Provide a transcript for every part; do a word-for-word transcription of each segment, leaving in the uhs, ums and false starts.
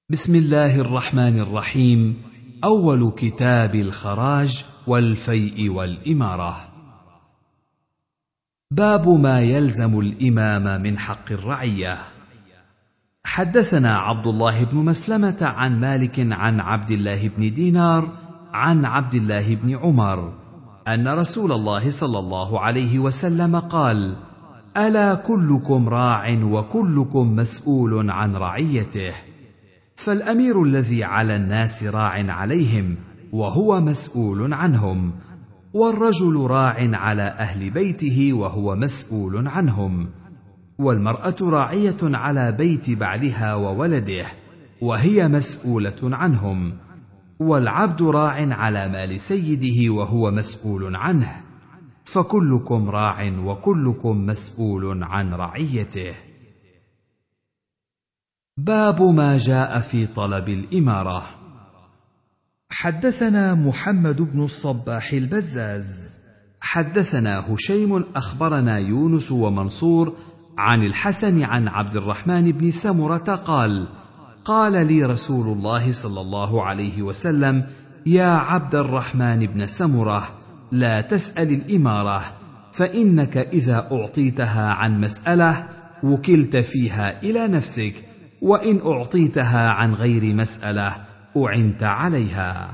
بسم الله الرحمن الرحيم. أول كتاب الخراج والفيء والإمارة. باب ما يلزم الإمام من حق الرعية. حدثنا عبد الله بن مسلمة عن مالك عن عبد الله بن دينار عن عبد الله بن عمر أن رسول الله صلى الله عليه وسلم قال: ألا كلكم راع وكلكم مسؤول عن رعيته، فالأمير الذي على الناس راع عليهم وهو مسؤول عنهم، والرجل راع على أهل بيته وهو مسؤول عنهم، والمرأة راعية على بيت بعلها وولده وهي مسؤولة عنهم، والعبد راع على مال سيده وهو مسؤول عنه، فكلكم راع وكلكم مسؤول عن رعيته. باب ما جاء في طلب الإمارة. حدثنا محمد بن الصباح البزاز حدثنا هشيم أخبرنا يونس ومنصور عن الحسن عن عبد الرحمن بن سمرة قال: قال لي رسول الله صلى الله عليه وسلم: يا عبد الرحمن بن سمرة، لا تسأل الإمارة، فإنك إذا أعطيتها عن مسألة وكلت فيها إلى نفسك، وإن أعطيتها عن غير مسألة أعنت عليها.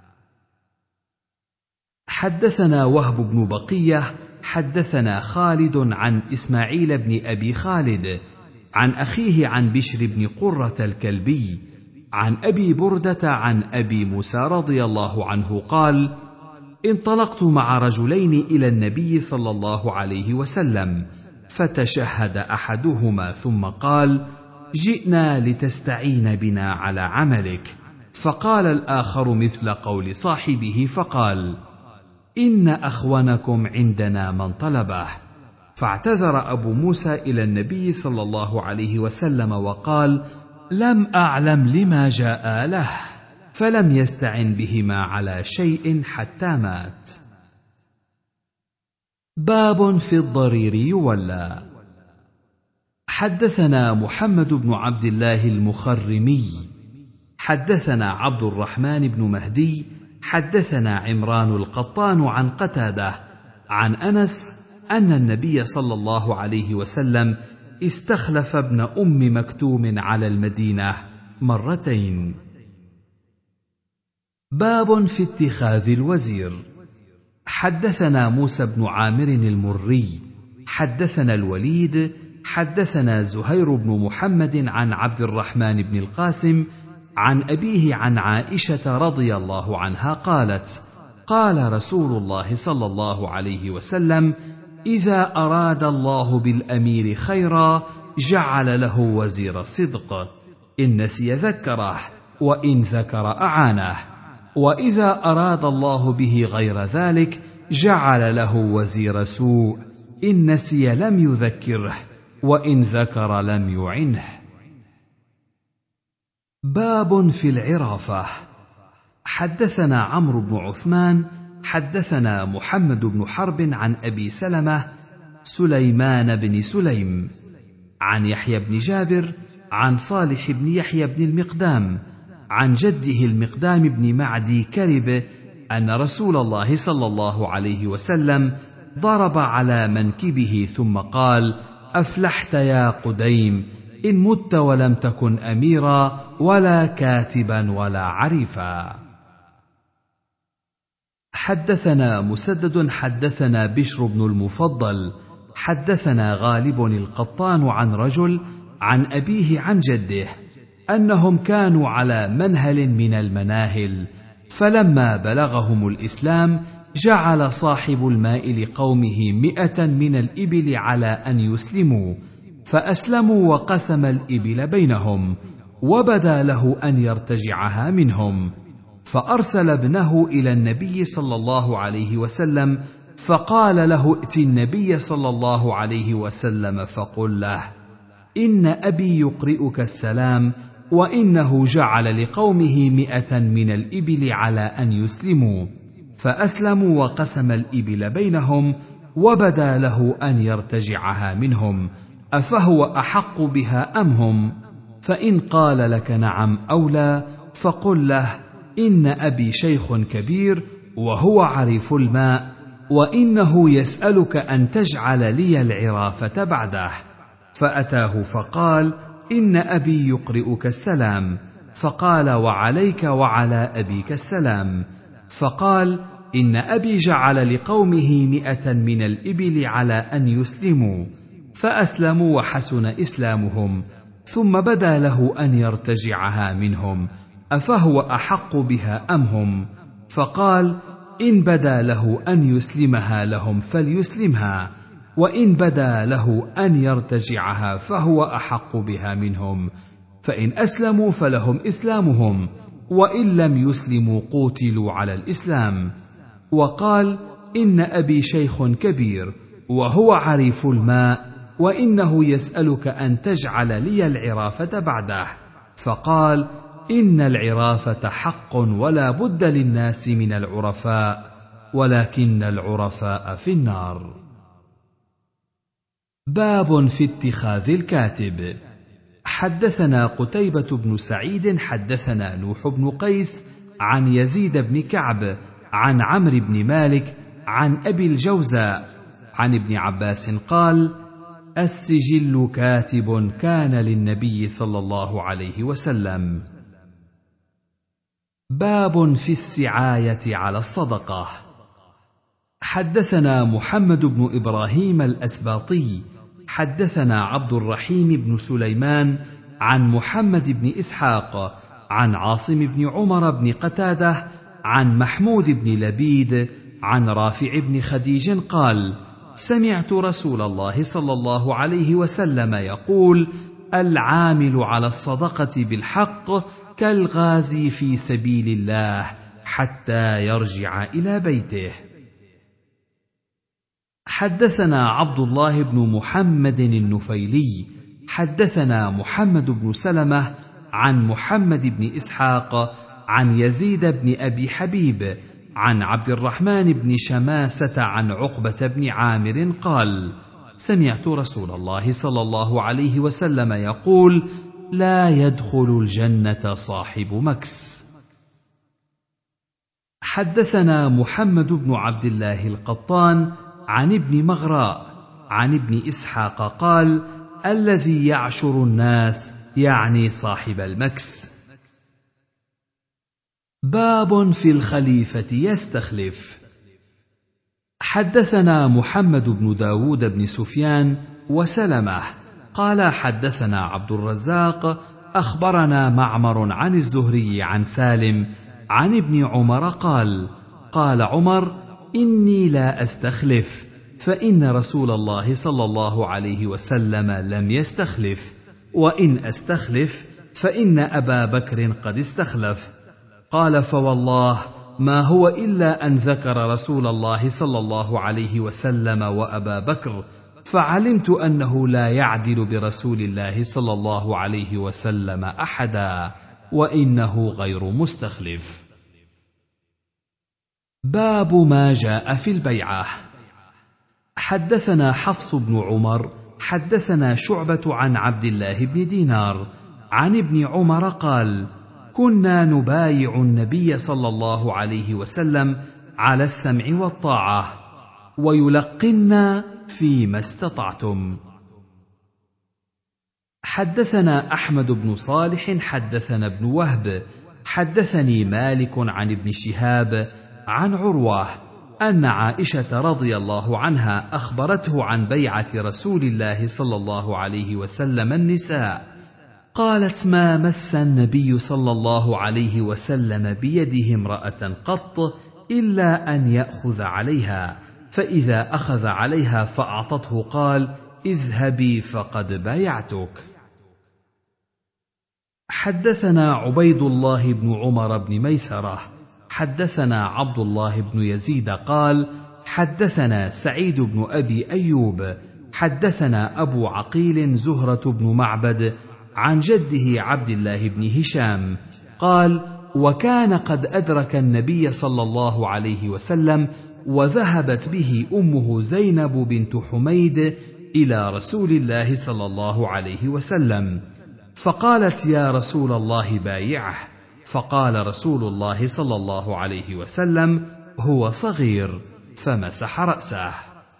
حدثنا وهب بن بقية حدثنا خالد عن إسماعيل بن أبي خالد عن أخيه عن بشر بن قرة الكلبي عن أبي بردة عن أبي موسى رضي الله عنه قال: انطلقت مع رجلين إلى النبي صلى الله عليه وسلم، فتشهد أحدهما ثم قال: جئنا لتستعين بنا على عملك. فقال الآخر مثل قول صاحبه فقال: إن أخونكم عندنا من طلبه. فاعتذر أبو موسى إلى النبي صلى الله عليه وسلم وقال: لم أعلم لما جاء له، فلم يستعن بهما على شيء حتى مات. باب في الضرير يولى. حدثنا محمد بن عبد الله المخرمي حدثنا عبد الرحمن بن مهدي حدثنا عمران القطان عن قتادة عن أنس أن النبي صلى الله عليه وسلم استخلف ابن أم مكتوم على المدينة مرتين. باب في اتخاذ الوزير. حدثنا موسى بن عامر المري حدثنا الوليد حدثنا زهير بن محمد عن عبد الرحمن بن القاسم عن أبيه عن عائشة رضي الله عنها قالت: قال رسول الله صلى الله عليه وسلم: إذا أراد الله بالأمير خيرا جعل له وزير صدق، إن نسي ذكره، وإن ذكر أعانه، وإذا أراد الله به غير ذلك جعل له وزير سوء، إن نسي لم يذكره، وإن ذكر لم يعنه. باب في العرافة. حدثنا عمرو بن عثمان حدثنا محمد بن حرب عن أبي سلمة سليمان بن سليم عن يحيى بن جابر عن صالح بن يحيى بن المقدام عن جده المقدام بن معدي كرب أن رسول الله صلى الله عليه وسلم ضرب على منكبه ثم قال: أفلحت يا قديم، إن مت ولم تكن أميرا ولا كاتبا ولا عريفا. حدثنا مسدد حدثنا بشر بن المفضل حدثنا غالب القطان عن رجل عن أبيه عن جده أنهم كانوا على منهل من المناهل، فلما بلغهم الإسلام جعل صاحب الماء لقومه مئة من الإبل على أن يسلموا، فأسلموا وقسم الإبل بينهم، وبدا له أن يرتجعها منهم، فأرسل ابنه إلى النبي صلى الله عليه وسلم فقال له: ائت النبي صلى الله عليه وسلم فقل له: إن أبي يقرئك السلام، وإنه جعل لقومه مئة من الإبل على أن يسلموا، فأسلموا وقسم الإبل بينهم، وبدا له أن يرتجعها منهم، أفهو أحق بها أم هم؟ فإن قال لك نعم أو لا فقل له: إن أبي شيخ كبير وهو عريف الماء، وإنه يسألك أن تجعل لي العرافة بعده. فأتاه فقال: إن أبي يقرئك السلام. فقال: وعليك وعلى أبيك السلام. فقال: إن أبي جعل لقومه مئة من الإبل على أن يسلموا، فأسلموا وحسن إسلامهم، ثم بدا له أن يرتجعها منهم، أفهو أحق بها أم هم؟ فقال: إن بدا له أن يسلمها لهم فليسلمها، وإن بدا له أن يرتجعها فهو أحق بها منهم، فإن أسلموا فلهم إسلامهم، وإن لم يسلموا قوتلوا على الإسلام. وقال: إن أبي شيخ كبير وهو عريف الماء، وإنه يسألك أن تجعل لي العرافة بعده. فقال: إن العرافة حق ولا بد للناس من العرفاء، ولكن العرفاء في النار. باب في اتخاذ الكاتب. حدثنا قتيبة بن سعيد حدثنا نوح بن قيس عن يزيد بن كعب عن عمرو بن مالك عن أبي الجوزاء عن ابن عباس قال: السجل كاتب كان للنبي صلى الله عليه وسلم. باب في السعاية على الصدقة. حدثنا محمد بن إبراهيم الأسباطي حدثنا عبد الرحيم بن سليمان عن محمد بن إسحاق عن عاصم بن عمر بن قتادة عن محمود بن لبيد عن رافع بن خديج قال: سمعت رسول الله صلى الله عليه وسلم يقول: العامل على الصدقة بالحق كالغازي في سبيل الله حتى يرجع إلى بيته. حدثنا عبد الله بن محمد النفيلي حدثنا محمد بن سلمة عن محمد بن إسحاق عن يزيد بن أبي حبيب عن عبد الرحمن بن شماسة عن عقبة بن عامر قال: سمعت رسول الله صلى الله عليه وسلم يقول: لا يدخل الجنة صاحب مكس. حدثنا محمد بن عبد الله القطان عن ابن مغراء عن ابن إسحاق قال: الذي يعشر الناس يعني صاحب المكس. باب في الخليفة يستخلف. حدثنا محمد بن داود بن سفيان وسلمة قال: حدثنا عبد الرزاق أخبرنا معمر عن الزهري عن سالم عن ابن عمر قال: قال عمر: إني لا أستخلف، فإن رسول الله صلى الله عليه وسلم لم يستخلف، وإن أستخلف فإن أبا بكر قد استخلف. قال: فوالله ما هو إلا أن ذكر رسول الله صلى الله عليه وسلم وأبا بكر، فعلمت أنه لا يعدل برسول الله صلى الله عليه وسلم أحدا، وإنه غير مستخلف. باب ما جاء في البيعة. حدثنا حفص بن عمر حدثنا شعبة عن عبد الله بن دينار عن ابن عمر قال: كنا نبايع النبي صلى الله عليه وسلم على السمع والطاعة، ويلقنا فيما استطعتم. حدثنا أحمد بن صالح حدثنا ابن وهب حدثني مالك عن ابن شهاب عن عروة أن عائشة رضي الله عنها أخبرته عن بيعة رسول الله صلى الله عليه وسلم النساء، قالت: ما مس النبي صلى الله عليه وسلم بيده امرأة قط إلا أن يأخذ عليها، فإذا أخذ عليها فأعطته قال: اذهبي فقد بايعتك. حدثنا عبيد الله بن عمر بن ميسرة حدثنا عبد الله بن يزيد قال: حدثنا سعيد بن أبي أيوب حدثنا أبو عقيل زهرة بن معبد عن جده عبد الله بن هشام قال: وكان قد أدرك النبي صلى الله عليه وسلم، وذهبت به أمه زينب بنت حميد إلى رسول الله صلى الله عليه وسلم، فقالت: يا رسول الله بايعه. فقال رسول الله صلى الله عليه وسلم: هو صغير، فمسح رأسه.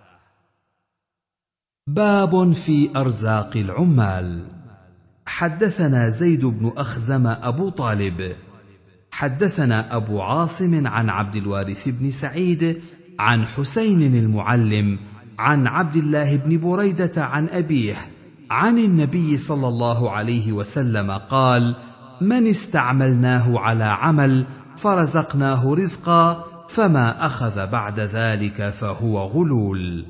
باب في أرزاق العمال. حدثنا زيد بن أخزم أبو طالب حدثنا أبو عاصم عن عبد الوارث بن سعيد عن حسين المعلم عن عبد الله بن بريدة عن أبيه عن النبي صلى الله عليه وسلم قال: من استعملناه على عمل فرزقناه رزقا فما أخذ بعد ذلك فهو غلول.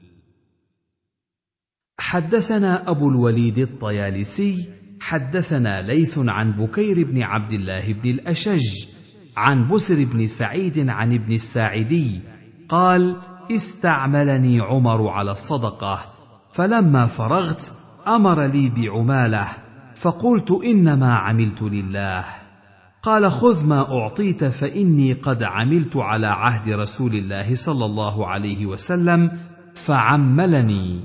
حدثنا أبو الوليد الطيالسي حدثنا ليث عن بكير بن عبد الله بن الأشج عن بسر بن سعيد عن ابن الساعدي قال: استعملني عمر على الصدقة، فلما فرغت أمر لي بعماله، فقلت: إنما عملت لله. قال: خذ ما أعطيت، فإني قد عملت على عهد رسول الله صلى الله عليه وسلم فعملني.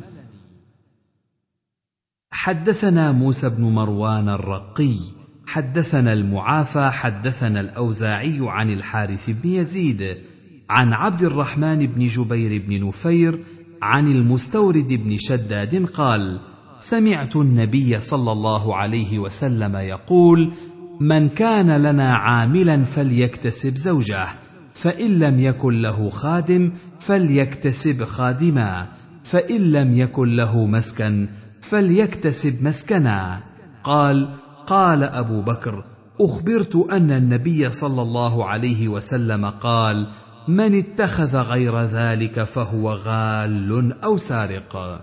حدثنا موسى بن مروان الرقي حدثنا المعافى حدثنا الأوزاعي عن الحارث بن يزيد عن عبد الرحمن بن جبير بن نفير عن المستورد بن شداد قال: سمعت النبي صلى الله عليه وسلم يقول: من كان لنا عاملا فليكتسب زوجه، فإن لم يكن له خادم فليكتسب خادما، فإن لم يكن له مسكن فليكتسب مسكنا. قال: قال أبو بكر: أخبرت أن النبي صلى الله عليه وسلم قال: من اتخذ غير ذلك فهو غال أو سارق.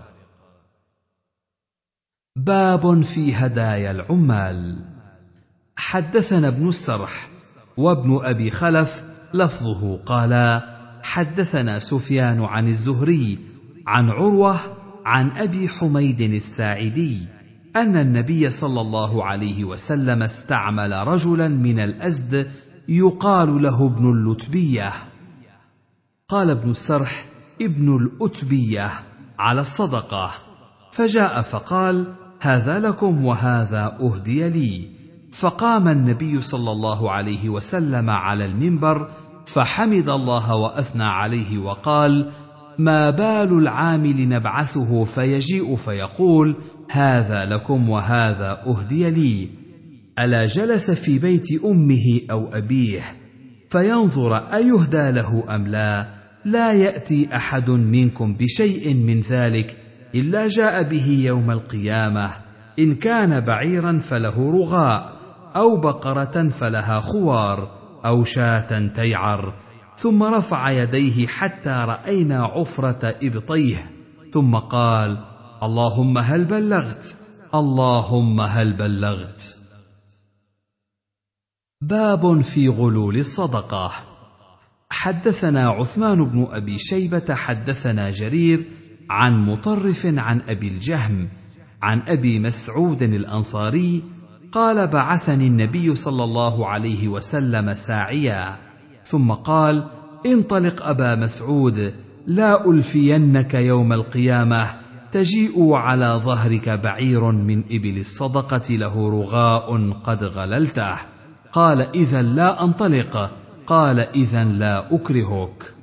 باب في هدايا العمال. حدثنا ابن السرح وابن أبي خلف لفظه قالا: حدثنا سفيان عن الزهري عن عروة عن أبي حميد الساعدي أن النبي صلى الله عليه وسلم استعمل رجلا من الأزد يقال له ابن اللتبية. قال ابن السرح: ابن الأتبية على الصدقة، فجاء فقال: هذا لكم وهذا أهدي لي. فقام النبي صلى الله عليه وسلم على المنبر فحمد الله وأثنى عليه وقال: ما بال العامل نبعثه فيجيء فيقول: هذا لكم وهذا أهدي لي؟ ألا جلس في بيت أمه أو أبيه فينظر أيهدى له أم لا؟ لا يأتي أحد منكم بشيء من ذلك إلا جاء به يوم القيامة، إن كان بعيرا فله رغاء، أو بقرة فلها خوار، أو شاة تيعر. ثم رفع يديه حتى رأينا عفرة إبطيه، ثم قال: اللهم هل بلغت؟ اللهم هل بلغت؟ باب في غلول الصدقة. حدثنا عثمان بن أبي شيبة حدثنا جرير عن مطرف عن أبي الجهم عن أبي مسعود الأنصاري قال: بعثني النبي صلى الله عليه وسلم ساعيا، ثم قال: انطلق أبا مسعود، لا ألفينك يوم القيامة تجيء على ظهرك بعير من إبل الصدقة له رغاء قد غللته. قال: إذن لا أنطلق. قال: إذن لا أكرهك.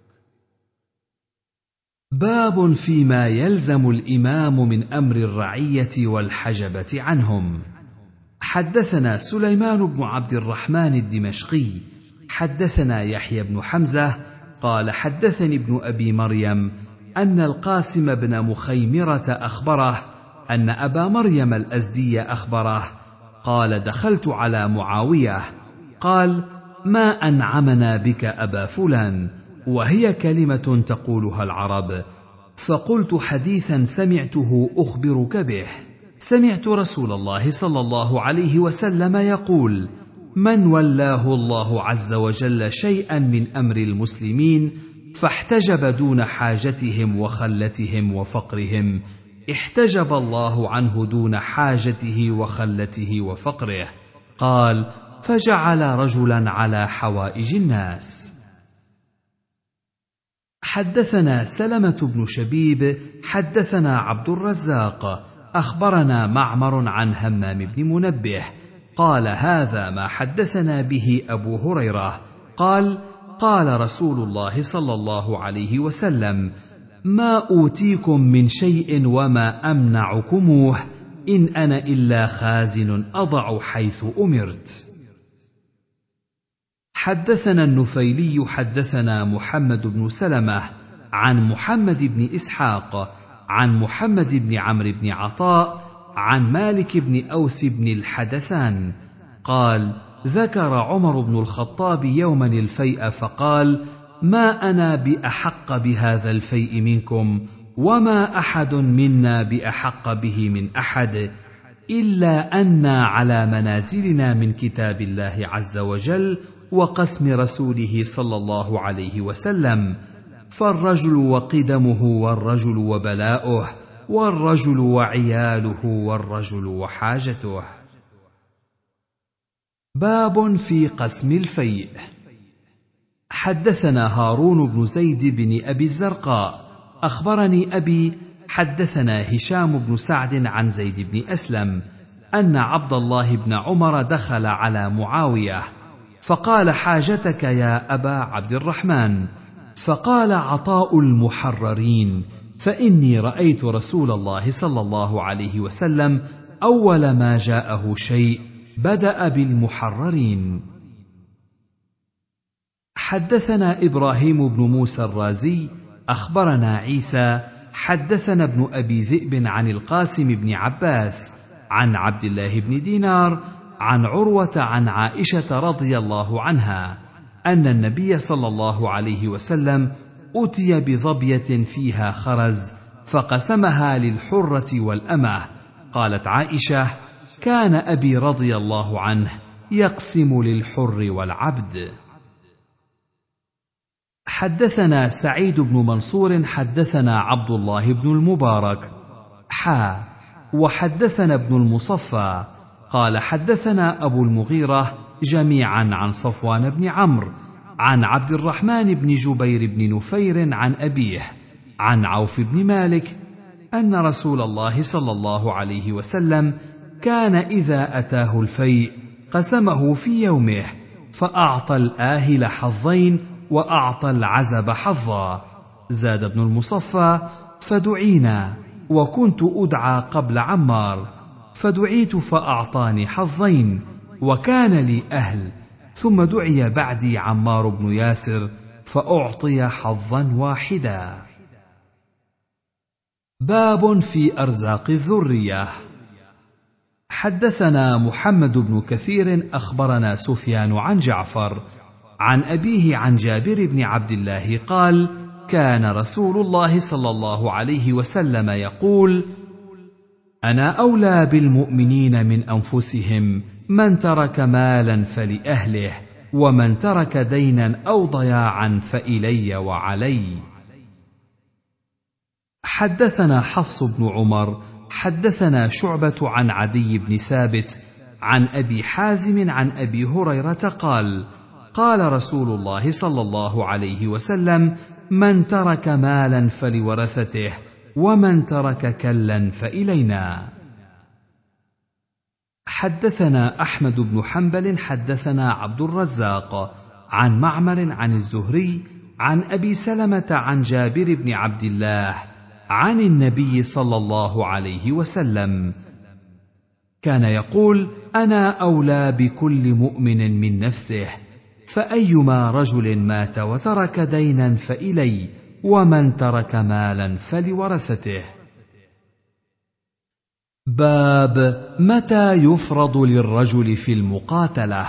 باب فيما يلزم الإمام من أمر الرعية والحجبة عنهم. حدثنا سليمان بن عبد الرحمن الدمشقي حدثنا يحيى بن حمزة قال: حدثني ابن أبي مريم أن القاسم بن مخيمرة أخبره أن أبا مريم الأزدي أخبره قال: دخلت على معاوية قال: ما أنعمنا بك أبا فلان، وهي كلمة تقولها العرب. فقلت: حديثا سمعته أخبرك به. سمعت رسول الله صلى الله عليه وسلم يقول: من ولاه الله عز وجل شيئا من أمر المسلمين فاحتجب دون حاجتهم وخلتهم وفقرهم، احتجب الله عنه دون حاجته وخلته وفقره. قال: فجعل رجلا على حوائج الناس. حدثنا سلمة بن شبيب حدثنا عبد الرزاق أخبرنا معمر عن همام بن منبه قال هذا ما حدثنا به أبو هريرة قال قال رسول الله صلى الله عليه وسلم ما أوتيكم من شيء وما أمنعكموه إن أنا إلا خازن أضع حيث أمرت. حدثنا النفيلي حدثنا محمد بن سلمة عن محمد بن إسحاق عن محمد بن عمرو بن عطاء عن مالك بن أوس بن الحدثان قال ذكر عمر بن الخطاب يوما الفيء فقال ما أنا بأحق بهذا الفيء منكم وما أحد منا بأحق به من أحد إلا أنا على منازلنا من كتاب الله عز وجل وقسم رسوله صلى الله عليه وسلم، فالرجل وقدمه والرجل وبلاؤه والرجل وعياله والرجل وحاجته. باب في قسم الفيء. حدثنا هارون بن زيد بن أبي الزرقاء أخبرني أبي حدثنا هشام بن سعد عن زيد بن أسلم أن عبد الله بن عمر دخل على معاوية فقال حاجتك يا أبا عبد الرحمن؟ فقال عطاء المحررين، فإني رأيت رسول الله صلى الله عليه وسلم أول ما جاءه شيء بدأ بالمحررين. حدثنا إبراهيم بن موسى الرازي أخبرنا عيسى حدثنا ابن أبي ذئب عن القاسم بن عباس عن عبد الله بن دينار عن عروة عن عائشة رضي الله عنها أن النبي صلى الله عليه وسلم أتي بظبية فيها خرز فقسمها للحرة والأمة. قالت عائشة كان أبي رضي الله عنه يقسم للحر والعبد. حدثنا سعيد بن منصور حدثنا عبد الله بن المبارك حا وحدثنا ابن المصفى قال حدثنا أبو المغيرة جميعا عن صفوان بن عمرو عن عبد الرحمن بن جبير بن نفير عن أبيه عن عوف بن مالك أن رسول الله صلى الله عليه وسلم كان إذا أتاه الفيء قسمه في يومه فأعطى الآهل حظين وأعطى العزب حظا. زاد ابن المصفى فدعينا وكنت أدعى قبل عمار فدعيت فأعطاني حظين وكان لي أهل، ثم دعي بعدي عمار بن ياسر فأعطي حظا واحدا. باب في أرزاق الذرية. حدثنا محمد بن كثير أخبرنا سفيان عن جعفر عن أبيه عن جابر بن عبد الله قال كان رسول الله صلى الله عليه وسلم يقول أنا أولى بالمؤمنين من أنفسهم، من ترك مالا فلأهله ومن ترك دينا أو ضياعا فإلي وعلي. حدثنا حفص بن عمر حدثنا شعبة عن عدي بن ثابت عن أبي حازم عن أبي هريرة قال قال رسول الله صلى الله عليه وسلم من ترك مالا فلورثته ومن ترك كلا فإلينا. حدثنا أحمد بن حنبل حدثنا عبد الرزاق عن معمر عن الزهري عن أبي سلمة عن جابر بن عبد الله عن النبي صلى الله عليه وسلم كان يقول أنا أولى بكل مؤمن من نفسه، فأيما رجل مات وترك دينا فإلي ومن ترك مالا فلورثته. باب متى يفرض للرجل في المقاتلة.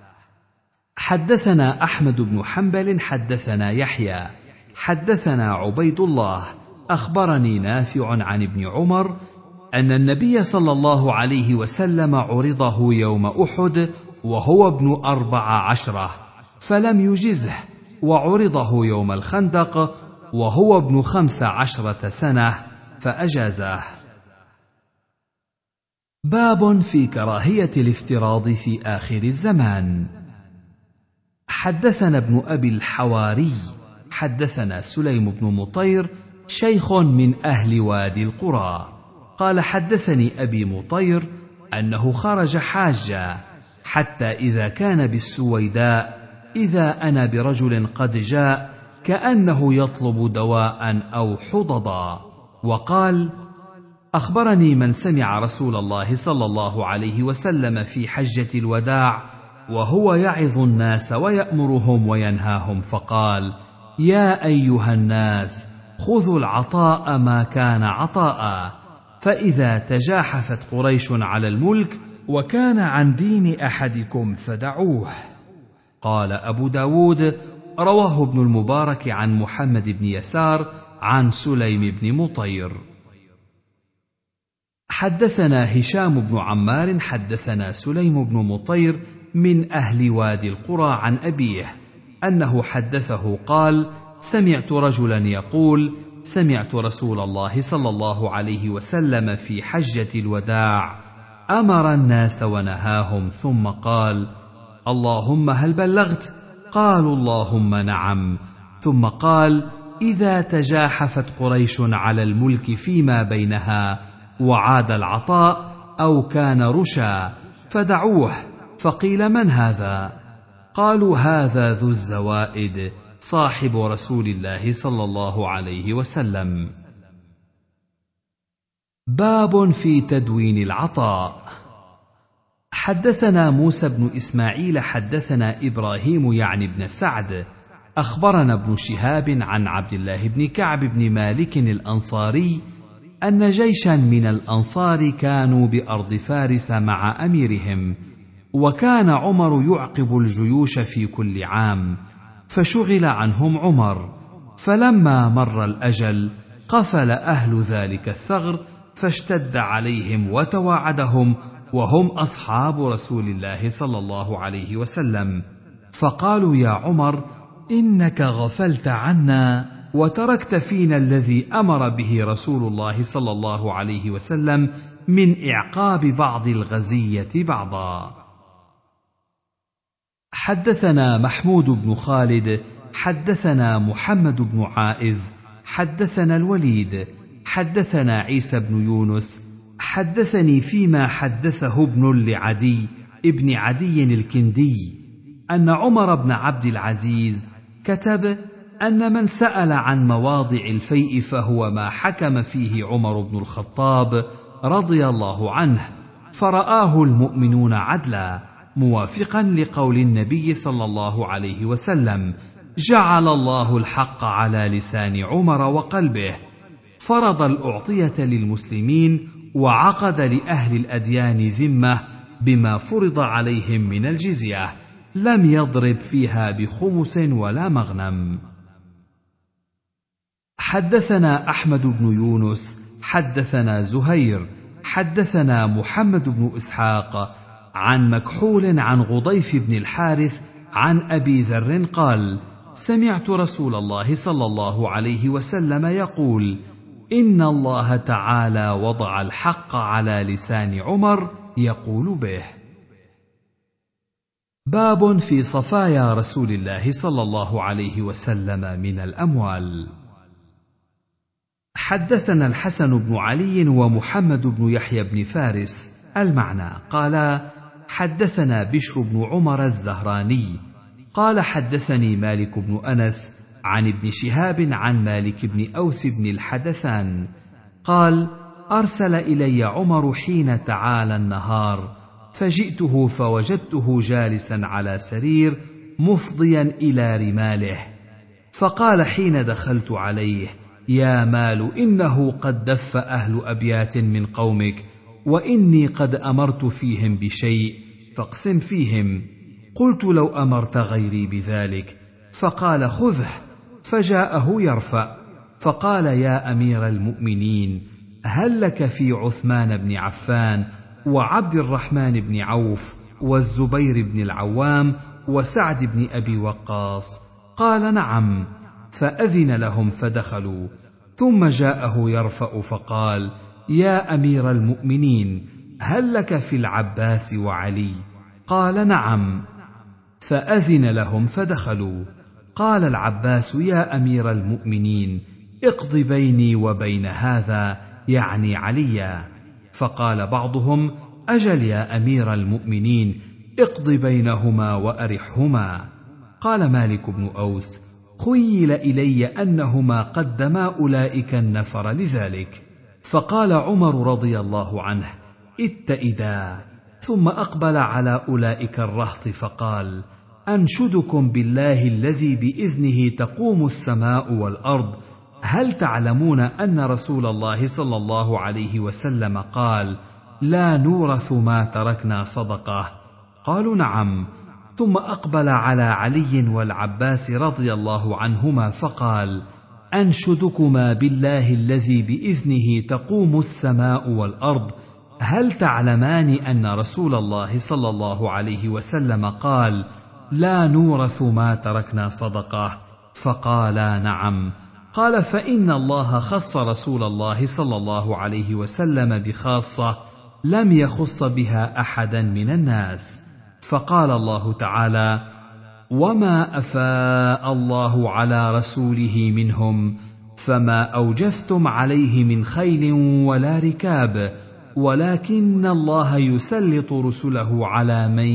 حدثنا أحمد بن حنبل حدثنا يحيى حدثنا عبيد الله أخبرني نافع عن ابن عمر أن النبي صلى الله عليه وسلم عرضه يوم أحد وهو ابن أربع عشرة فلم يجزه، وعرضه يوم الخندق وهو ابن خمس عشرة سنة فأجازه. باب في كراهية الافتراض في آخر الزمان. حدثنا ابن أبي الحواري حدثنا سليم بن مطير شيخ من أهل وادي القرى قال حدثني أبي مطير أنه خرج حاجا حتى إذا كان بالسويداء إذا أنا برجل قد جاء كأنه يطلب دواء أو حضضا، وقال: أخبرني من سمع رسول الله صلى الله عليه وسلم في حجة الوداع وهو يعظ الناس ويأمرهم وينهاهم، فقال: يا أيها الناس خذوا العطاء ما كان عطاء، فإذا تجاحفت قريش على الملك وكان عن دين أحدكم فدعوه. قال أبو داود: رواه ابن المبارك عن محمد بن يسار عن سليم بن مطير. حدثنا هشام بن عمار حدثنا سليم بن مطير من أهل وادي القرى عن أبيه أنه حدثه قال: سمعت رجلا يقول: سمعت رسول الله صلى الله عليه وسلم في حجة الوداع أمر الناس ونهاهم، ثم قال: اللهم هل بلغت؟ قالوا: اللهم نعم. ثم قال: إذا تجاحفت قريش على الملك فيما بينها وعاد العطاء أو كان رشا فدعوه. فقيل: من هذا؟ قالوا: هذا ذو الزوائد صاحب رسول الله صلى الله عليه وسلم. باب في تدوين العطاء. حدثنا موسى بن إسماعيل حدثنا إبراهيم يعني بن سعد أخبرنا ابن شهاب عن عبد الله بن كعب بن مالك الأنصاري أن جيشا من الأنصار كانوا بأرض فارس مع أميرهم، وكان عمر يعقب الجيوش في كل عام، فشغل عنهم عمر، فلما مر الأجل قفل أهل ذلك الثغر فاشتد عليهم وتواعدهم وهم أصحاب رسول الله صلى الله عليه وسلم، فقالوا: يا عمر إنك غفلت عنا وتركت فينا الذي أمر به رسول الله صلى الله عليه وسلم من إعقاب بعض الغزية بعضا. حدثنا محمود بن خالد حدثنا محمد بن عائذ حدثنا الوليد حدثنا عيسى بن يونس حدثني فيما حدثه ابن لعدي ابن عدي الكندي أن عمر بن عبد العزيز كتب أن من سأل عن مواضع الفيء فهو ما حكم فيه عمر بن الخطاب رضي الله عنه، فرآه المؤمنون عدلا، موافقا لقول النبي صلى الله عليه وسلم: جعل الله الحق على لسان عمر وقلبه، فرض الأعطية للمسلمين وعقد لأهل الأديان ذمة بما فرض عليهم من الجزية، لم يضرب فيها بخمس ولا مغنم. حدثنا أحمد بن يونس حدثنا زهير حدثنا محمد بن إسحاق عن مكحول عن غضيف بن الحارث عن أبي ذر قال: سمعت رسول الله صلى الله عليه وسلم يقول: إن الله تعالى وضع الحق على لسان عمر يقول به. باب في صفايا رسول الله صلى الله عليه وسلم من الأموال. حدثنا الحسن بن علي ومحمد بن يحيى بن فارس المعنى قال: حدثنا بشر بن عمر الزهراني قال: حدثني مالك بن أنس عن ابن شهاب عن مالك بن أوس بن الحدثان قال: أرسل إلي عمر حين تعالى النهار، فجئته فوجدته جالسا على سرير مفضيا إلى رماله، فقال حين دخلت عليه: يا مال، إنه قد دف أهل أبيات من قومك، وإني قد أمرت فيهم بشيء فاقسم فيهم. قلت: لو أمرت غيري بذلك. فقال: خذه. فجاءه يرفع، فقال: يا أمير المؤمنين، هل لك في عثمان بن عفان وعبد الرحمن بن عوف والزبير بن العوام وسعد بن أبي وقاص؟ قال: نعم. فأذن لهم فدخلوا، ثم جاءه يرفع فقال: يا أمير المؤمنين، هل لك في العباس وعلي؟ قال: نعم. فأذن لهم فدخلوا. قال العباس: يا أمير المؤمنين، اقض بيني وبين هذا يعني عليا. فقال بعضهم: أجل يا أمير المؤمنين، اقض بينهما وأرحهما. قال مالك بن أوس: خيل إلي أنهما قدما أولئك النفر لذلك. فقال عمر رضي الله عنه: اتئدا. ثم أقبل على أولئك الرهط فقال: أنشدكم بالله الذي بإذنه تقوم السماء والأرض، هل تعلمون أن رسول الله صلى الله عليه وسلم قال: لا نورث ما تركنا صدقة؟ قالوا: نعم. ثم أقبل على علي والعباس رضي الله عنهما فقال: أنشدكما بالله الذي بإذنه تقوم السماء والأرض، هل تعلمان أن رسول الله صلى الله عليه وسلم قال: لا نورث ما تركنا صدقة؟ فقالا: نعم. قال: فإن الله خص رسول الله صلى الله عليه وسلم بخاصة لم يخص بها أحدا من الناس. فقال الله تعالى: وما أفاء الله على رسوله منهم فما أوجفتم عليه من خيل ولا ركاب ولكن الله يسلط رسله على من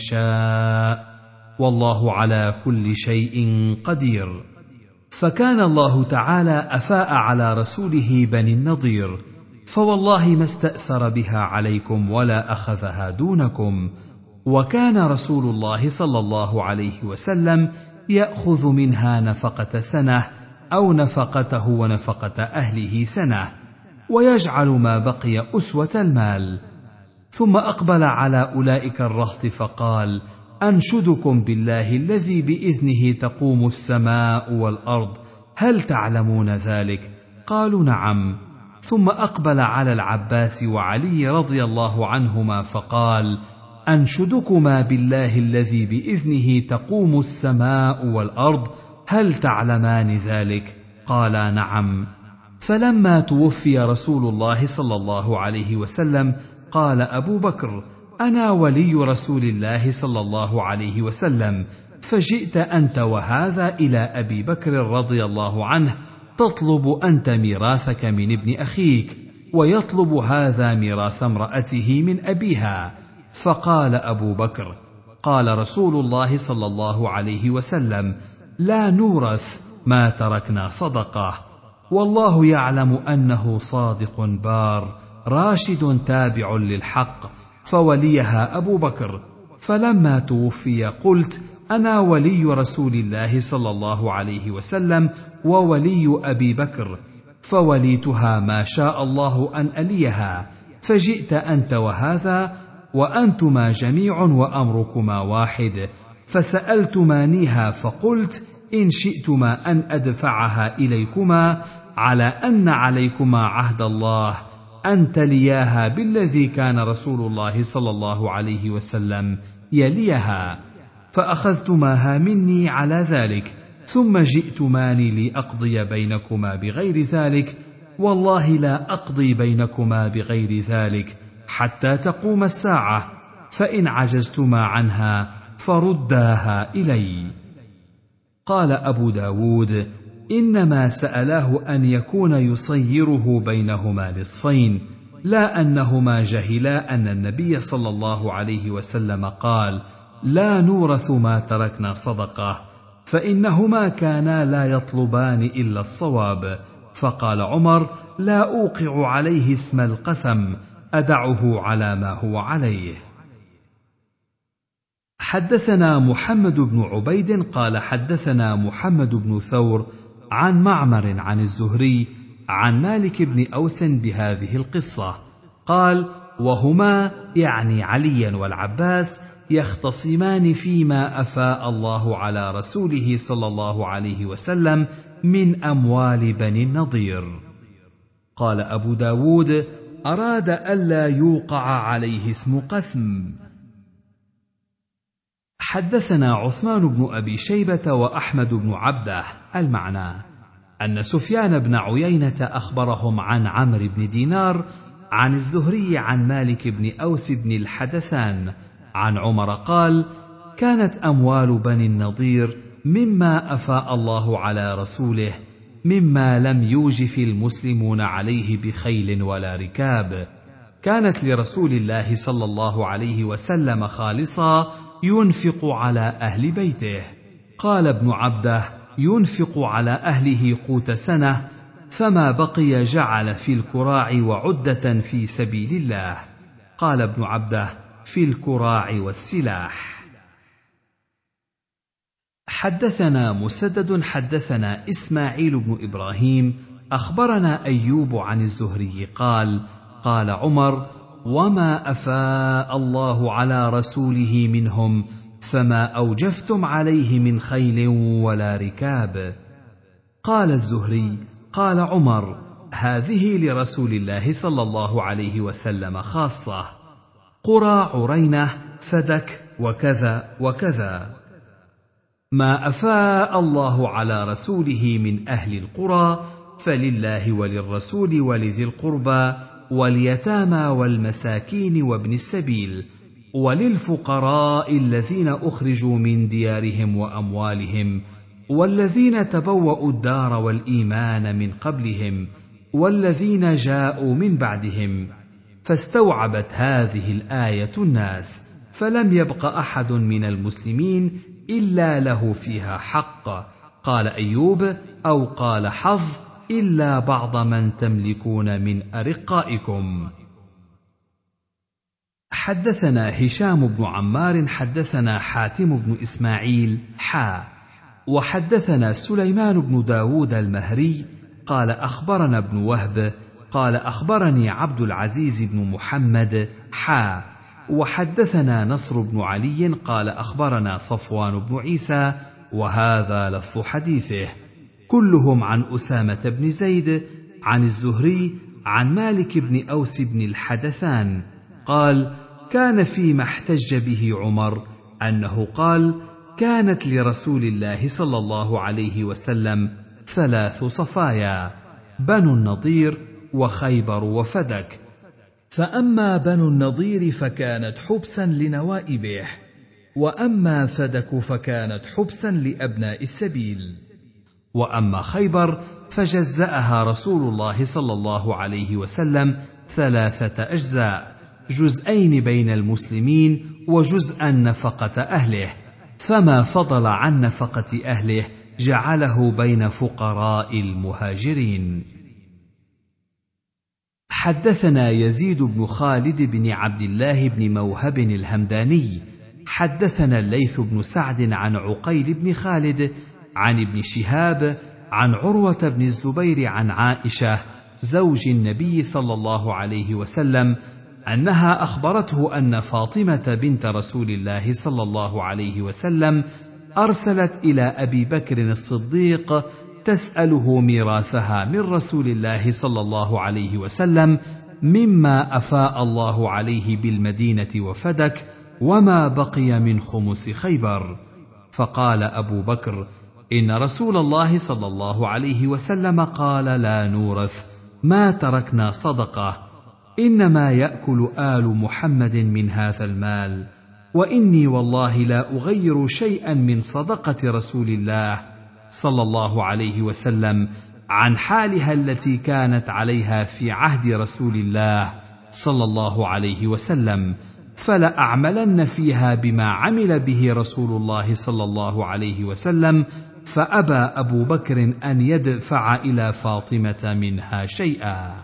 يشاء والله على كل شيء قدير. فكان الله تعالى أفاء على رسوله بني النضير، فوالله ما استأثر بها عليكم ولا أخذها دونكم. وكان رسول الله صلى الله عليه وسلم يأخذ منها نفقة سنة أو نفقته ونفقة أهله سنة، ويجعل ما بقي أسوة المال. ثم أقبل على أولئك الرهط فقال: أنشدكم بالله الذي بإذنه تقوم السماء والأرض، هل تعلمون ذلك؟ قالوا: نعم. ثم أقبل على العباس وعلي رضي الله عنهما فقال: أنشدكما بالله الذي بإذنه تقوم السماء والأرض، هل تعلمان ذلك؟ قالا: نعم. فلما توفي رسول الله صلى الله عليه وسلم قال أبو بكر: أنا ولي رسول الله صلى الله عليه وسلم، فجئت أنت وهذا إلى أبي بكر رضي الله عنه تطلب أنت ميراثك من ابن أخيك، ويطلب هذا ميراث امرأته من أبيها. فقال أبو بكر: قال رسول الله صلى الله عليه وسلم: لا نورث ما تركنا صدقة. والله يعلم أنه صادق بار راشد تابع للحق، فوليها أبو بكر. فلما توفي قلت: أنا ولي رسول الله صلى الله عليه وسلم وولي أبي بكر، فوليتها ما شاء الله أن أليها. فجئت أنت وهذا وأنتما جميع وأمركما واحد، فسألتمانيها فقلت: إن شئتما أن أدفعها إليكما على أن عليكما عهد الله أن تلياها بالذي كان رسول الله صلى الله عليه وسلم يليها، فأخذتماها مني على ذلك، ثم جئتماني لأقضي بينكما بغير ذلك. والله لا أقضي بينكما بغير ذلك حتى تقوم الساعة، فإن عجزتما عنها فرداها إلي. قال أبو داود: إنما سألاه أن يكون يصيره بينهما نصفين، لا أنهما جهلا أن النبي صلى الله عليه وسلم قال: لا نورث ما تركنا صدقة، فإنهما كانا لا يطلبان إلا الصواب. فقال عمر: لا أوقع عليه اسم القسم، أدعه على ما هو عليه. حدثنا محمد بن عبيد قال حدثنا محمد بن ثور عن معمر عن الزهري عن مالك بن أوس بهذه القصة. قال: وهما يعني عليا والعباس يختصمان فيما أفاء الله على رسوله صلى الله عليه وسلم من أموال بني النضير. قال أبو داود: أراد ألا يوقع عليه اسم قسم. حدثنا عثمان بن أبي شيبة وأحمد بن عبده. المعنى أن سفيان بن عيينة أخبرهم عن عمرو بن دينار عن الزهري عن مالك بن أوس بن الحدثان عن عمر قال: كانت أموال بني النضير مما أفاء الله على رسوله، مما لم يوجف المسلمون عليه بخيل ولا ركاب، كانت لرسول الله صلى الله عليه وسلم خالصا ينفق على أهل بيته. قال ابن عبده: ينفق على أهله قوت سنة، فما بقي جعل في الكراع وعدة في سبيل الله. قال ابن عبده: في الكراع والسلاح. حدثنا مسدد حدثنا إسماعيل بن إبراهيم أخبرنا أيوب عن الزهري قال: قال عمر: وما أفاء الله على رسوله منهم فما أوجفتم عليه من خيل ولا ركاب. قال الزهري: قال عمر: هذه لرسول الله صلى الله عليه وسلم خاصة، قرى عرينة فدك وكذا وكذا. ما أفاء الله على رسوله من أهل القرى فلله وللرسول ولذي القربى واليتامى والمساكين وابن السبيل وللفقراء الذين أخرجوا من ديارهم وأموالهم والذين تبوأوا الدار والإيمان من قبلهم والذين جاءوا من بعدهم. فاستوعبت هذه الآية الناس، فلم يبق أحد من المسلمين إلا له فيها حق. قال أيوب: أو قال حظ، إلا بعض من تملكون من أرقائكم. حدثنا هشام بن عمار حدثنا حاتم بن إسماعيل حا وحدثنا سليمان بن داود المهري قال أخبرنا ابن وهب قال أخبرني عبد العزيز بن محمد حا وحدثنا نصر بن علي قال أخبرنا صفوان بن عيسى وهذا لفظ حديثه، كلهم عن أسامة بن زيد عن الزهري عن مالك بن أوس بن الحدثان قال: كان فيما احتج به عمر أنه قال: كانت لرسول الله صلى الله عليه وسلم ثلاث صفايا، بنو النضير وخيبر وفدك، فأما بنو النضير فكانت حبسا لنوائبه، وأما فدك فكانت حبسا لأبناء السبيل، وأما خيبر فجزأها رسول الله صلى الله عليه وسلم ثلاثة أجزاء، جزءين بين المسلمين وجزءا نفقة أهله، فما فضل عن نفقة أهله جعله بين فقراء المهاجرين. حدثنا يزيد بن خالد بن عبد الله بن موهب الهمداني حدثنا الليث بن سعد عن عقيل بن خالد عن ابن شهاب عن عروة بن الزبير عن عائشة زوج النبي صلى الله عليه وسلم أنها أخبرته أن فاطمة بنت رسول الله صلى الله عليه وسلم أرسلت إلى أبي بكر الصديق تسأله ميراثها من رسول الله صلى الله عليه وسلم مما أفاء الله عليه بالمدينة وفدك وما بقي من خمس خيبر. فقال أبو بكر: إن رسول الله صلى الله عليه وسلم قال: لا نورث، ما تركنا صدقة، إنما يأكل آل محمد من هذا المال، وإني والله لا أغير شيئا من صدقة رسول الله صلى الله عليه وسلم عن حالها التي كانت عليها في عهد رسول الله صلى الله عليه وسلم، فلأعملن فيها بما عمل به رسول الله صلى الله عليه وسلم. فأبى أبو بكر أن يدفع إلى فاطمة منها شيئا.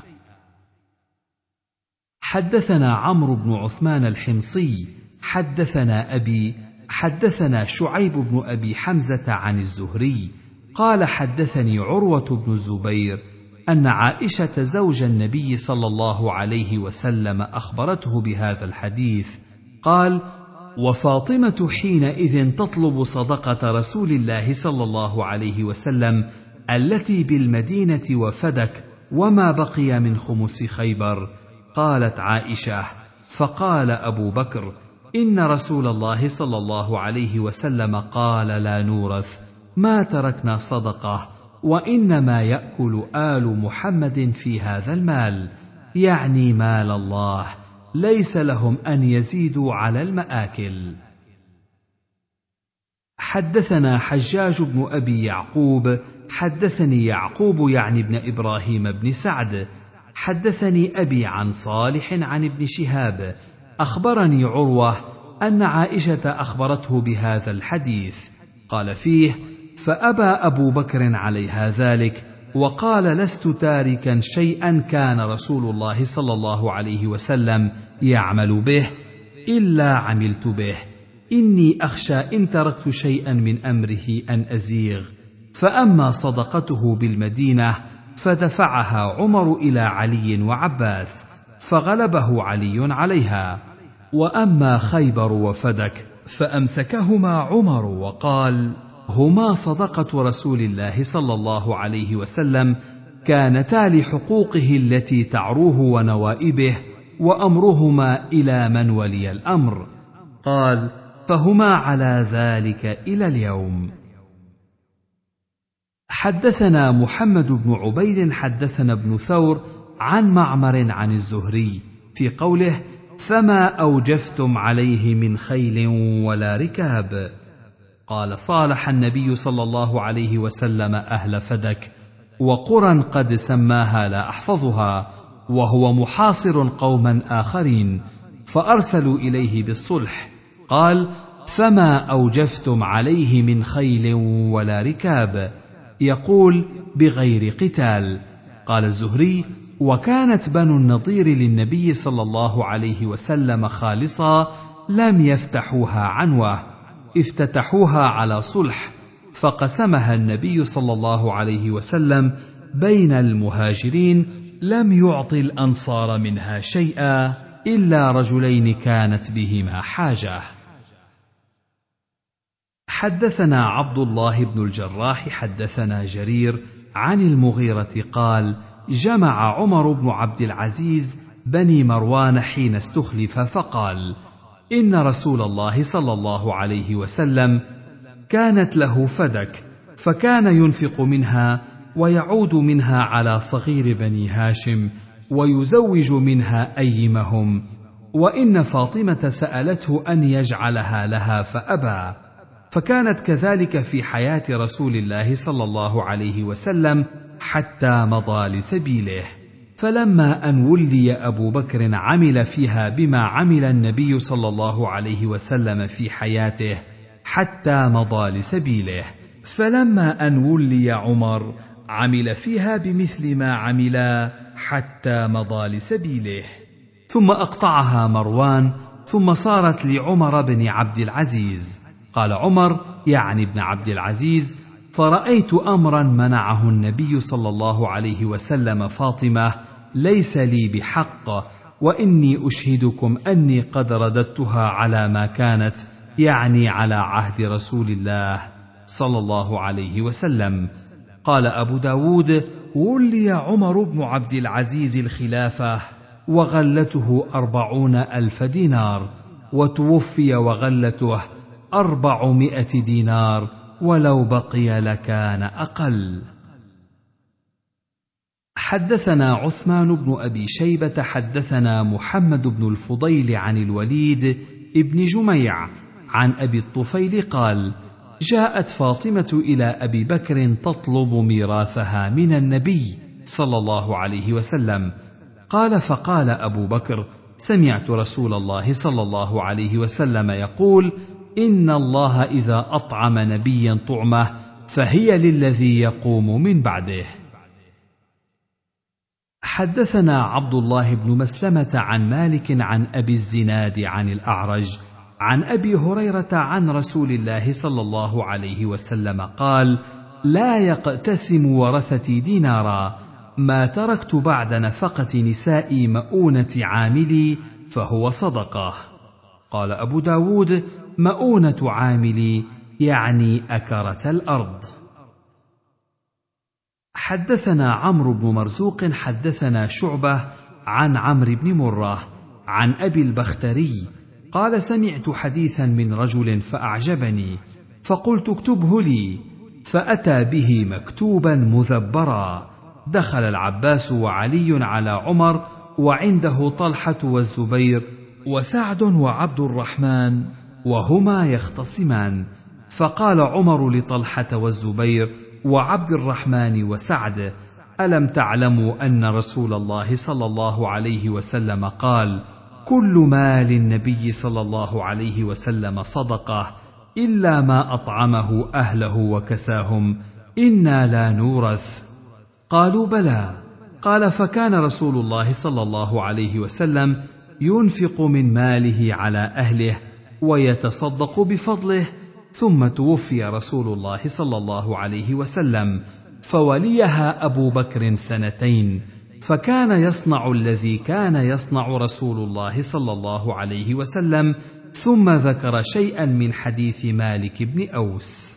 حدثنا عمرو بن عثمان الحمصي حدثنا أبي حدثنا شعيب بن أبي حمزة عن الزهري قال: حدثني عروة بن الزبير أن عائشة زوج النبي صلى الله عليه وسلم أخبرته بهذا الحديث. قال: وفاطمة حينئذ تطلب صدقة رسول الله صلى الله عليه وسلم التي بالمدينة وفدك وما بقي من خمس خيبر. قالت عائشة: فقال أبو بكر: إن رسول الله صلى الله عليه وسلم قال: لا نورث، ما تركنا صدقة، وإنما يأكل آل محمد في هذا المال، يعني مال الله، ليس لهم أن يزيدوا على المآكل. حدثنا حجاج بن أبي يعقوب حدثني يعقوب يعني ابن إبراهيم بن سعد حدثني أبي عن صالح عن ابن شهاب أخبرني عروة أن عائشة أخبرته بهذا الحديث. قال فيه: فأبى أبو بكر عليها ذلك وقال: لست تاركا شيئا كان رسول الله صلى الله عليه وسلم يعمل به إلا عملت به، إني أخشى إن تركت شيئا من أمره أن أزيغ. فأما صدقته بالمدينة فدفعها عمر إلى علي وعباس فغلبه علي عليها، وأما خيبر وفدك فأمسكهما عمر وقال: هما صدقة رسول الله صلى الله عليه وسلم، كانتا لحقوقه التي تعروه ونوائبه، وأمرهما إلى من ولي الأمر. قال: فهما على ذلك إلى اليوم. حدثنا محمد بن عبيد حدثنا ابن ثور عن معمر عن الزهري في قوله: فما أوجفتم عليه من خيل ولا ركاب. قال: صالح النبي صلى الله عليه وسلم أهل فدك وقرى قد سماها لا أحفظها، وهو محاصر قوما آخرين، فأرسلوا إليه بالصلح. قال: فما أوجفتم عليه من خيل ولا ركاب، يقول: بغير قتال. قال الزهري: وكانت بنو النضير للنبي صلى الله عليه وسلم خالصا، لم يفتحوها عنوة، افتتحوها على صلح، فقسمها النبي صلى الله عليه وسلم بين المهاجرين، لم يعط الأنصار منها شيئا إلا رجلين كانت بهما حاجة. حدثنا عبد الله بن الجراح حدثنا جرير عن المغيرة قال: جمع عمر بن عبد العزيز بني مروان حين استخلف فقال: إن رسول الله صلى الله عليه وسلم كانت له فدك، فكان ينفق منها ويعود منها على صغير بني هاشم ويزوج منها أيمهم، وإن فاطمة سألته أن يجعلها لها فأبى، فكانت كذلك في حياة رسول الله صلى الله عليه وسلم حتى مضى لسبيله. فلما أن ولي أبو بكر عمل فيها بما عمل النبي صلى الله عليه وسلم في حياته حتى مضى لسبيله. فلما أن ولي عمر عمل فيها بمثل ما عملا حتى مضى لسبيله. ثم أقطعها مروان، ثم صارت لعمر بن عبد العزيز. قال عمر يعني ابن عبد العزيز: فرأيت أمرا منعه النبي صلى الله عليه وسلم فاطمة ليس لي بحق، وإني أشهدكم أني قد رددتها على ما كانت، يعني على عهد رسول الله صلى الله عليه وسلم. قال أبو داود: ولي عمر بن عبد العزيز الخلافة وغلته أربعون ألف دينار، وتوفي وغلته أربعمائة دينار، ولو بقي لكان أقل. حدثنا عثمان بن أبي شيبة حدثنا محمد بن الفضيل عن الوليد ابن جميع عن أبي الطفيل قال: جاءت فاطمة إلى أبي بكر تطلب ميراثها من النبي صلى الله عليه وسلم. قال: فقال أبو بكر: سمعت رسول الله صلى الله عليه وسلم يقول: إن الله إذا أطعم نبيا طعمه فهي للذي يقوم من بعده. حدثنا عبد الله بن مسلمة عن مالك عن أبي الزناد عن الأعرج عن أبي هريرة عن رسول الله صلى الله عليه وسلم قال: لا يقتسم ورثتي دينارا، ما تركت بعد نفقة نسائي مؤونة عاملي فهو صدقة. قال أبو داود: مؤونة عاملي يعني أكرة الأرض. حدثنا عمرو بن مرزوق حدثنا شعبة عن عمرو بن مرة عن أبي البختري قال: سمعت حديثا من رجل فأعجبني، فقلت: اكتبه لي، فأتى به مكتوبا مذبرا. دخل العباس وعلي على عمر، وعنده طلحة والزبير وسعد وعبد الرحمن، وهما يختصمان. فقال عمر لطلحة والزبير: وعبد الرحمن وسعد: ألم تعلموا أن رسول الله صلى الله عليه وسلم قال: كل مال النبي صلى الله عليه وسلم صدقة إلا ما أطعمه أهله وكساهم، إنا لا نورث. قالوا: بلى. قال: فكان رسول الله صلى الله عليه وسلم ينفق من ماله على أهله ويتصدق بفضله، ثم توفي رسول الله صلى الله عليه وسلم فوليها أبو بكر سنتين، فكان يصنع الذي كان يصنع رسول الله صلى الله عليه وسلم، ثم ذكر شيئا من حديث مالك بن أوس.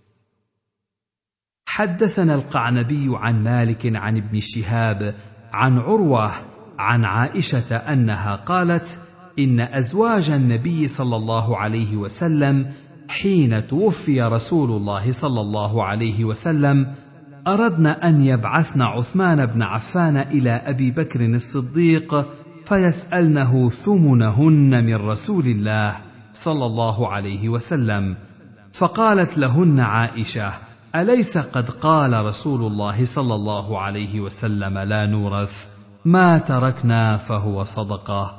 حدثنا القعنبي عن مالك عن ابن شهاب عن عروة عن عائشة أنها قالت: إن أزواج النبي صلى الله عليه وسلم حين توفي رسول الله صلى الله عليه وسلم أردن أن يبعثن عثمان بن عفان إلى أبي بكر الصديق فيسألنه ثمنهن من رسول الله صلى الله عليه وسلم، فقالت لهن عائشة: أليس قد قال رسول الله صلى الله عليه وسلم: لا نورث، ما تركنا فهو صدقة.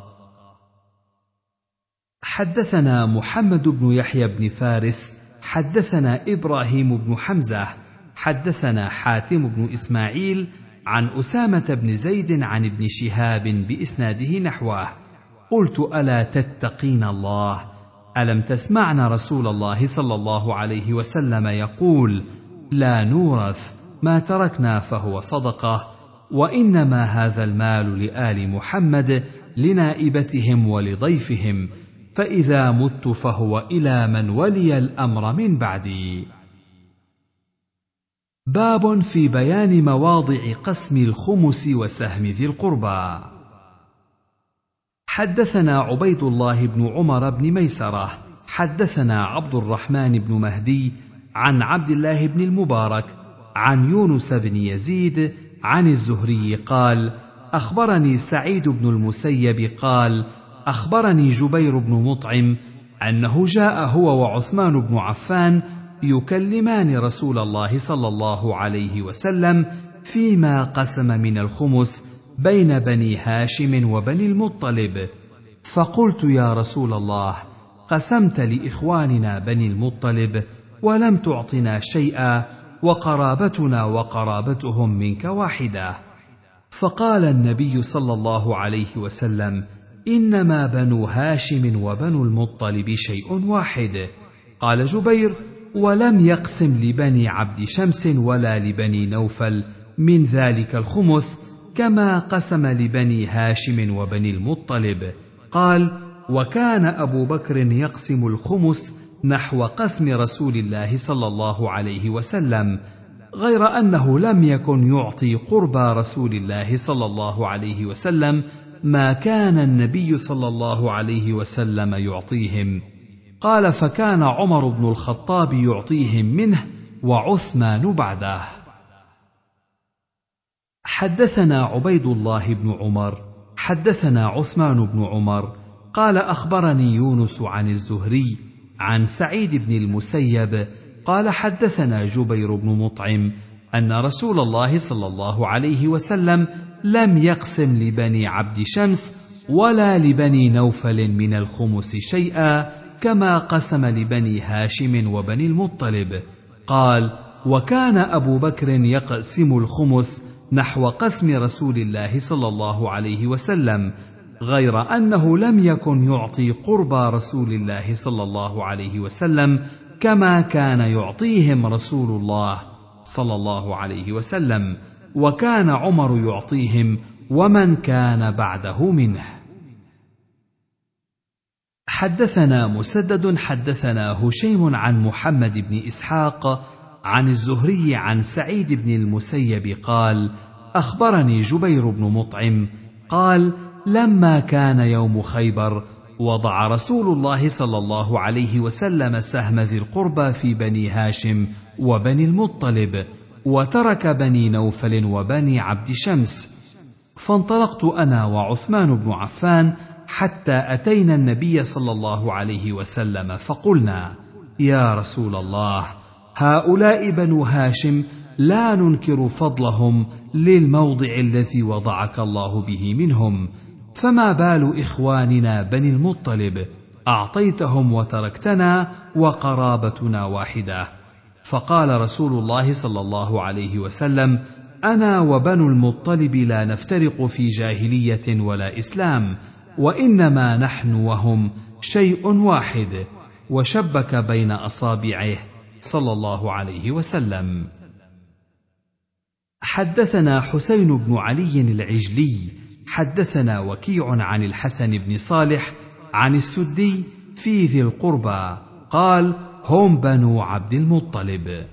حدثنا محمد بن يحيى بن فارس حدثنا إبراهيم بن حمزة حدثنا حاتم بن إسماعيل عن أسامة بن زيد عن ابن شهاب بإسناده نحوه. قلت: ألا تتقين الله؟ ألم تسمعن رسول الله صلى الله عليه وسلم يقول: لا نورث، ما تركنا فهو صدقة، وإنما هذا المال لآل محمد لنائبتهم ولضيفهم، فإذا مت فهو إلى من ولي الأمر من بعدي. باب في بيان مواضع قسم الخمس وسهم ذي القربى. حدثنا عبيد الله بن عمر بن ميسرة حدثنا عبد الرحمن بن مهدي عن عبد الله بن المبارك عن يونس بن يزيد عن الزهري قال: أخبرني سعيد بن المسيب قال: أخبرني جبير بن مطعم أنه جاء هو وعثمان بن عفان يكلمان رسول الله صلى الله عليه وسلم فيما قسم من الخمس بين بني هاشم وبني المطلب، فقلت: يا رسول الله، قسمت لإخواننا بني المطلب ولم تعطنا شيئا، وقرابتنا وقرابتهم منك واحدة. فقال النبي صلى الله عليه وسلم: إنما بنو هاشم وبنو المطلب شيء واحد. قال جبير: ولم يقسم لبني عبد شمس ولا لبني نوفل من ذلك الخمس كما قسم لبني هاشم وبني المطلب. قال: وكان أبو بكر يقسم الخمس نحو قسم رسول الله صلى الله عليه وسلم، غير أنه لم يكن يعطي قربى رسول الله صلى الله عليه وسلم ما كان النبي صلى الله عليه وسلم يعطيهم. قال: فكان عمر بن الخطاب يعطيهم منه وعثمان بعده. حدثنا عبيد الله بن عمر حدثنا عثمان بن عمر قال: أخبرني يونس عن الزهري عن سعيد بن المسيب قال: حدثنا جبير بن مطعم أن رسول الله صلى الله عليه وسلم لم يقسم لبني عبد شمس ولا لبني نوفل من الخمس شيئا كما قسم لبني هاشم وبني المطلب. قال: وكان أبو بكر يقسم الخمس نحو قسم رسول الله صلى الله عليه وسلم، غير أنه لم يكن يعطي قربى رسول الله صلى الله عليه وسلم كما كان يعطيهم رسول الله صلى الله عليه وسلم، وكان عمر يعطيهم ومن كان بعده منه. حدثنا مسدد حدثنا هشيم عن محمد بن إسحاق عن الزهري عن سعيد بن المسيب قال: أخبرني جبير بن مطعم قال: لما كان يوم خيبر وضع رسول الله صلى الله عليه وسلم سهم ذي القربى في بني هاشم وبني المطلب، وترك بني نوفل وبني عبد شمس، فانطلقت أنا وعثمان بن عفان حتى أتينا النبي صلى الله عليه وسلم فقلنا: يا رسول الله، هؤلاء بنو هاشم لا ننكر فضلهم للموضع الذي وضعك الله به منهم، فما بال إخواننا بني المطلب أعطيتهم وتركتنا وقرابتنا واحدة. فقال رسول الله صلى الله عليه وسلم: أنا وبنو المطلب لا نفترق في جاهلية ولا إسلام، وإنما نحن وهم شيء واحد. وشبك بين أصابعه صلى الله عليه وسلم. حدثنا حسين بن علي العجلي حدثنا وكيع عن الحسن بن صالح عن السدي في ذي القربى قال: هم بنو عبد المطلب.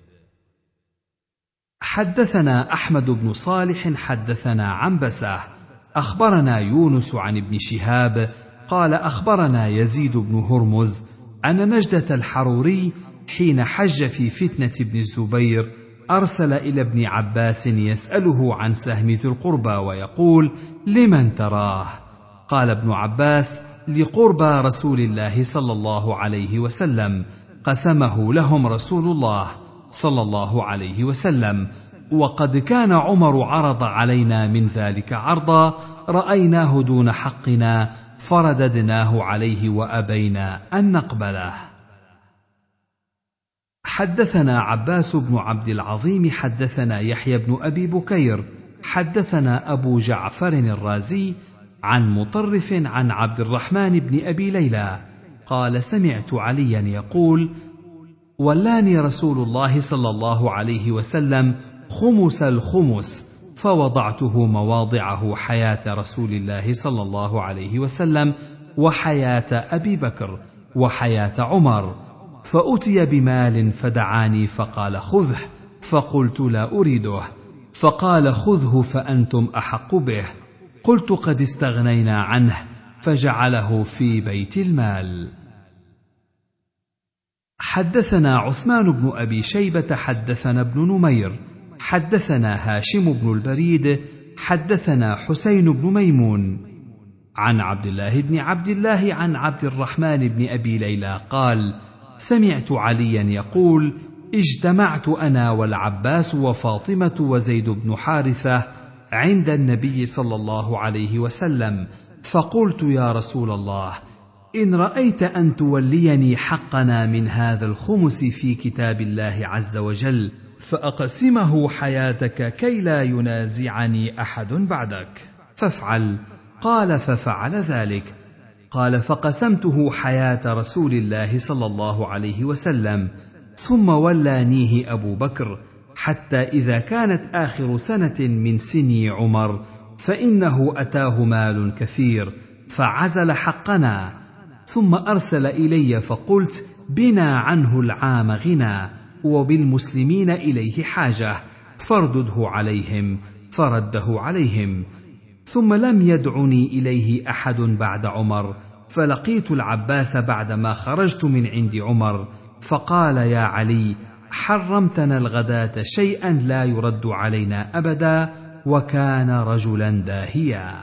حدثنا أحمد بن صالح حدثنا عنبسة أخبرنا يونس عن ابن شهاب قال: أخبرنا يزيد بن هرمز أن نجدة الحروري حين حج في فتنة ابن الزبير أرسل إلى ابن عباس يسأله عن سهم ذي القربى ويقول: لمن تراه؟ قال ابن عباس: لقربى رسول الله صلى الله عليه وسلم، قسمه لهم رسول الله صلى الله عليه وسلم، وقد كان عمر عرض علينا من ذلك عرضا رأيناه دون حقنا فرددناه عليه وأبينا أن نقبله. حدثنا عباس بن عبد العظيم حدثنا يحيى بن أبي بكير حدثنا أبو جعفر الرازي عن مطرف عن عبد الرحمن بن أبي ليلى قال: سمعت عليا يقول: ولاني رسول الله صلى الله عليه وسلم خمس الخمس، فوضعته مواضعه حياة رسول الله صلى الله عليه وسلم وحياة أبي بكر وحياة عمر، فأتي بمال فدعاني فقال: خذه، فقلت: لا أريده، فقال: خذه فأنتم أحق به. قلت: قد استغنينا عنه، فجعله في بيت المال. حدثنا عثمان بن أبي شيبة حدثنا ابن نمير حدثنا هاشم بن البريد حدثنا حسين بن ميمون عن عبد الله بن عبد الله عن عبد الرحمن بن أبي ليلى قال: سمعت عليا يقول: اجتمعت أنا والعباس وفاطمة وزيد بن حارثة عند النبي صلى الله عليه وسلم، فقلت: يا رسول الله، إن رأيت أن توليني حقنا من هذا الخمس في كتاب الله عز وجل فأقسمه حياتك كي لا ينازعني أحد بعدك، فافعل. قال: ففعل ذلك. قال: فقسمته حياة رسول الله صلى الله عليه وسلم، ثم ولانيه أبو بكر، حتى إذا كانت آخر سنة من سني عمر فإنه أتاه مال كثير فعزل حقنا، ثم أرسل إلي فقلت: بنا عنه العام غنى، وبالمسلمين إليه حاجة، فاردده عليهم، فرده عليهم. ثم لم يدعني إليه أحد بعد عمر، فلقيت العباس بعدما خرجت من عند عمر، فقال: يا علي، حرمتنا الغداة شيئا لا يرد علينا أبدا، وكان رجلا داهيا.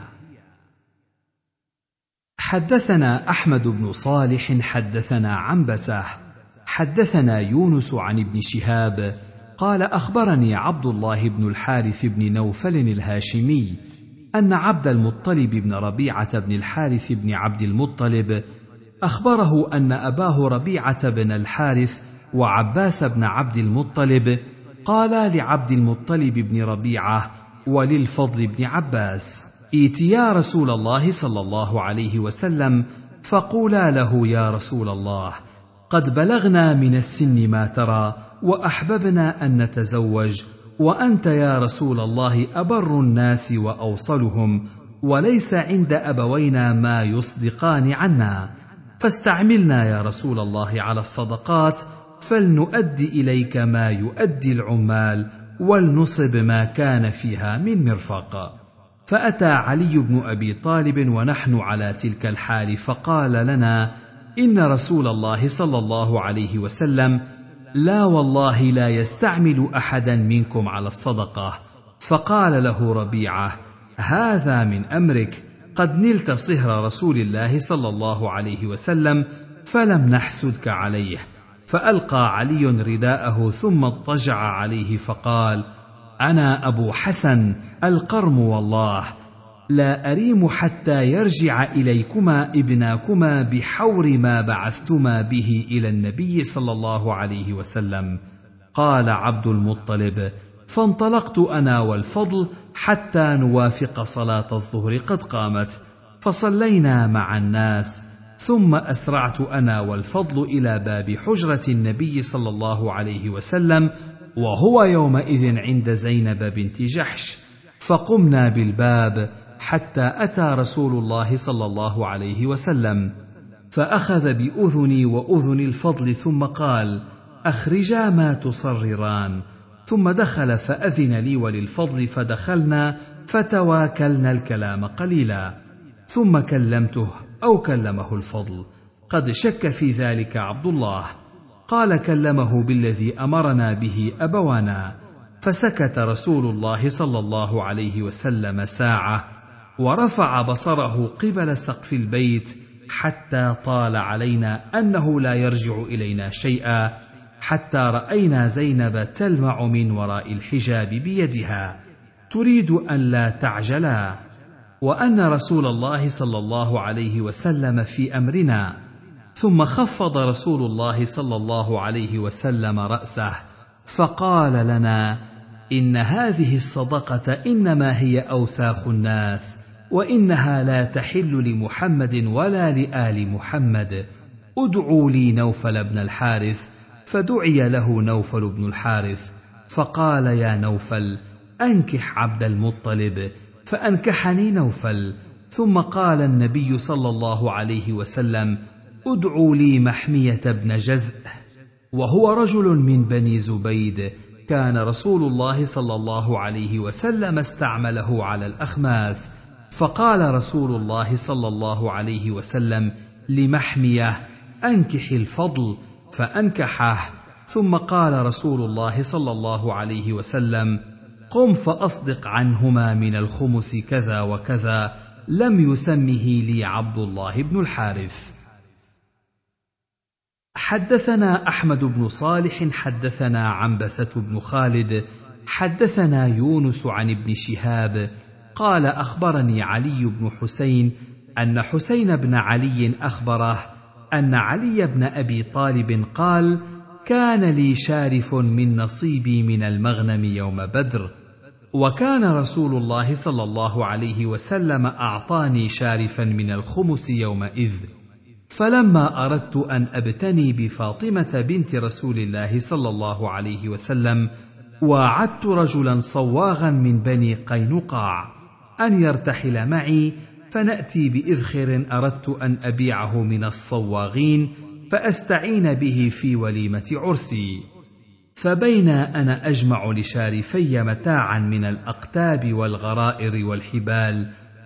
حدثنا أحمد بن صالح حدثنا عنبسة حدثنا يونس عن ابن شهاب قال: أخبرني عبد الله بن الحارث بن نوفل الهاشمي أن عبد المطلب بن ربيعة بن الحارث بن عبد المطلب أخبره أن أباه ربيعة بن الحارث وعباس بن عبد المطلب قالا لعبد المطلب بن ربيعة وللفضل بن عباس: ائتيا رسول الله صلى الله عليه وسلم فقولا له: يا رسول الله، قد بلغنا من السن ما ترى، وأحببنا أن نتزوج، وأنت يا رسول الله أبر الناس وأوصلهم، وليس عند أبوينا ما يصدقان عنا، فاستعملنا يا رسول الله على الصدقات، فلنؤدي إليك ما يؤدي العمال، ولنصب ما كان فيها من مرفق. فأتى علي بن أبي طالب ونحن على تلك الحال، فقال لنا: إن رسول الله صلى الله عليه وسلم لا والله لا يستعمل أحدا منكم على الصدقة. فقال له ربيعة: هذا من أمرك، قد نلت صهر رسول الله صلى الله عليه وسلم، فلم نحسدك عليه، فألقى علي رداءه ثم اضطجع عليه فقال: أنا أبو حسن القرم والله، لا أريم حتى يرجع إليكما ابناكما بحور ما بعثتما به إلى النبي صلى الله عليه وسلم. قال عبد المطلب: فانطلقت أنا والفضل حتى نوافق صلاة الظهر قد قامت، فصلينا مع الناس، ثم أسرعت أنا والفضل إلى باب حجرة النبي صلى الله عليه وسلم، وهو يومئذ عند زينب بنت جحش، فقمنا بالباب حتى أتى رسول الله صلى الله عليه وسلم، فأخذ بأذني وأذن الفضل ثم قال: أخرجا ما تصرران. ثم دخل فأذن لي وللفضل، فدخلنا فتواكلنا الكلام قليلا، ثم كلمته أو كلمه الفضل، قد شك في ذلك عبد الله. قال: كلمه بالذي أمرنا به أبوانا. فسكت رسول الله صلى الله عليه وسلم ساعة، ورفع بصره قبل سقف البيت حتى طال علينا أنه لا يرجع إلينا شيئا، حتى رأينا زينب تلمع من وراء الحجاب بيدها تريد أن لا تعجلا، وأن رسول الله صلى الله عليه وسلم في أمرنا. ثم خفض رسول الله صلى الله عليه وسلم رأسه فقال لنا: إن هذه الصدقة إنما هي أوساخ الناس، وإنها لا تحل لمحمد ولا لآل محمد. ادعوا لي نوفل بن الحارث. فدعي له نوفل بن الحارث، فقال: يا نوفل، أنكح عبد المطلب. فأنكحني نوفل. ثم قال النبي صلى الله عليه وسلم: ادعوا لي محمية بن جزء، وهو رجل من بني زبيد، كان رسول الله صلى الله عليه وسلم استعمله على الأخماس. فقال رسول الله صلى الله عليه وسلم لمحمية: أنكح الفضل، فأنكحه. ثم قال رسول الله صلى الله عليه وسلم: قم فأصدق عنهما من الخمس كذا وكذا، لم يسمه لي عبد الله بن الحارث. حدثنا أحمد بن صالح حدثنا عنبسة بن خالد حدثنا يونس عن ابن شهاب قال: أخبرني علي بن حسين أن حسين بن علي أخبره أن علي بن أبي طالب قال: كان لي شارف من نصيبي من المغنم يوم بدر، وكان رسول الله صلى الله عليه وسلم أعطاني شارفا من الخمس يومئذ. فلما أردت أن أبتني بفاطمة بنت رسول الله صلى الله عليه وسلم، وعدت رجلا صواغا من بني قينقاع أن يرتحل معي، فنأتي بإذخر أردت أن أبيعه من الصواغين فأستعين به في وليمة عرسي. فبين أنا أجمع لشارفي متاعا من الأقتاب والغرائر والحبال،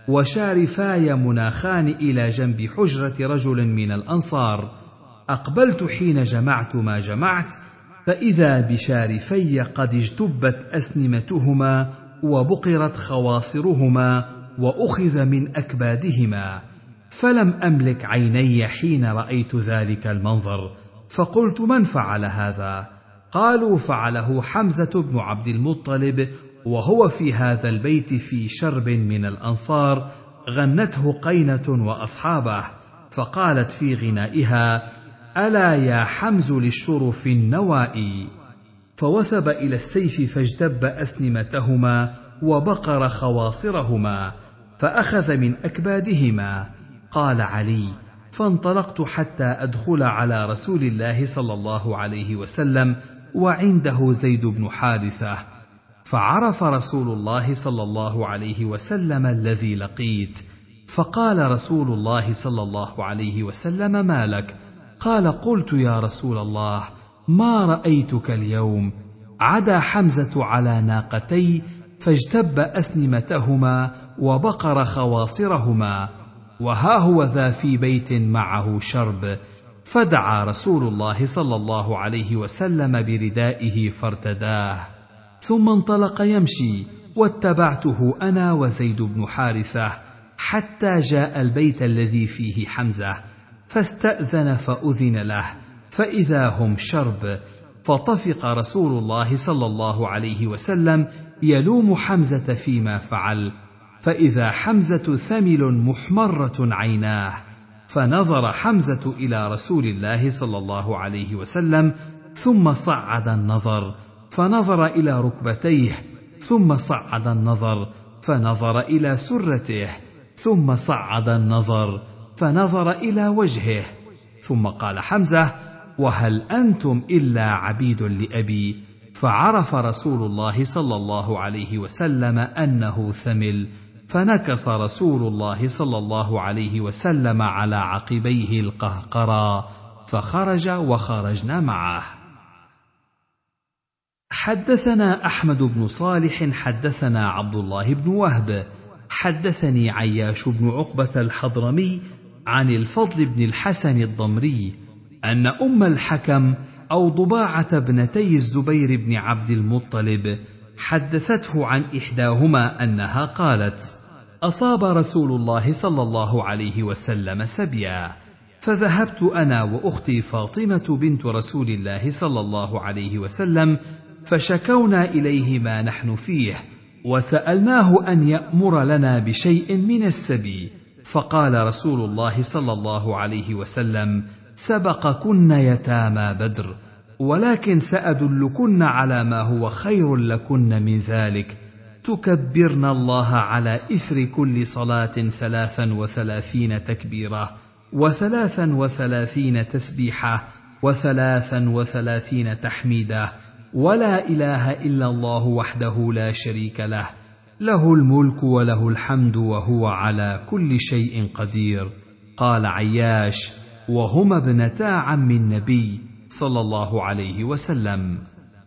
وشارفاي مناخان إلى جنب حجرة رجل من الأنصار، أقبلت حين جمعت ما جمعت، فإذا بشارفي قد اجتبت أسنمتهما وبقرت خواصرهما وأخذ من أكبادهما، فلم أملك عيني حين رأيت ذلك المنظر، فقلت: من فعل هذا؟ قالوا: فعله حمزة بن عبد المطلب، وهو في هذا البيت في شرب من الأنصار، غنته قينة وأصحابه، فقالت في غنائها: ألا يا حمز للشرف النوائي. فوثب إلى السيف فاجتب أسنمتهما وبقر خواصرهما، فأخذ من أكبادهما. قال علي: فانطلقت حتى أدخل على رسول الله صلى الله عليه وسلم وعنده زيد بن حارثة، فعرف رسول الله صلى الله عليه وسلم الذي لقيت، فقال رسول الله صلى الله عليه وسلم: ما لك؟ قال: قلت يا رسول الله: ما رأيتك اليوم. عدا حمزة على ناقتي فاجتب أسنمتهما وبقر خواصرهما، وها هو ذا في بيت معه شرب. فدعا رسول الله صلى الله عليه وسلم بردائه فارتداه، ثم انطلق يمشي، واتبعته أنا وزيد بن حارثة حتى جاء البيت الذي فيه حمزة، فاستأذن فأذن له، فإذا هم شرب، فطفق رسول الله صلى الله عليه وسلم يلوم حمزة فيما فعل، فإذا حمزة ثمل محمرة عيناه، فنظر حمزة إلى رسول الله صلى الله عليه وسلم ثم صعد النظر فنظر إلى ركبتيه، ثم صعد النظر فنظر إلى سرته، ثم صعد النظر فنظر إلى وجهه، ثم قال حمزة: وهل أنتم إلا عبيد لأبي؟ فعرف رسول الله صلى الله عليه وسلم أنه ثمل، فنكص رسول الله صلى الله عليه وسلم على عقبيه القهقرى، فخرج وخرجنا معه. حدثنا أحمد بن صالح حدثنا عبد الله بن وهب حدثني عياش بن عقبة الحضرمي عن الفضل بن الحسن الضمري أن أم الحكم أو ضباعة ابنتي الزبير بن عبد المطلب حدثته عن إحداهما أنها قالت: أصاب رسول الله صلى الله عليه وسلم سبيا، فذهبت أنا وأختي فاطمة بنت رسول الله صلى الله عليه وسلم فشكونا إليه ما نحن فيه، وسألناه أن يأمر لنا بشيء من السبي، فقال رسول الله صلى الله عليه وسلم: سبقكن يتامى بدر، ولكن سأدلكن على ما هو خير لكن من ذلك، تكبرن الله على إثر كل صلاة ثلاثا وثلاثين تكبيرة، وثلاثا وثلاثين تسبيحة، وثلاثا وثلاثين تحميدة، ولا إله إلا الله وحده لا شريك له، له الملك وله الحمد وهو على كل شيء قدير. قال عياش: وهما ابنتا عم النبي صلى الله عليه وسلم.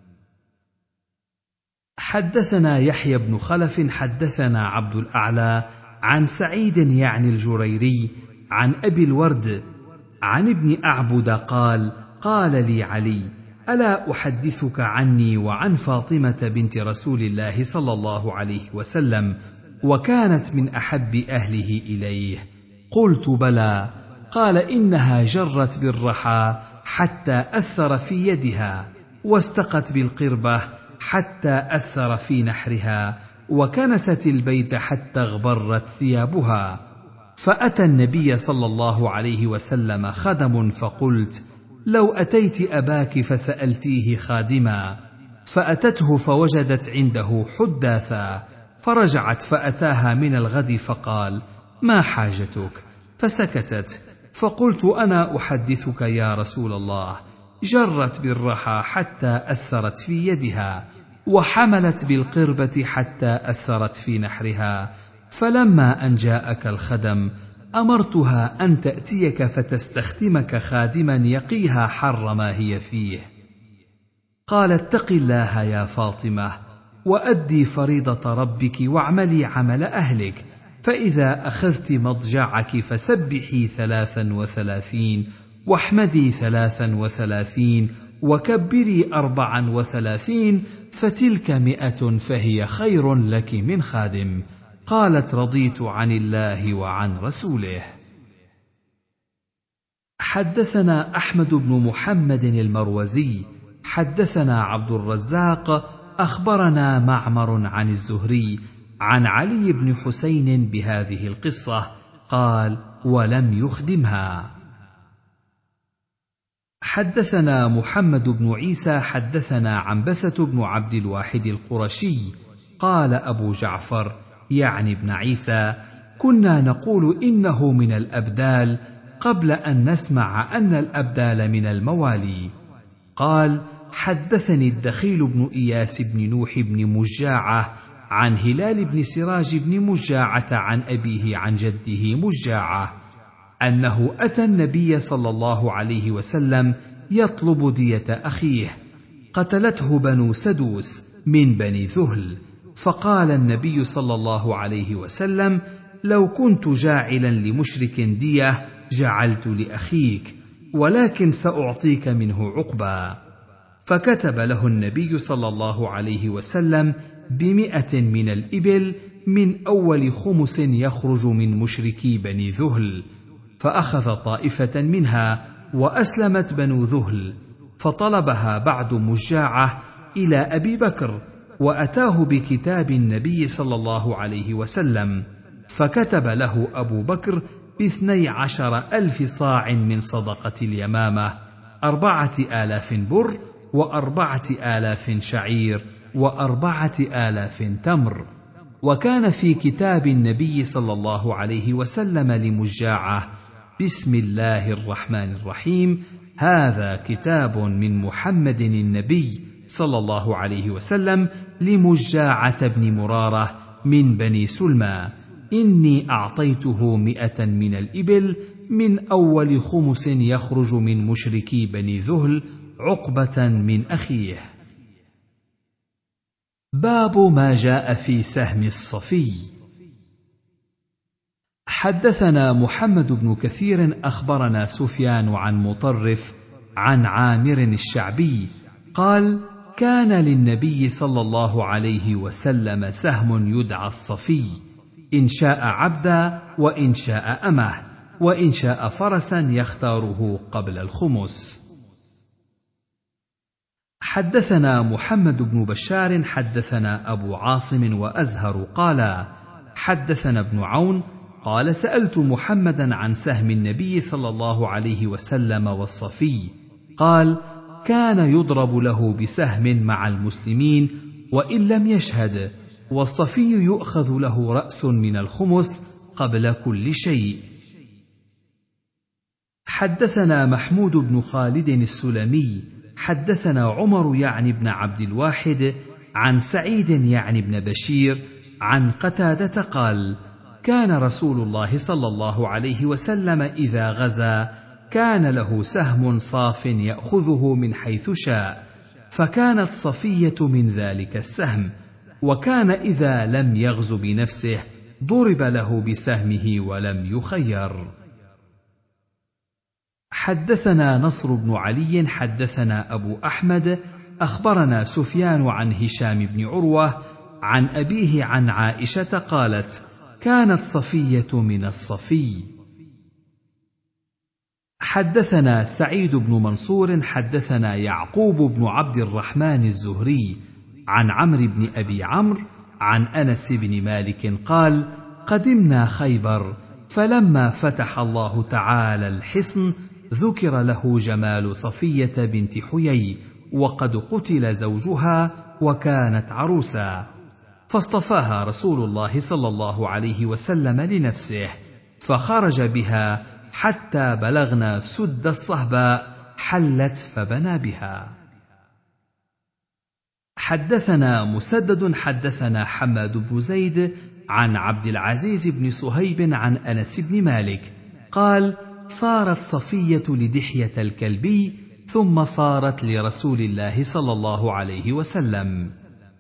حدثنا يحيى بن خلف حدثنا عبد الأعلى عن سعيد يعني الجريري عن أبي الورد عن ابن أعبد قال: قال لي علي: ألا أحدثك عني وعن فاطمة بنت رسول الله صلى الله عليه وسلم، وكانت من أحب أهله إليه؟ قلت: بلى. قال: إنها جرت بالرحى حتى أثر في يدها، واستقت بالقربة حتى أثر في نحرها، وكنست البيت حتى اغبرت ثيابها. فأتى النبي صلى الله عليه وسلم خدم، فقلت: لو أتيت أباك فسألتيه خادما، فأتته فوجدت عنده حداثا، فرجعت فأتاها من الغد فقال: ما حاجتك؟ فسكتت، فقلت: أنا أحدثك يا رسول الله، جرت بالرحى حتى أثرت في يدها، وحملت بالقربة حتى أثرت في نحرها، فلما أن جاءك الخدم أمرتها أن تأتيك فتستخدمك خادما يقيها حر ما هي فيه. قال: اتق الله يا فاطمة، وأدي فريضة ربك واعملي عمل أهلك، فإذا أخذت مضجعك فسبحي ثلاثا وثلاثين، واحمدي ثلاثا وثلاثين، وكبري أربعا وثلاثين، فتلك مئة، فهي خير لك من خادم. قالت: رضيت عن الله وعن رسوله. حدثنا أحمد بن محمد المروزي حدثنا عبد الرزاق أخبرنا معمر عن الزهري عن علي بن حسين بهذه القصة، قال: ولم يخدمها. حدثنا محمد بن عيسى حدثنا عنبسة بن عبد الواحد القرشي قال: أبو جعفر يعني ابن عيسى: كنا نقول إنه من الأبدال قبل أن نسمع أن الأبدال من الموالي. قال: حدثني الدخيل بن إياس بن نوح بن مجاعة عن هلال بن سراج بن مجاعة عن أبيه عن جده مجاعة أنه أتى النبي صلى الله عليه وسلم يطلب دية أخيه، قتلته بنو سدوس من بني ذهل، فقال النبي صلى الله عليه وسلم: لو كنت جاعلا لمشرك دية جعلت لأخيك، ولكن سأعطيك منه عقبا. فكتب له النبي صلى الله عليه وسلم بمئة من الإبل من أول خمس يخرج من مشركي بني ذهل، فأخذ طائفة منها وأسلمت بنو ذهل، فطلبها بعد مجاعة إلى أبي بكر، وأتاه بكتاب النبي صلى الله عليه وسلم، فكتب له أبو بكر باثني عشر ألف صاع من صدقة اليمامة، أربعة آلاف بر، وأربعة آلاف شعير، وأربعة آلاف تمر. وكان في كتاب النبي صلى الله عليه وسلم لمجاعة: بسم الله الرحمن الرحيم، هذا كتاب من محمد النبي صلى الله عليه وسلم لمجاعة بن مرارة من بني سلمى، إني أعطيته مئة من الإبل من أول خمس يخرج من مشركي بني ذهل عقبة من أخيه. باب ما جاء في سهم الصفي. حدثنا محمد بن كثير أخبرنا سفيان عن مطرف عن عامر الشعبي قال: كان للنبي صلى الله عليه وسلم سهم يدعى الصفي، إن شاء عبدا وإن شاء أمه، وإن شاء فرسا يختاره قبل الخمس. حدثنا محمد بن بشار حدثنا أبو عاصم وأزهر قال: حدثنا ابن عون قال: سألت محمدا عن سهم النبي صلى الله عليه وسلم والصفي، قال: كان يضرب له بسهم مع المسلمين وإن لم يشهد، والصفي يؤخذ له رأس من الخمس قبل كل شيء. حدثنا محمود بن خالد السلمي حدثنا عمر يعني بن عبد الواحد عن سعيد يعني بن بشير عن قتادة قال: كان رسول الله صلى الله عليه وسلم إذا غزا كان له سهم صاف يأخذه من حيث شاء، فكانت صفية من ذلك السهم، وكان إذا لم يغز بنفسه ضرب له بسهمه ولم يخير. حدثنا نصر بن علي حدثنا أبو أحمد أخبرنا سفيان عن هشام بن عروة عن أبيه عن عائشة قالت: كانت صفية من الصفي. حدثنا سعيد بن منصور حدثنا يعقوب بن عبد الرحمن الزهري عن عمرو بن أبي عمرو عن أنس بن مالك قال: قدمنا خيبر، فلما فتح الله تعالى الحصن ذكر له جمال صفية بنت حيي، وقد قتل زوجها وكانت عروسا، فاصطفاها رسول الله صلى الله عليه وسلم لنفسه، فخرج بها حتى بلغنا سد الصهباء، حلت فبنى بها. حدثنا مسدد حدثنا حماد بن زيد عن عبد العزيز بن صهيب عن أنس بن مالك قال: صارت صفية لدحية الكلبي، ثم صارت لرسول الله صلى الله عليه وسلم.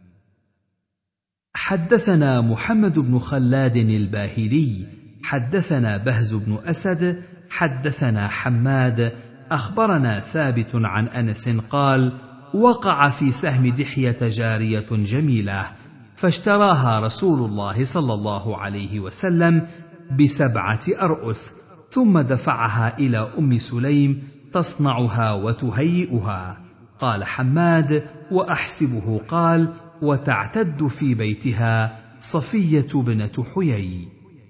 حدثنا محمد بن خلاد الباهلي حدثنا بهز بن أسد حدثنا حماد أخبرنا ثابت عن أنس قال: وقع في سهم دحية جارية جميلة، فاشتراها رسول الله صلى الله عليه وسلم بسبعة أرؤس، ثم دفعها إلى أم سليم تصنعها وتهيئها. قال حماد: وأحسبه قال: وتعتد في بيتها صفية بنت حيي.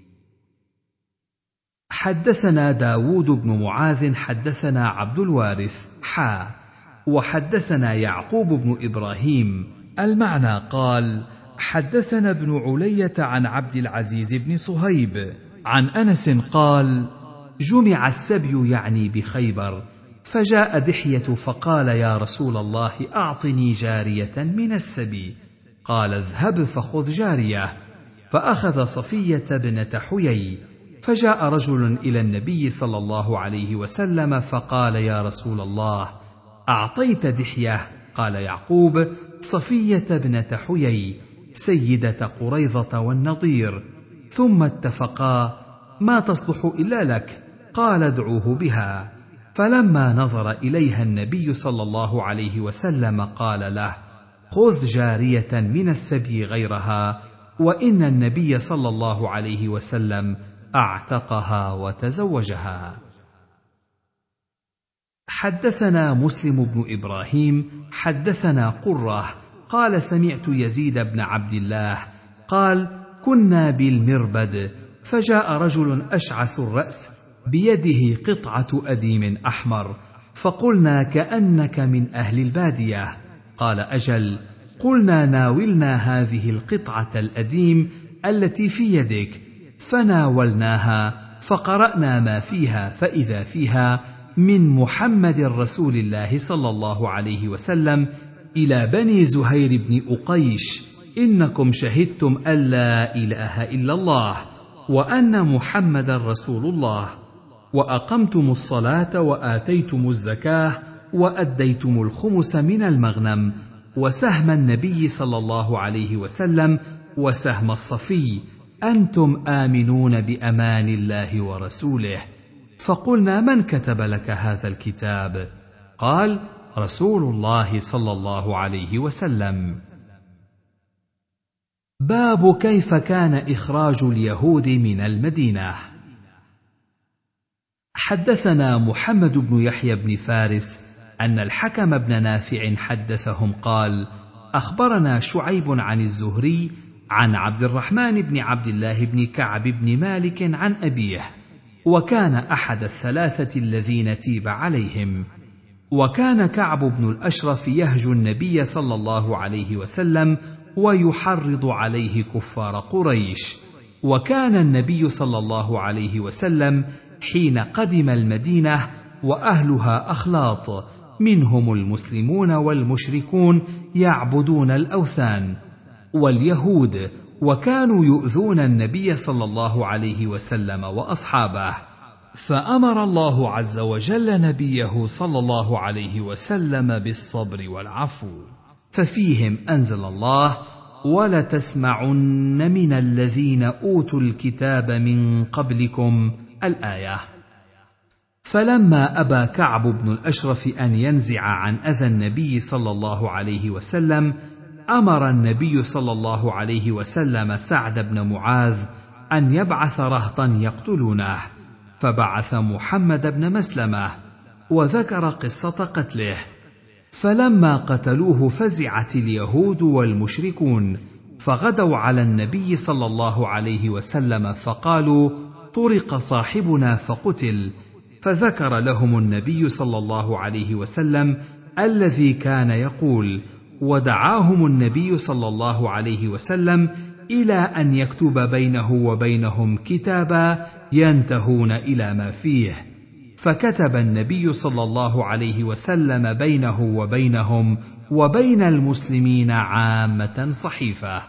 حدثنا داود بن معاذ حدثنا عبد الوارث حا وحدثنا يعقوب بن إبراهيم المعنى قال: حدثنا ابن علية عن عبد العزيز بن صهيب عن أنس قال: جمع السبي يعني بخيبر، فجاء دحية فقال: يا رسول الله أعطني جارية من السبي. قال: اذهب فخذ جارية. فأخذ صفية بنت حيي. فجاء رجل إلى النبي صلى الله عليه وسلم فقال: يا رسول الله أعطيت دحية؟ قال يعقوب: صفية بنت حيي سيدة قريظة والنضير. ثم اتفقا: ما تصلح إلا لك. قال: ادعوه بها. فلما نظر إليها النبي صلى الله عليه وسلم قال له: خذ جارية من السبي غيرها، وإن النبي صلى الله عليه وسلم أعتقها وتزوجها. حدثنا مسلم بن إبراهيم حدثنا قرة قال سمعت يزيد بن عبد الله قال كنا بالمربد فجاء رجل أشعث الرأس بيده قطعة أديم أحمر فقلنا كأنك من أهل البادية. قال أجل. قلنا ناولنا هذه القطعة الأديم التي في يدك، فناولناها فقرأنا ما فيها فإذا فيها من محمد رسول الله صلى الله عليه وسلم إلى بني زهير بن أقيش إنكم شهدتم أن لا إله إلا الله وأن محمد رسول الله وأقمتم الصلاة وآتيتم الزكاة وأديتم الخمس من المغنم وسهم النبي صلى الله عليه وسلم وسهم الصفي، أنتم آمنون بأمان الله ورسوله. فقلنا من كتب لك هذا الكتاب؟ قال رسول الله صلى الله عليه وسلم. باب كيف كان إخراج اليهود من المدينة. حدثنا محمد بن يحيى بن فارس أن الحكم بن نافع حدثهم قال أخبرنا شعيب عن الزهري عن عبد الرحمن بن عبد الله بن كعب بن مالك عن أبيه، وكان أحد الثلاثة الذين تيب عليهم. وكان كعب بن الأشرف يهجو النبي صلى الله عليه وسلم ويحرض عليه كفار قريش. وكان النبي صلى الله عليه وسلم حين قدم المدينة وأهلها أخلاط، منهم المسلمون والمشركون يعبدون الأوثان واليهود، وكانوا يؤذون النبي صلى الله عليه وسلم وأصحابه. فأمر الله عز وجل نبيه صلى الله عليه وسلم بالصبر والعفو، ففيهم أنزل الله ولتسمعن من الذين أوتوا الكتاب من قبلكم الآية. فلما أبى كعب بن الأشرف أن ينزع عن أذى النبي صلى الله عليه وسلم أمر النبي صلى الله عليه وسلم سعد بن معاذ أن يبعث رهطا يقتلونه، فبعث محمد بن مسلمة وذكر قصة قتله. فلما قتلوه فزعت اليهود والمشركون، فغدوا على النبي صلى الله عليه وسلم فقالوا طرق صاحبنا فقتل، فذكر لهم النبي صلى الله عليه وسلم الذي كان يقول، ودعاهم النبي صلى الله عليه وسلم إلى أن يكتب بينه وبينهم كتابا ينتهون إلى ما فيه، فكتب النبي صلى الله عليه وسلم بينه وبينهم وبين المسلمين عامة صحيفة.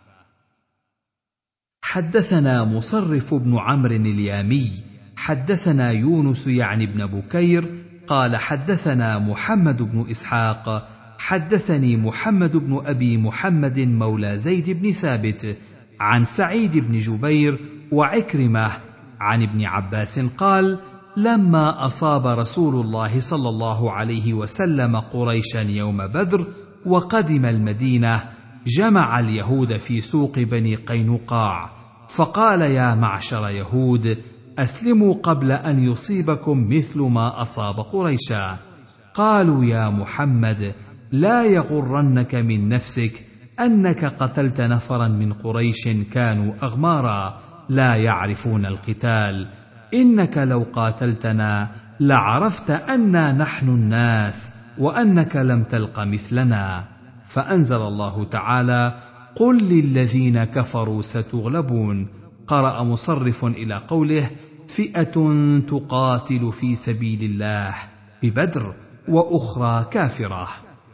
حدثنا مصرف بن عمرو اليامي حدثنا يونس يعني بن بكير قال حدثنا محمد بن إسحاق حدثني محمد بن أبي محمد مولى زيد بن ثابت عن سعيد بن جبير وعكرمة عن ابن عباس قال لما أصاب رسول الله صلى الله عليه وسلم قريشا يوم بدر وقدم المدينة جمع اليهود في سوق بني قينقاع، فقال يا معشر يهود أسلموا قبل أن يصيبكم مثل ما أصاب قريشا. قالوا يا محمد لا يغرنك من نفسك أنك قتلت نفرا من قريش كانوا أغمارا لا يعرفون القتال، إنك لو قاتلتنا لعرفت أنا نحن الناس وأنك لم تلق مثلنا. فأنزل الله تعالى قل للذين كفروا ستغلبون. قرأ مصرف إلى قوله فئة تقاتل في سبيل الله ببدر وأخرى كافرة.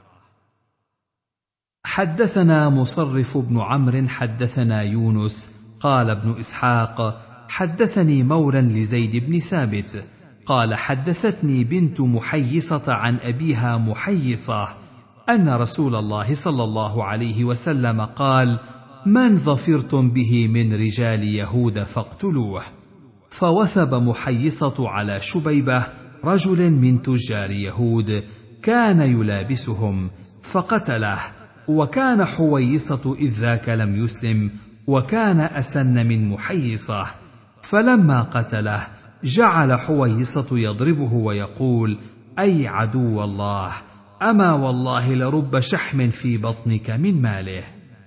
حدثنا مصرف بن عمرو حدثنا يونس قال ابن إسحاق حدثني مولى لزيد بن ثابت قال حدثتني بنت محيصة عن أبيها محيصة أن رسول الله صلى الله عليه وسلم قال من ظفرتم به من رجال يهود فاقتلوه. فوثب محيصة على شبيبة رجل من تجار يهود كان يلابسهم فقتله، وكان حويصة إذ ذاك لم يسلم وكان أسن من محيصة، فلما قتله جعل حويصة يضربه ويقول أي عدو الله، أما والله لرب شحم في بطنك من ماله.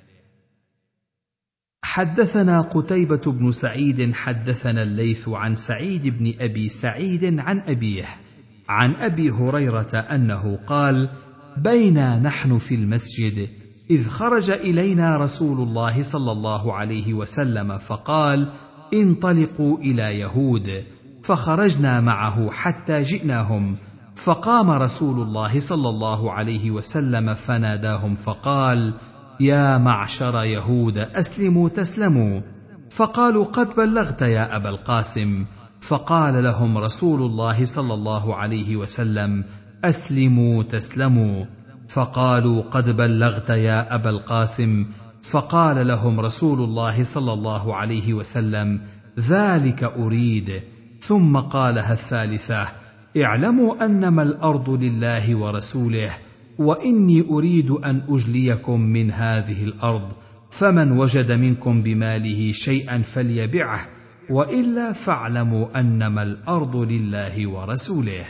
حدثنا قتيبة بن سعيد حدثنا الليث عن سعيد بن أبي سعيد عن أبيه عن أبي هريرة أنه قال: بينا نحن في المسجد إذ خرج إلينا رسول الله صلى الله عليه وسلم فقال: انطلقوا إلى يهود، فخرجنا معه حتى جئناهم، فقام رسول الله صلى الله عليه وسلم فناداهم فقال: يا معشر يهود أسلموا تسلموا. فقالوا: قد بلغت يا أبا القاسم. فقال لهم رسول الله صلى الله عليه وسلم: أسلموا تسلموا. فقالوا: قد بلغت يا أبا القاسم. فقال لهم رسول الله صلى الله عليه وسلم: ذلك أريد. ثم قالها الثالثة: اعلموا أنما الأرض لله ورسوله، وإني أريد أن أجليكم من هذه الأرض، فمن وجد منكم بماله شيئا فليبعه، وإلا فاعلموا أنما الأرض لله ورسوله.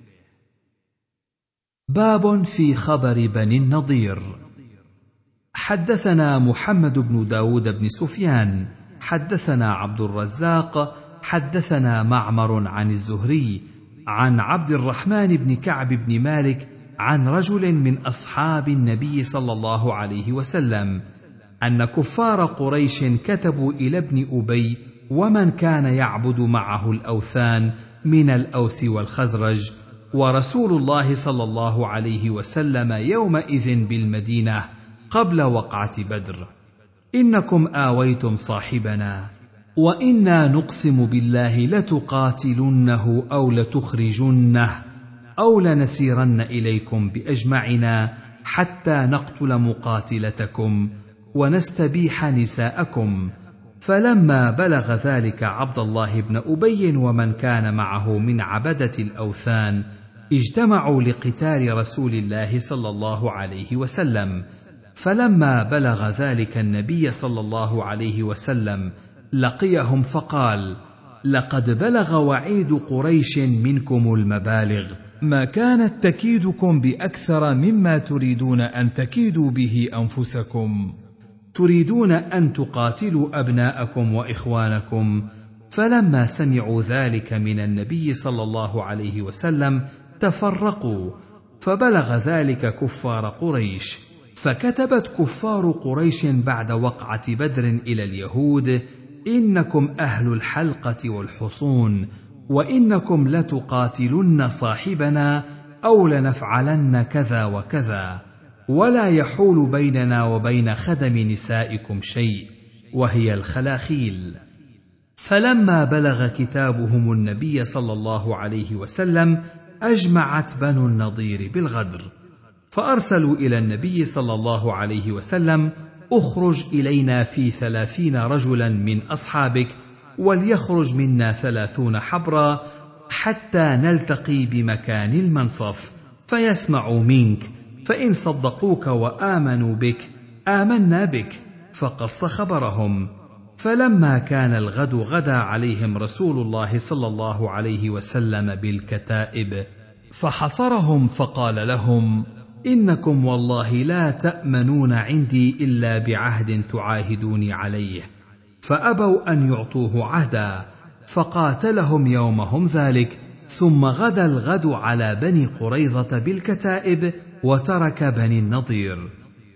باب في خبر بني النضير. حدثنا محمد بن داود بن سفيان حدثنا عبد الرزاق حدثنا معمر عن الزهري عن عبد الرحمن بن كعب بن مالك عن رجل من أصحاب النبي صلى الله عليه وسلم أن كفار قريش كتبوا إلى ابن أبي ومن كان يعبد معه الأوثان من الأوس والخزرج، ورسول الله صلى الله عليه وسلم يومئذ بالمدينة قبل وقعة بدر: إنكم آويتم صاحبنا، وإنا نقسم بالله لتقاتلنه أو لتخرجنه أو لنسيرن إليكم بأجمعنا حتى نقتل مقاتلتكم ونستبيح نساءكم. فلما بلغ ذلك عبد الله بن أبي ومن كان معه من عبدة الأوثان اجتمعوا لقتال رسول الله صلى الله عليه وسلم. فلما بلغ ذلك النبي صلى الله عليه وسلم لقيهم فقال: لقد بلغ وعيد قريش منكم المبالغ، ما كانت تكيدكم بأكثر مما تريدون أن تكيدوا به أنفسكم، تريدون أن تقاتلوا أبناءكم وإخوانكم. فلما سمعوا ذلك من النبي صلى الله عليه وسلم تفرقوا، فبلغ ذلك كفار قريش، فكتبت كفار قريش بعد وقعة بدر إلى اليهود: إنكم أهل الحلقة والحصون، وإنكم لتقاتلن صاحبنا أو لنفعلن كذا وكذا، ولا يحول بيننا وبين خدم نسائكم شيء، وهي الخلاخيل. فلما بلغ كتابهم النبي صلى الله عليه وسلم أجمعت بنو النضير بالغدر، فأرسلوا إلى النبي صلى الله عليه وسلم: أخرج إلينا في ثلاثين رجلا من أصحابك، وليخرج منا ثلاثون حبرا حتى نلتقي بمكان المنصف فيسمعوا منك، فإن صدقوك وآمنوا بك آمنا بك. فقص خبرهم. فلما كان الغد غدا عليهم رسول الله صلى الله عليه وسلم بالكتائب فحصرهم فقال لهم: إنكم والله لا تأمنون عندي إلا بعهد تعاهدوني عليه. فأبوا أن يعطوه عهدا، فقاتلهم يومهم ذلك، ثم غدا الغد على بني قريظة بالكتائب وترك بني النضير،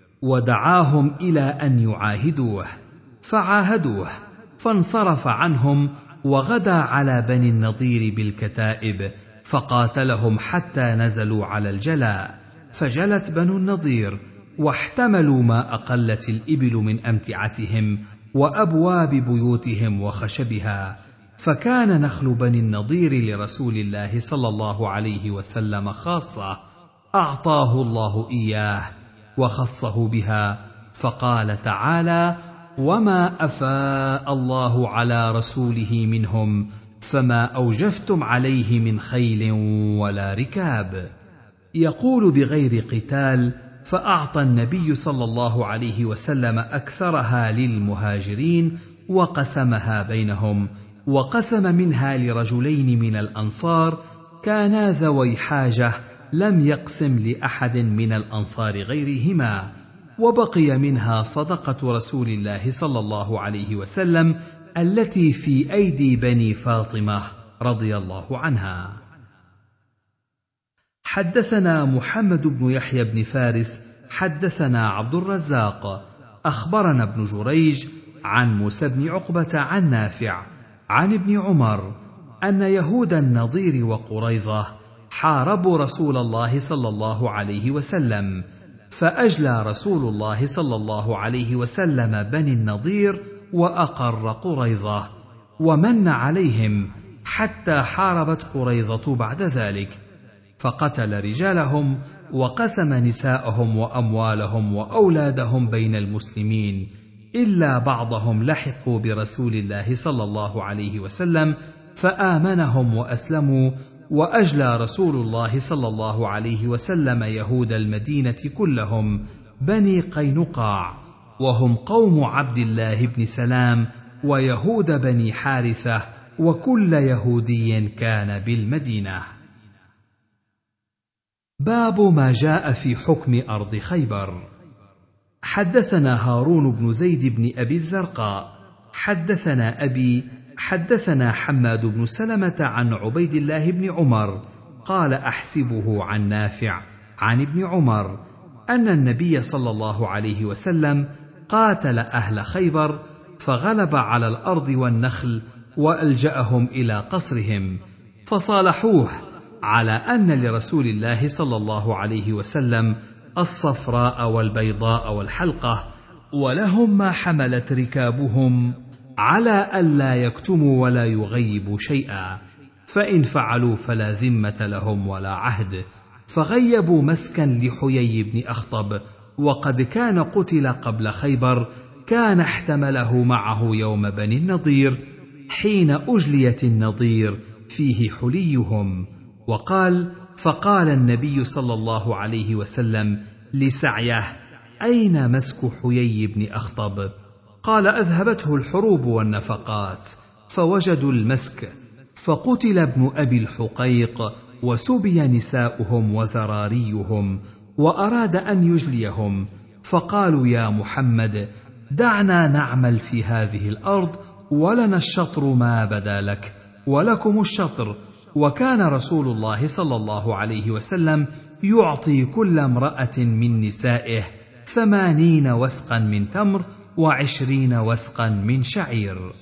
ودعاهم إلى أن يعاهدوه، فعاهدوه، فانصرف عنهم، وغدا على بني النضير بالكتائب، فقاتلهم حتى نزلوا على الجلاء، فجلت بنو النضير، واحتملوا ما أقلت الإبل من أمتعتهم وأبواب بيوتهم وخشبها. فكان نخل بني النضير لرسول الله صلى الله عليه وسلم خاصة، أعطاه الله إياه وخصه بها. فقال تعالى: وما أفاء الله على رسوله منهم فما أوجفتم عليه من خيل ولا ركاب. يقول بغير قتال، فأعطى النبي صلى الله عليه وسلم أكثرها للمهاجرين وقسمها بينهم، وقسم منها لرجلين من الأنصار كانا ذوي حاجة لم يقسم لأحد من الأنصار غيرهما، وبقي منها صدقة رسول الله صلى الله عليه وسلم التي في أيدي بني فاطمة رضي الله عنها. حدثنا محمد بن يحيى بن فارس حدثنا عبد الرزاق أخبرنا ابن جريج عن موسى بن عقبة عن نافع عن ابن عمر أن يهود النضير وقريظة حاربوا رسول الله صلى الله عليه وسلم، فأجلى رسول الله صلى الله عليه وسلم بني النضير وأقر قريظة، ومن عليهم حتى حاربت قريظة بعد ذلك، فقتل رجالهم وقسم نساءهم وأموالهم وأولادهم بين المسلمين، إلا بعضهم لحقوا برسول الله صلى الله عليه وسلم فآمنهم وأسلموا، وأجلى رسول الله صلى الله عليه وسلم يهود المدينة كلهم بني قينقاع، وهم قوم عبد الله بن سلام ويهود بني حارثة وكل يهودي كان بالمدينة. باب ما جاء في حكم أرض خيبر. حدثنا هارون بن زيد بن أبي الزرقاء حدثنا أبي حدثنا حماد بن سلمة عن عبيد الله بن عمر قال أحسبه عن نافع عن ابن عمر أن النبي صلى الله عليه وسلم قاتل أهل خيبر فغلب على الأرض والنخل وألجأهم إلى قصرهم، فصالحوه على أن لرسول الله صلى الله عليه وسلم الصفراء والبيضاء والحلقة، ولهم ما حملت ركابهم على ألا يكتموا ولا يغيبوا شيئا، فإن فعلوا فلا ذمة لهم ولا عهد، فغيبوا مسكا لحيي بن أخطب، وقد كان قتل قبل خيبر، كان احتمله معه يوم بني النضير حين أجليت النضير فيه حليهم. وقال: فقال النبي صلى الله عليه وسلم لسعيه: أين مسك حيي بن أخطب؟ قال: أذهبته الحروب والنفقات، فوجدوا المسك، فقتل ابن أبي الحقيق وسبي نساؤهم وذراريهم، وأراد أن يجليهم، فقالوا: يا محمد دعنا نعمل في هذه الأرض، ولنا الشطر ما بدا لك ولكم الشطر. وكان رسول الله صلى الله عليه وسلم يعطي كل امرأة من نسائه ثمانين وسقا من تمر وعشرين وسقا من شعير.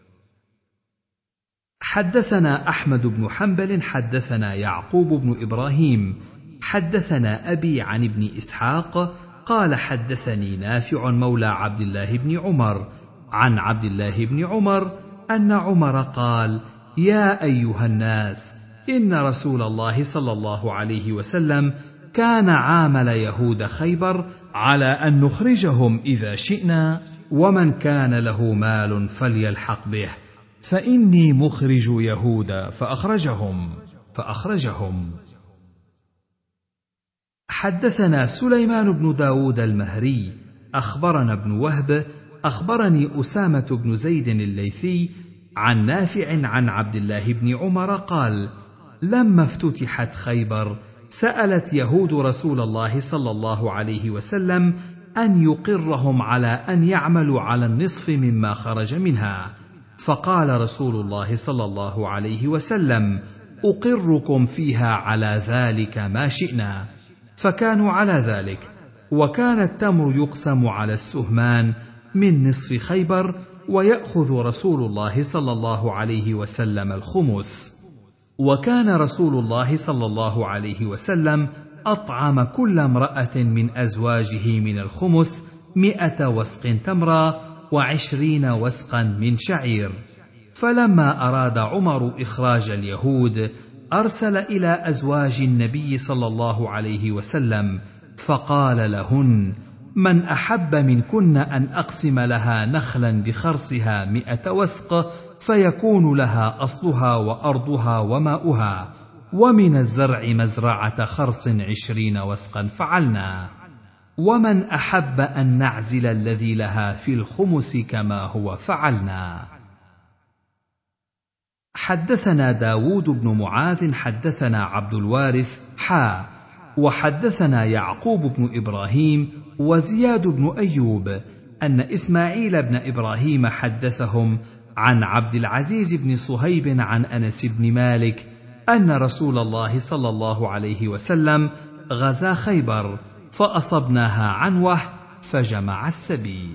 حدثنا أحمد بن حنبل حدثنا يعقوب بن إبراهيم حدثنا أبي عن ابن إسحاق قال: حدثني نافع مولى عبد الله بن عمر عن عبد الله بن عمر أن عمر قال: يا أيها الناس، إن رسول الله صلى الله عليه وسلم كان عامل يهود خيبر على أن نخرجهم إذا شئنا، ومن كان له مال فليلحق به، فإني مخرج يهود فأخرجهم فأخرجهم حدثنا سليمان بن داود المهري أخبرنا ابن وهب أخبرني أسامة بن زيد الليثي عن نافع عن عبد الله بن عمر قال: لما افتتحت خيبر سألت يهود رسول الله صلى الله عليه وسلم أن يقرهم على أن يعملوا على النصف مما خرج منها، فقال رسول الله صلى الله عليه وسلم: أقركم فيها على ذلك ما شئنا، فكانوا على ذلك. وكان التمر يقسم على السهمان من نصف خيبر، ويأخذ رسول الله صلى الله عليه وسلم الخمس. وكان رسول الله صلى الله عليه وسلم أطعم كل امرأة من أزواجه من الخمس مئة وسق تمرا وعشرين وسقا من شعير. فلما أراد عمر إخراج اليهود أرسل إلى أزواج النبي صلى الله عليه وسلم فقال لهن: من أحب منكن أن أقسم لها نخلا بخرصها مئة وسق فيكون لها أصلها وأرضها وماؤها، ومن الزرع مزرعة خرص عشرين وسقا فعلنا، ومن أحب أن نعزل الذي لها في الخمس كما هو فعلنا. حدثنا داود بن معاذ حدثنا عبد الوارث حا وحدثنا يعقوب بن إبراهيم وزياد بن أيوب أن إسماعيل بن إبراهيم حدثهم عن عبد العزيز بن صهيب عن أنس بن مالك أن رسول الله صلى الله عليه وسلم غزا خيبر فأصبناها عنوة فجمع السبي.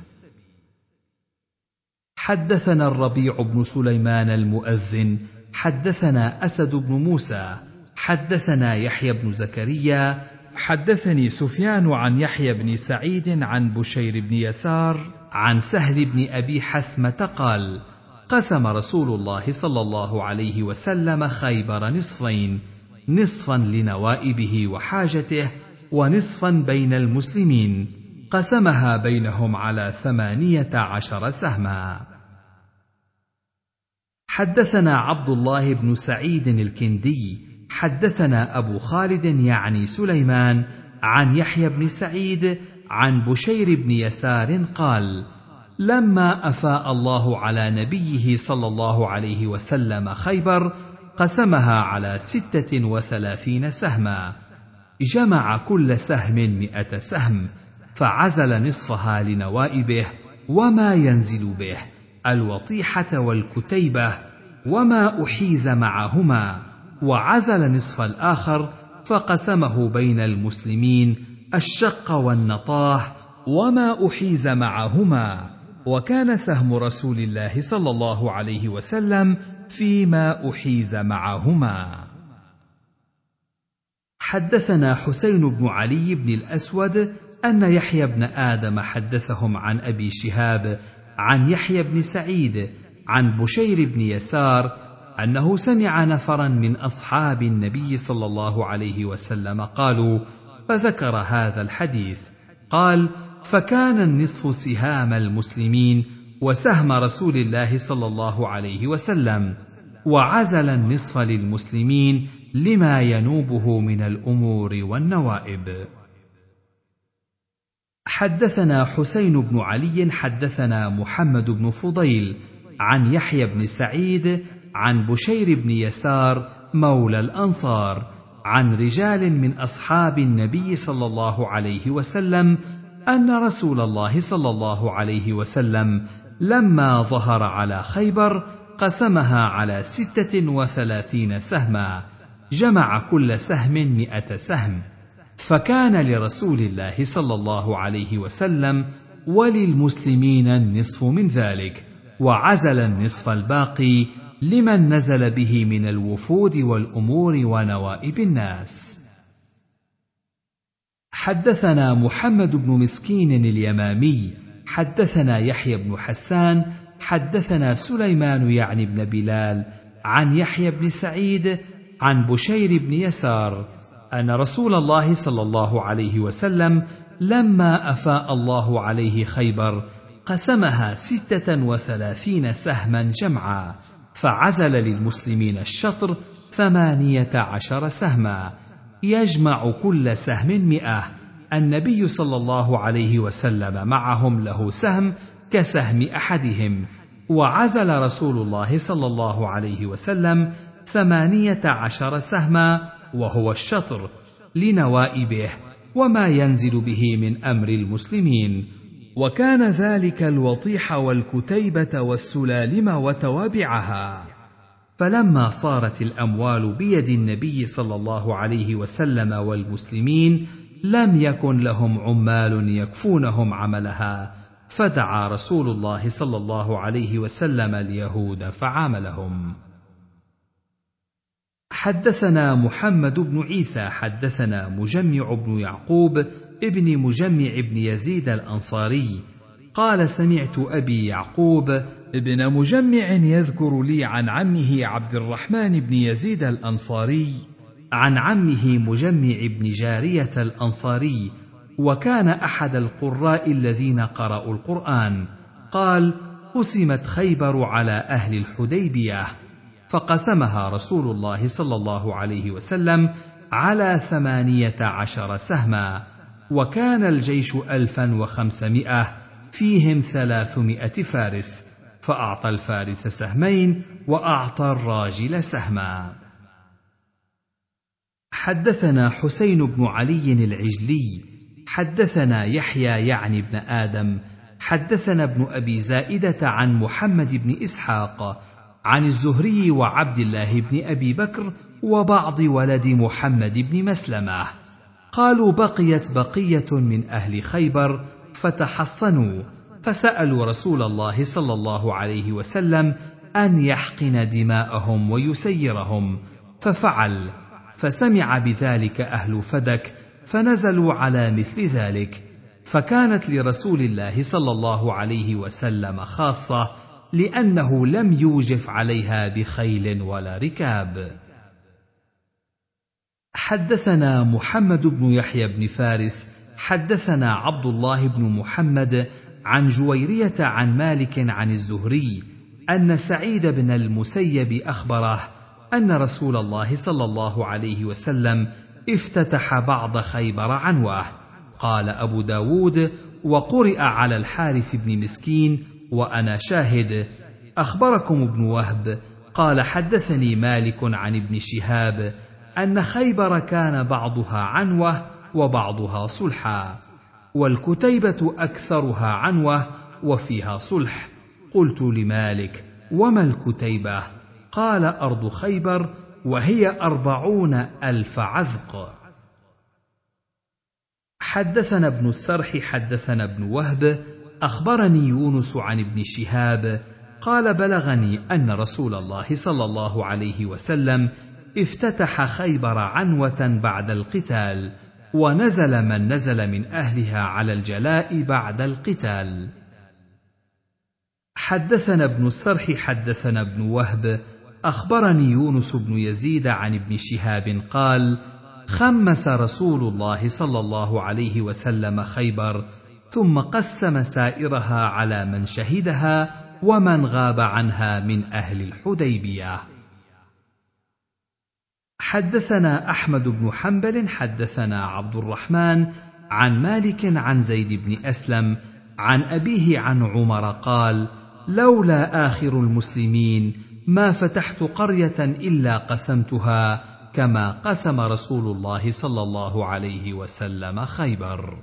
حدثنا الربيع بن سليمان المؤذن حدثنا أسد بن موسى حدثنا يحيى بن زكريا حدثني سفيان عن يحيى بن سعيد عن بشير بن يسار عن سهل بن أبي حثمة قال: قسم رسول الله صلى الله عليه وسلم خيبر نصفين، نصفا لنوائبه وحاجته ونصفا بين المسلمين، قسمها بينهم على ثمانية عشر سهما. حدثنا عبد الله بن سعيد الكندي حدثنا أبو خالد يعني سليمان عن يحيى بن سعيد عن بشير بن يسار قال: لما أفاء الله على نبيه صلى الله عليه وسلم خيبر قسمها على ستة وثلاثين سهما، جمع كل سهم مئة سهم، فعزل نصفها لنوائبه وما ينزل به، الوطيحة والكتيبة وما أحيز معهما، وعزل نصف الآخر فقسمه بين المسلمين الشق والنطاه وما أحيز معهما، وكان سهم رسول الله صلى الله عليه وسلم فيما أحيز معهما. حدثنا حسين بن علي بن الأسود أن يحيى بن آدم حدثهم عن أبي شهاب عن يحيى بن سعيد عن بشير بن يسار أنه سمع نفرا من أصحاب النبي صلى الله عليه وسلم قالوا، فذكر هذا الحديث. قال: فكان النصف سهام المسلمين وسهم رسول الله صلى الله عليه وسلم، وعزل النصف للمسلمين لما ينوبه من الأمور والنوائب. حدثنا حسين بن علي حدثنا محمد بن فضيل عن يحيى بن سعيد عن بشير بن يسار مولى الأنصار عن رجال من أصحاب النبي صلى الله عليه وسلم أن رسول الله صلى الله عليه وسلم لما ظهر على خيبر قسمها على ستة وثلاثين سهما، جمع كل سهم مئة سهم، فكان لرسول الله صلى الله عليه وسلم وللمسلمين النصف من ذلك، وعزل النصف الباقي لمن نزل به من الوفود والأمور ونوائب الناس. حدثنا محمد بن مسكين اليمامي حدثنا يحيى بن حسان حدثنا سليمان يعني بن بلال عن يحيى بن سعيد عن بشير بن يسار أن رسول الله صلى الله عليه وسلم لما أفاء الله عليه خيبر قسمها ستة وثلاثين سهما جمعا، فعزل للمسلمين الشطر ثمانية عشر سهما، يجمع كل سهم مئة، النبي صلى الله عليه وسلم معهم له سهم كسهم أحدهم، وعزل رسول الله صلى الله عليه وسلم ثمانية عشر سهما وهو الشطر لنوائبه وما ينزل به من أمر المسلمين، وكان ذلك الوطيح والكتيبة والسلالم وتوابعها. فلما صارت الأموال بيد النبي صلى الله عليه وسلم والمسلمين لم يكن لهم عمال يكفونهم عملها، فدعا رسول الله صلى الله عليه وسلم اليهود فعاملهم. حدثنا محمد بن عيسى حدثنا مجمع بن يعقوب ابن مجمع بن يزيد الأنصاري قال: سمعت أبي يعقوب ابن مجمع يذكر لي عن عمه عبد الرحمن بن يزيد الأنصاري عن عمه مجمع بن جارية الأنصاري، وكان أحد القراء الذين قرأوا القرآن، قال: قسمت خيبر على أهل الحديبية، فقسمها رسول الله صلى الله عليه وسلم على ثمانية عشر سهما، وكان الجيش ألفا وخمسمائة فيهم ثلاثمائة فارس، فأعطى الفارس سهمين وأعطى الراجل سهما. حدثنا حسين بن علي العجلي حدثنا يحيى يعني بن آدم حدثنا ابن أبي زائدة عن محمد بن إسحاق عن الزهري وعبد الله بن أبي بكر وبعض ولد محمد بن مسلمة قالوا بقيت بقية من أهل خيبر فتحصنوا فسألوا رسول الله صلى الله عليه وسلم أن يحقن دماءهم ويسيرهم ففعل، فسمع بذلك أهل فدك فنزلوا على مثل ذلك، فكانت لرسول الله صلى الله عليه وسلم خاصة لأنه لم يوجف عليها بخيل ولا ركاب. حدثنا محمد بن يحيى بن فارس حدثنا عبد الله بن محمد عن جويرية عن مالك عن الزهري أن سعيد بن المسيب أخبره أن رسول الله صلى الله عليه وسلم افتتح بعض خيبر عنوة. قال أبو داود وقرئ على الحارث بن مسكين وأنا شاهد. أخبركم ابن وهب قال حدثني مالك عن ابن شهاب أن خيبر كان بعضها عنوة وبعضها صلحا، والكتيبة أكثرها عنوة وفيها صلح. قلت لمالك وما الكتيبة؟ قال أرض خيبر وهي أربعون ألف عذق. حدثنا ابن السرح حدثنا ابن وهب أخبرني يونس عن ابن شهاب قال بلغني أن رسول الله صلى الله عليه وسلم افتتح خيبر عنوة بعد القتال، ونزل من نزل من أهلها على الجلاء بعد القتال. حدثنا ابن السرح حدثنا ابن وهب أخبرني يونس بن يزيد عن ابن شهاب قال خمس رسول الله صلى الله عليه وسلم خيبر ثم قسم سائرها على من شهدها ومن غاب عنها من أهل الحديبية. حدثنا أحمد بن حنبل حدثنا عبد الرحمن عن مالك عن زيد بن أسلم عن أبيه عن عمر قال لولا آخر المسلمين ما فتحت قرية إلا قسمتها كما قسم رسول الله صلى الله عليه وسلم خيبر.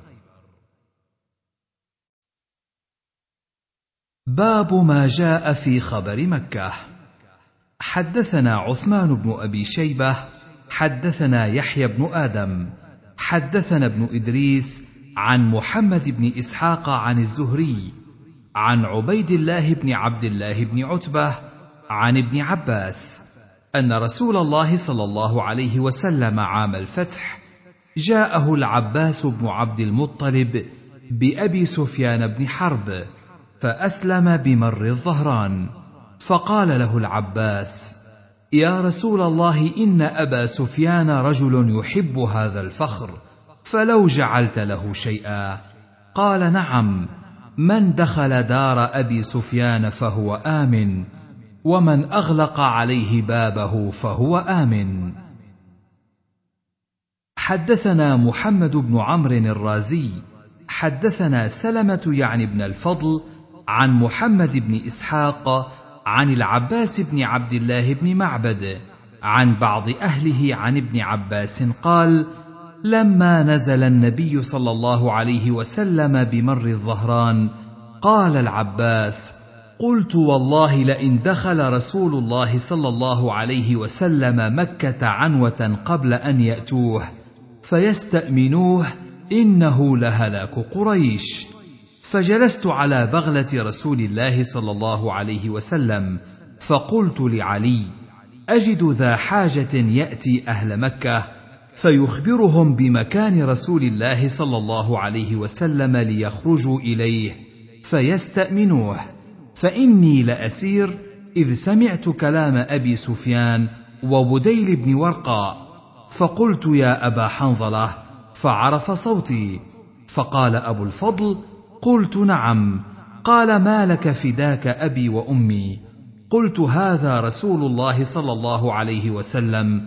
باب ما جاء في خبر مكة. حدثنا عثمان بن أبي شيبة حدثنا يحيى بن آدم حدثنا ابن إدريس عن محمد بن إسحاق عن الزهري عن عبيد الله بن عبد الله بن عتبة عن ابن عباس أن رسول الله صلى الله عليه وسلم عام الفتح جاءه العباس بن عبد المطلب بأبي سفيان بن حرب فأسلم بمر الظهران، فقال له العباس يا رسول الله إن أبا سفيان رجل يحب هذا الفخر فلو جعلت له شيئا. قال نعم، من دخل دار أبي سفيان فهو آمن، ومن أغلق عليه بابه فهو آمن. حدثنا محمد بن عمرو الرازي حدثنا سلمة يعني بن الفضل عن محمد بن إسحاق عن العباس بن عبد الله بن معبد عن بعض أهله عن ابن عباس قال لما نزل النبي صلى الله عليه وسلم بمر الظهران قال العباس قلت والله لئن دخل رسول الله صلى الله عليه وسلم مكة عنوة قبل أن يأتوه فيستأمنوه إنه لهلاك قريش. فجلست على بغلة رسول الله صلى الله عليه وسلم فقلت لعلي أجد ذا حاجة يأتي أهل مكة فيخبرهم بمكان رسول الله صلى الله عليه وسلم ليخرجوا إليه فيستأمنوه، فإني لأسير إذ سمعت كلام أبي سفيان وبديل بن ورقاء فقلت يا أبا حنظلة فعرف صوتي فقال أبو الفضل قلت نعم. قال ما لك فداك أبي وأمي؟ قلت هذا رسول الله صلى الله عليه وسلم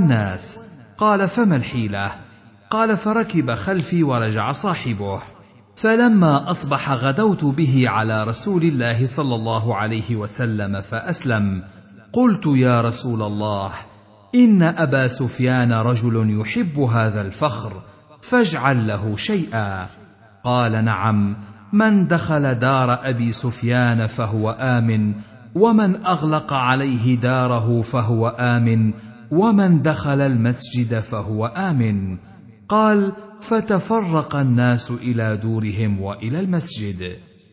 والناس. قال فما الحيلة؟ قال فركب خلفي ورجع صاحبه. فلما أصبح غدوت به على رسول الله صلى الله عليه وسلم فأسلم. قلت: يا رسول الله، إن أبا سفيان رجل يحب هذا الفخر، فاجعل له شيئا. قال: نعم، من دخل دار أبي سفيان فهو آمن، ومن أغلق عليه داره فهو آمن، ومن دخل المسجد فهو آمن. قال: فتفرق الناس إلى دورهم وإلى المسجد.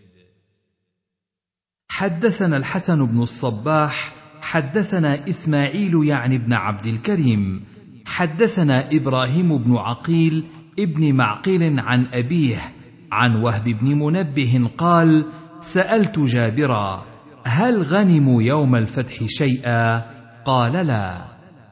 حدثنا الحسن بن الصباح حدثنا إسماعيل يعني بن عبد الكريم حدثنا إبراهيم بن عقيل ابن معقل عن أبيه عن وهب بن منبه قال: سألت جابرا: هل غنموا يوم الفتح شيئا؟ قال: لا.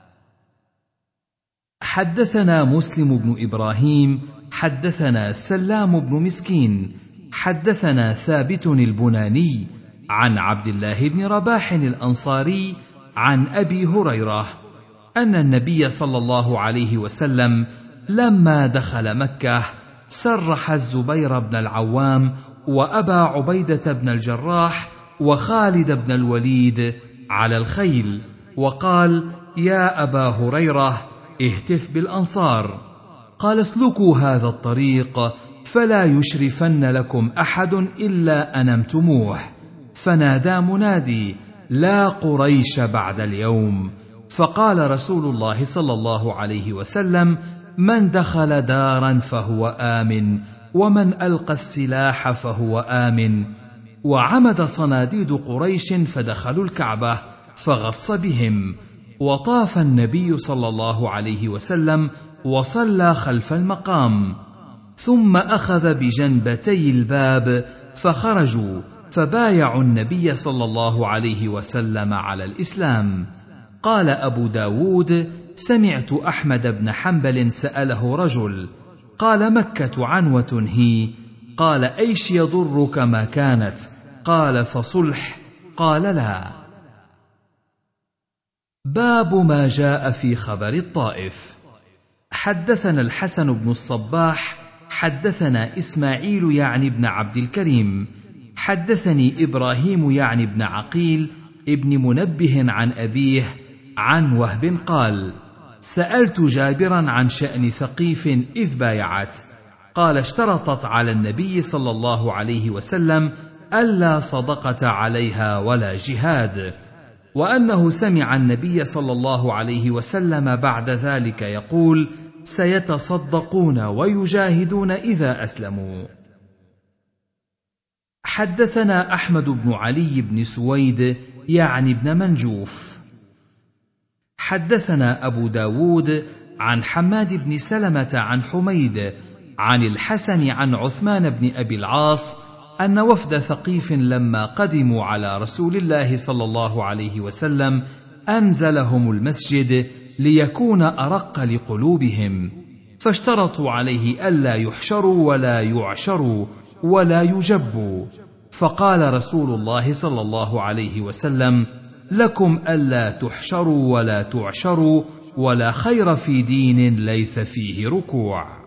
حدثنا مسلم بن إبراهيم حدثنا سلام بن مسكين حدثنا ثابت البناني عن عبد الله بن رباح الأنصاري عن أبي هريرة أن النبي صلى الله عليه وسلم لما دخل مكة سرح الزبير بن العوام وأبا عبيدة بن الجراح وخالد بن الوليد على الخيل، وقال: يا أبا هريرة، اهتف بالأنصار. قال: اسلكوا هذا الطريق فلا يشرفن لكم أحد إلا أنمتموه. فنادى منادي: لا قريش بعد اليوم. فقال رسول الله صلى الله عليه وسلم: من دخل دارا فهو آمن، ومن ألقى السلاح فهو آمن. وعمد صناديد قريش فدخلوا الكعبة فغص بهم، وطاف النبي صلى الله عليه وسلم وصلى خلف المقام، ثم أخذ بجنبتي الباب فخرجوا فبايعوا النبي صلى الله عليه وسلم على الإسلام. قال أبو داود: سمعت أحمد بن حنبل سأله رجل، قال: مكة عنوة هي؟ قال: أيش يضرك ما كانت؟ قال: فصلح. قال: لا. باب ما جاء في خبر الطائف. حدثنا الحسن بن الصباح حدثنا إسماعيل يعني بن عبد الكريم حدثني إبراهيم يعني بن عقيل ابن منبه عن أبيه عن وهب قال: سألت جابرا عن شأن ثقيف إذ بايعت. قال: اشترطت على النبي صلى الله عليه وسلم ألا صدقة عليها ولا جهاد، وأنه سمع النبي صلى الله عليه وسلم بعد ذلك يقول: سيتصدقون ويجاهدون إذا أسلموا. حدثنا أحمد بن علي بن سويد يعني بن منجوف حدثنا أبو داود عن حماد بن سلمة عن حميد عن الحسن عن عثمان بن أبي العاص أن وفد ثقيف لما قدموا على رسول الله صلى الله عليه وسلم أنزلهم المسجد ليكون أرق لقلوبهم، فاشترطوا عليه ألا يحشروا ولا يعشروا ولا يجبوا. فقال رسول الله صلى الله عليه وسلم: لكم ألا تحشروا ولا تعشروا، ولا خير في دين ليس فيه ركوع.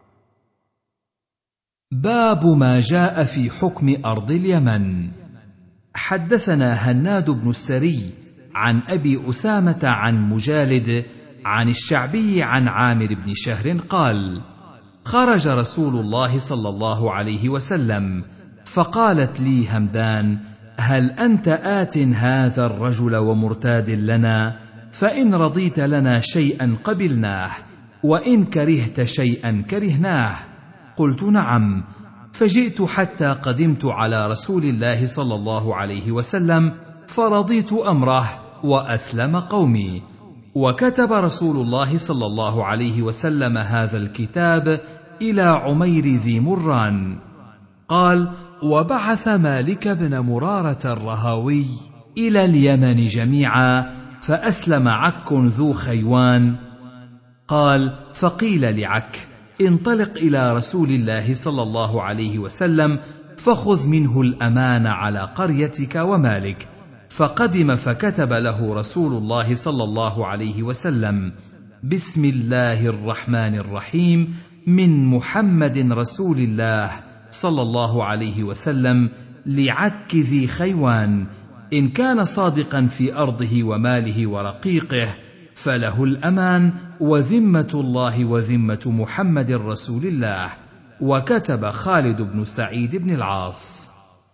باب ما جاء في حكم أرض اليمن. حدثنا هناد بن السري عن أبي أسامة عن مجالد عن الشعبي عن عامر بن شهر قال: خرج رسول الله صلى الله عليه وسلم، فقالت لي همدان: هل أنت آت هذا الرجل ومرتاد لنا؟ فإن رضيت لنا شيئا قبلناه، وإن كرهت شيئا كرهناه. قلت: نعم. فجئت حتى قدمت على رسول الله صلى الله عليه وسلم فرضيت أمره وأسلم قومي. وكتب رسول الله صلى الله عليه وسلم هذا الكتاب إلى عمير ذي مران. قال: وبعث مالك بن مرارة الرهاوي إلى اليمن جميعا، فأسلم عك ذو خيوان. قال: فقيل لعك: انطلق إلى رسول الله صلى الله عليه وسلم فخذ منه الأمان على قريتك ومالك. فقدم فكتب له رسول الله صلى الله عليه وسلم: بسم الله الرحمن الرحيم، من محمد رسول الله، صلى الله عليه وسلم لعك ذي خيوان، إن كان صادقا في أرضه وماله ورقيقه فله الأمان وذمة الله وذمة محمد رسول الله. وكتب خالد بن سعيد بن العاص.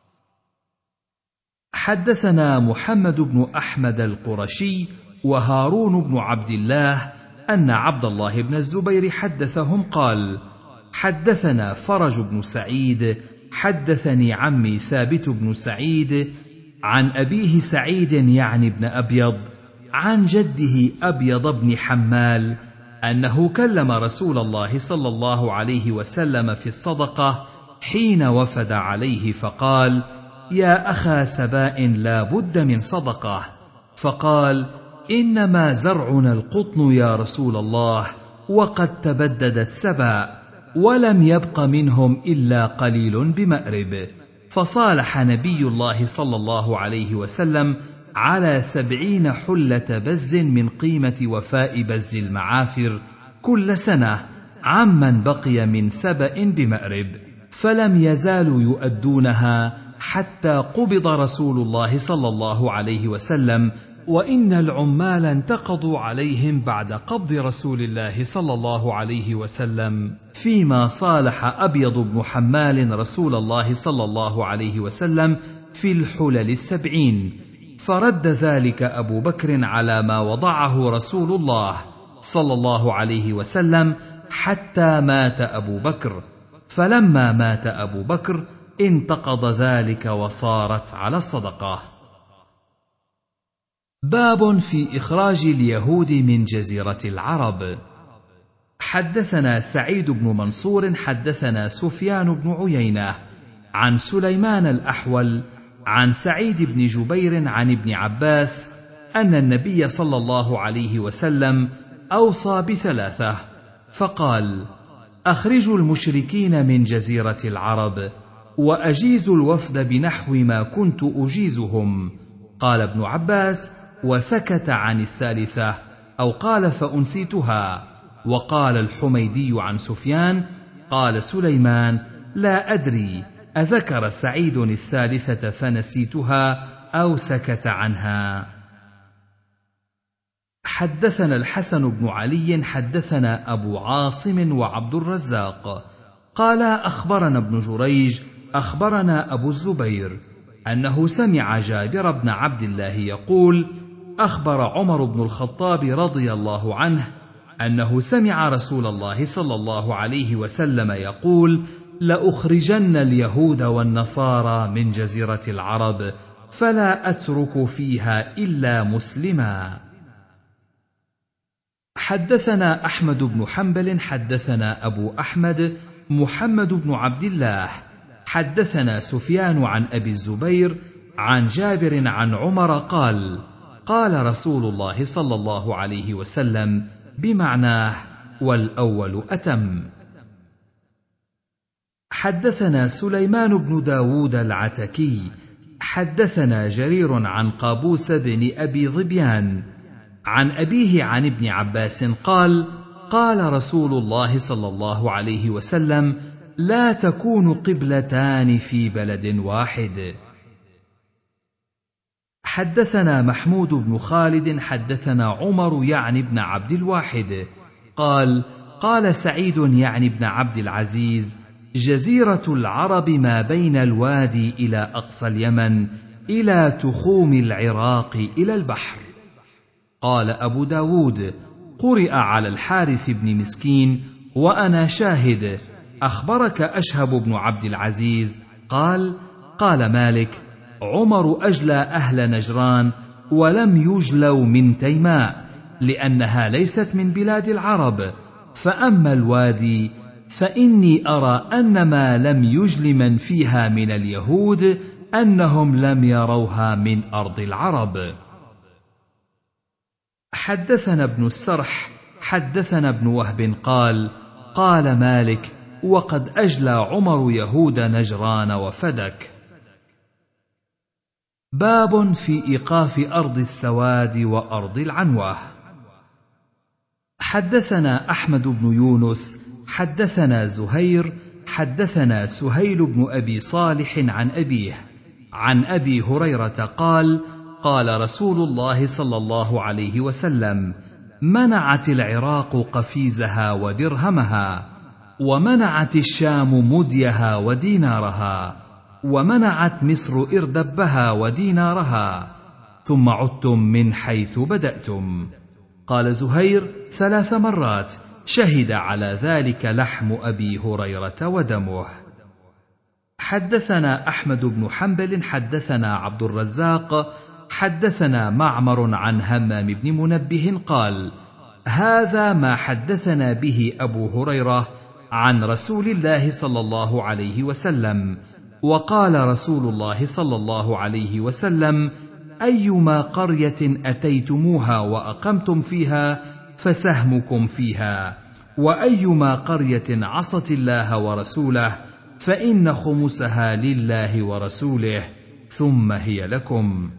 حدثنا محمد بن أحمد القرشي وهارون بن عبد الله أن عبد الله بن الزبير حدثهم قال: حدثنا فرج بن سعيد حدثني عمي ثابت بن سعيد عن أبيه سعيد يعني بن أبيض عن جده أبيض بن حمال أنه كلم رسول الله صلى الله عليه وسلم في الصدقة حين وفد عليه فقال: يا أخا سباء لا بد من صدقة. فقال: إنما زرعنا القطن يا رسول الله، وقد تبددت سباء ولم يبق منهم إلا قليل بمأرب. فصالح نبي الله صلى الله عليه وسلم على سبعين حلة بز من قيمة وفاء بز المعافر كل سنة عمن بقي من سبأ بمأرب، فلم يزالوا يؤدونها حتى قبض رسول الله صلى الله عليه وسلم، وإن العمال انتقضوا عليهم بعد قبض رسول الله صلى الله عليه وسلم، فيما صالح أبيض بن حمال رسول الله صلى الله عليه وسلم في الحلل السبعين، فرد ذلك أبو بكر على ما وضعه رسول الله صلى الله عليه وسلم حتى مات أبو بكر، فلما مات أبو بكر انتقض ذلك وصارت على الصدقة. باب في إخراج اليهود من جزيرة العرب. حدثنا سعيد بن منصور حدثنا سفيان بن عيينة عن سليمان الأحول عن سعيد بن جبير عن ابن عباس أن النبي صلى الله عليه وسلم أوصى بثلاثة فقال: أخرجوا المشركين من جزيرة العرب وأجيزوا الوفد بنحو ما كنت أجيزهم. قال ابن عباس: وسكت عن الثالثة، أو قال فأنسيتها. وقال الحميدي عن سفيان: قال سليمان: لا أدري أذكر سعيد الثالثة فنسيتها أو سكت عنها. حدثنا الحسن بن علي حدثنا أبو عاصم وعبد الرزاق قال: أخبرنا ابن جريج أخبرنا أبو الزبير أنه سمع جابر بن عبد الله يقول: أخبر عمر بن الخطاب رضي الله عنه أنه سمع رسول الله صلى الله عليه وسلم يقول: لأخرجن اليهود والنصارى من جزيرة العرب فلا أترك فيها إلا مسلما. حدثنا أحمد بن حنبل حدثنا أبو أحمد محمد بن عبد الله حدثنا سفيان عن أبي الزبير عن جابر عن عمر قال: قال رسول الله صلى الله عليه وسلم بمعناه، والأول أتم. حدثنا سليمان بن داود العتكي حدثنا جرير عن قابوس بن أبي ظبيان عن أبيه عن ابن عباس قال: قال رسول الله صلى الله عليه وسلم: لا تكون قبلتان في بلد واحد. حدثنا محمود بن خالد حدثنا عمر يعني بن عبد الواحد قال: قال سعيد يعني بن عبد العزيز: جزيرة العرب ما بين الوادي إلى أقصى اليمن إلى تخوم العراق إلى البحر. قال أبو داود: قرئ على الحارث بن مسكين وأنا شاهد: أخبرك أشهب بن عبد العزيز قال: قال مالك: عمر أجلى أهل نجران ولم يجلوا من تيماء لأنها ليست من بلاد العرب، فأما الوادي فإني أرى أن ما لم يجل من فيها من اليهود أنهم لم يروها من أرض العرب. حدثنا ابن السرح حدثنا ابن وهب قال: قال مالك: وقد أجلى عمر يهود نجران وفدك. باب في إيقاف أرض السواد وأرض العنوة. حدثنا أحمد بن يونس حدثنا زهير حدثنا سهيل بن أبي صالح عن أبيه عن أبي هريرة قال: قال رسول الله صلى الله عليه وسلم: منعت العراق قفيزها ودرهمها، ومنعت الشام مديها ودينارها، ومنعت مصر إردبها ودينارها، ثم عدتم من حيث بدأتم. قال زهير ثلاث مرات، شهد على ذلك لحم أبي هريرة ودمه. حدثنا أحمد بن حنبل حدثنا عبد الرزاق حدثنا معمر عن همام بن منبه قال: هذا ما حدثنا به أبو هريرة عن رسول الله صلى الله عليه وسلم. وقال رسول الله صلى الله عليه وسلم: أيما قرية أتيتموها وأقمتم فيها فسهمكم فيها، وأيما قرية عصت الله ورسوله فإن خمسها لله ورسوله، ثم هي لكم.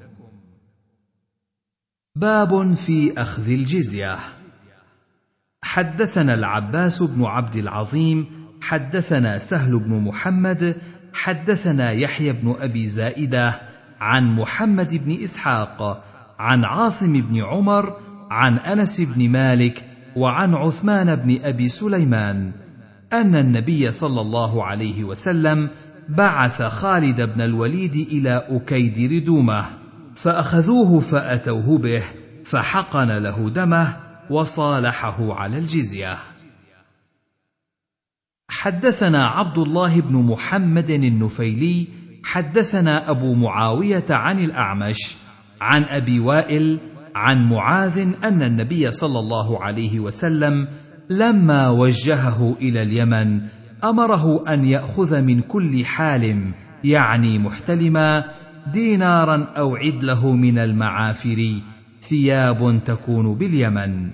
باب في أخذ الجزية. حدثنا العباس بن عبد العظيم حدثنا سهل بن محمد حدثنا يحيى بن أبي زائدة عن محمد بن إسحاق عن عاصم بن عمر عن أنس بن مالك وعن عثمان بن أبي سليمان أن النبي صلى الله عليه وسلم بعث خالد بن الوليد إلى أكيد ردومة، فأخذوه فأتوه به فحقن له دمه وصالحه على الجزية. حدثنا عبد الله بن محمد النفيلي حدثنا أبو معاوية عن الأعمش عن أبي وائل عن معاذ أن النبي صلى الله عليه وسلم لما وجهه إلى اليمن أمره أن يأخذ من كل حال، يعني محتلما، دينارا أو عدله من المعافر، ثياب تكون باليمن.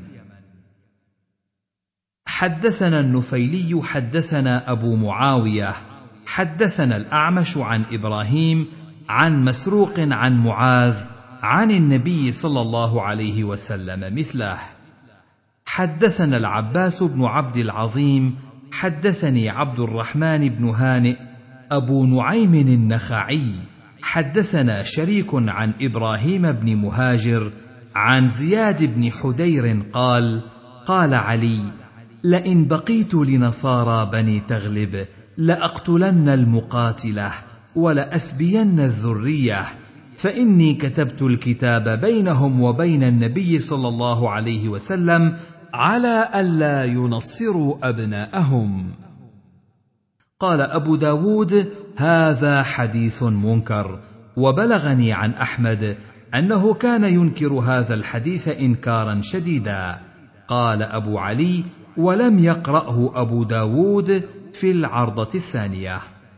حدثنا النفيلي حدثنا أبو معاوية حدثنا الأعمش عن إبراهيم عن مسروق عن معاذ عن النبي صلى الله عليه وسلم مثله. حدثنا العباس بن عبد العظيم حدثني عبد الرحمن بن هانئ أبو نعيم النخعي حدثنا شريك عن إبراهيم بن مهاجر عن زياد بن حدير قال: قال علي: لئن بقيت لنصارى بني تغلب لأقتلن المقاتلة ولأسبين الذرية، فإني كتبت الكتاب بينهم وبين النبي صلى الله عليه وسلم على ألا ينصروا أبناءهم. قال أبو داود: هذا حديث منكر، وبلغني عن أحمد أنه كان ينكر هذا الحديث إنكارا شديدا. قال أبو علي: ولم يقرأه أبو داود في العرضة الثانية.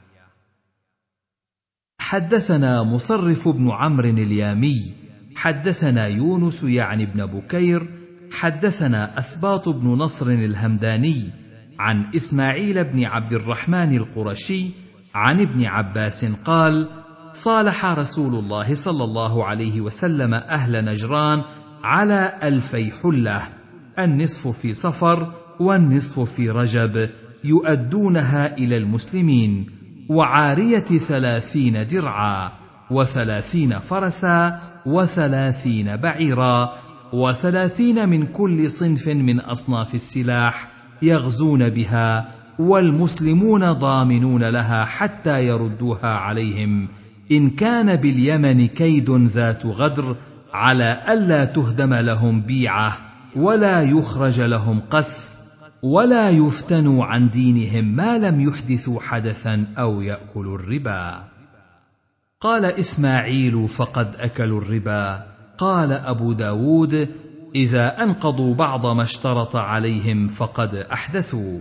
حدثنا مصرف بن عمرو اليامي حدثنا يونس يعني بن بكير حدثنا أسباط بن نصر الهمداني عن إسماعيل بن عبد الرحمن القرشي عن ابن عباس قال: صالح رسول الله صلى الله عليه وسلم أهل نجران على ألفي حلة، النصف في صفر والنصف في رجب، يؤدونها إلى المسلمين، وعارية ثلاثين درعا، وثلاثين فرسا، وثلاثين بعيرا، وثلاثين من كل صنف من أصناف السلاح يغزون بها، والمسلمون ضامنون لها حتى يردوها عليهم، إن كان باليمن كيد ذات غدر، على ألا تهدم لهم بيعة ولا يخرج لهم قس، ولا يفتنوا عن دينهم ما لم يحدثوا حدثا أو يأكلوا الربا. قال إسماعيل: فقد أكلوا الربا. قال أبو داود: إذا أنقضوا بعض ما اشترط عليهم فقد أحدثوا.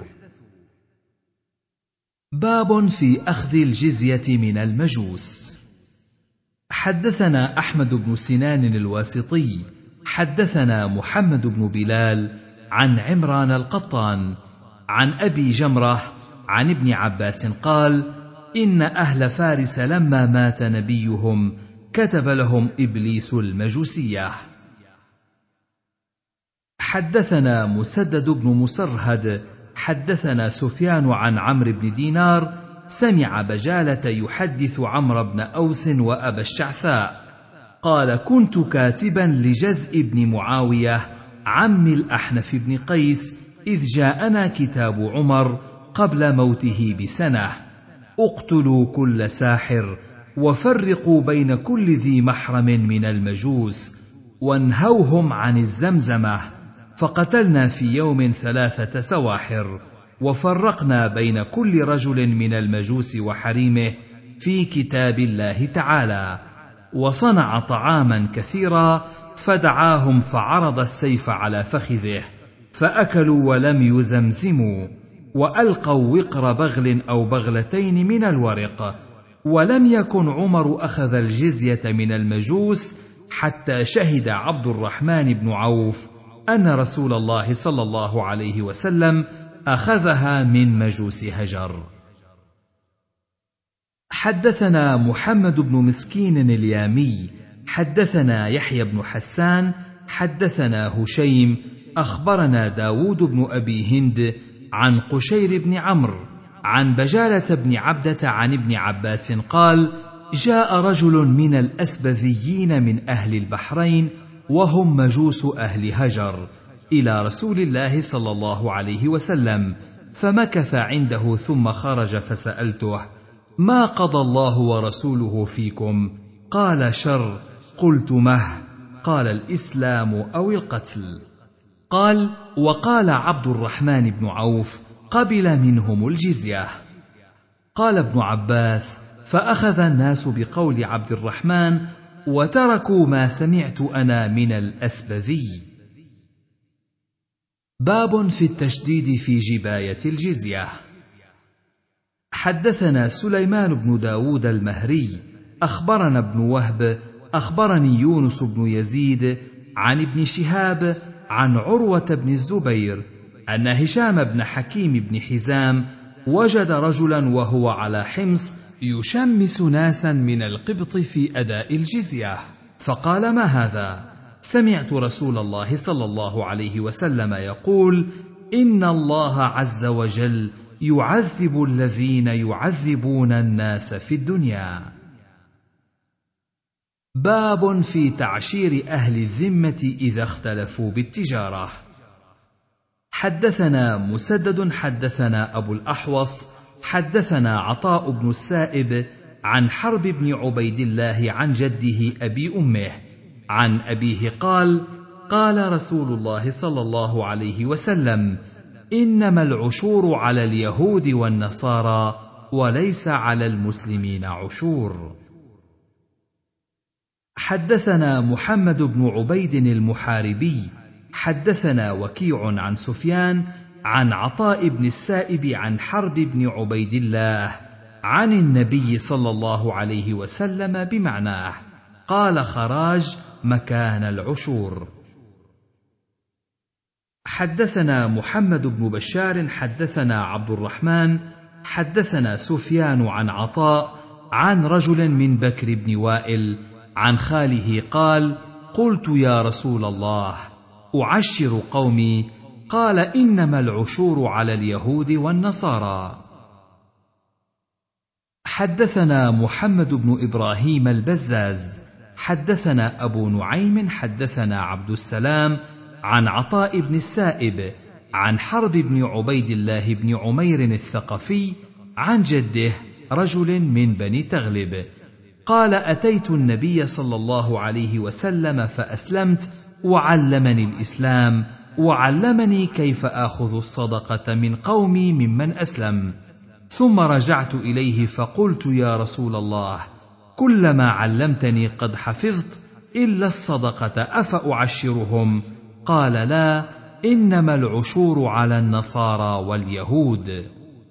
باب في أخذ الجزية من المجوس. حدثنا أحمد بن سنان الواسطي حدثنا محمد بن بلال عن عمران القطان عن أبي جمرة عن ابن عباس قال: إن أهل فارس لما مات نبيهم كتب لهم إبليس المجوسية. حدثنا مسدد بن مسرهد حدثنا سفيان عن عمرو بن دينار سمع بجالة يحدث عمرو بن أوس وأبا الشعثاء قال: كنت كاتبا لجزء بن معاوية عم الأحنف بن قيس إذ جاءنا كتاب عمر قبل موته بسنة: اقتلوا كل ساحر وفرقوا بين كل ذي محرم من المجوس وانهوهم عن الزمزمة. فقتلنا في يوم ثلاثة سواحر وفرقنا بين كل رجل من المجوس وحريمه في كتاب الله تعالى. وصنع طعاما كثيرا فدعاهم فعرض السيف على فخذه فأكلوا ولم يزمزموا، وألقوا وقر بغل أو بغلتين من الورق. ولم يكن عمر أخذ الجزية من المجوس حتى شهد عبد الرحمن بن عوف أن رسول الله صلى الله عليه وسلم أخذها من مجوس هجر. حدثنا محمد بن مسكين اليامي حدثنا يحيى بن حسان حدثنا هشيم أخبرنا داود بن أبي هند عن قشير بن عمرو عن بجالة بن عبدة عن ابن عباس قال: جاء رجل من الأسبذيين من أهل البحرين وهم مجوس أهل هجر إلى رسول الله صلى الله عليه وسلم، فمكث عنده ثم خرج فسألته: ما قضى الله ورسوله فيكم؟ قال: شر. قلت: مه؟ قال: الإسلام أو القتل. قال: وقال عبد الرحمن بن عوف: قبل منهم الجزية. قال ابن عباس: فأخذ الناس بقول عبد الرحمن وتركوا ما سمعت أنا من الأسبذي. باب في التشديد في جباية الجزية. حدثنا سليمان بن داود المهري أخبرنا ابن وهب أخبرني يونس بن يزيد عن ابن شهاب عن عروة بن الزبير أن هشام بن حكيم بن حزام وجد رجلا وهو على حمص يشمس ناسا من القبط في أداء الجزية، فقال: ما هذا؟ سمعت رسول الله صلى الله عليه وسلم يقول: إن الله عز وجل يعذب الذين يعذبون الناس في الدنيا. باب في تعشير أهل الذمة إذا اختلفوا بالتجارة. حدثنا مسدد حدثنا أبو الأحوص حدثنا عطاء بن السائب عن حرب بن عبيد الله عن جده أبي أمه عن أبيه قال: قال رسول الله صلى الله عليه وسلم: إنما العشور على اليهود والنصارى وليس على المسلمين عشور. حدثنا محمد بن عبيد المحاربي حدثنا وكيع عن سفيان عن عطاء بن السائب عن حرب بن عبيد الله عن النبي صلى الله عليه وسلم بمعناه، قال: خراج مكان العشور. حدثنا محمد بن بشار حدثنا عبد الرحمن حدثنا سفيان عن عطاء عن رجل من بكر بن وائل عن خاله قال: قلت: يا رسول الله، أعشر قومي؟ قال: إنما العشور على اليهود والنصارى. حدثنا محمد بن إبراهيم البزاز حدثنا أبو نعيم حدثنا عبد السلام عن عطاء بن السائب عن حرب بن عبيد الله بن عمير الثقفي عن جده رجل من بني تغلب قال: أتيت النبي صلى الله عليه وسلم فأسلمت وعلمني الإسلام وعلمني كيف آخذ الصدقة من قومي ممن أسلم، ثم رجعت إليه فقلت: يا رسول الله، كلما علمتني قد حفظت إلا الصدقة أفأعشرهم؟ قال: لا، إنما العشور على النصارى واليهود.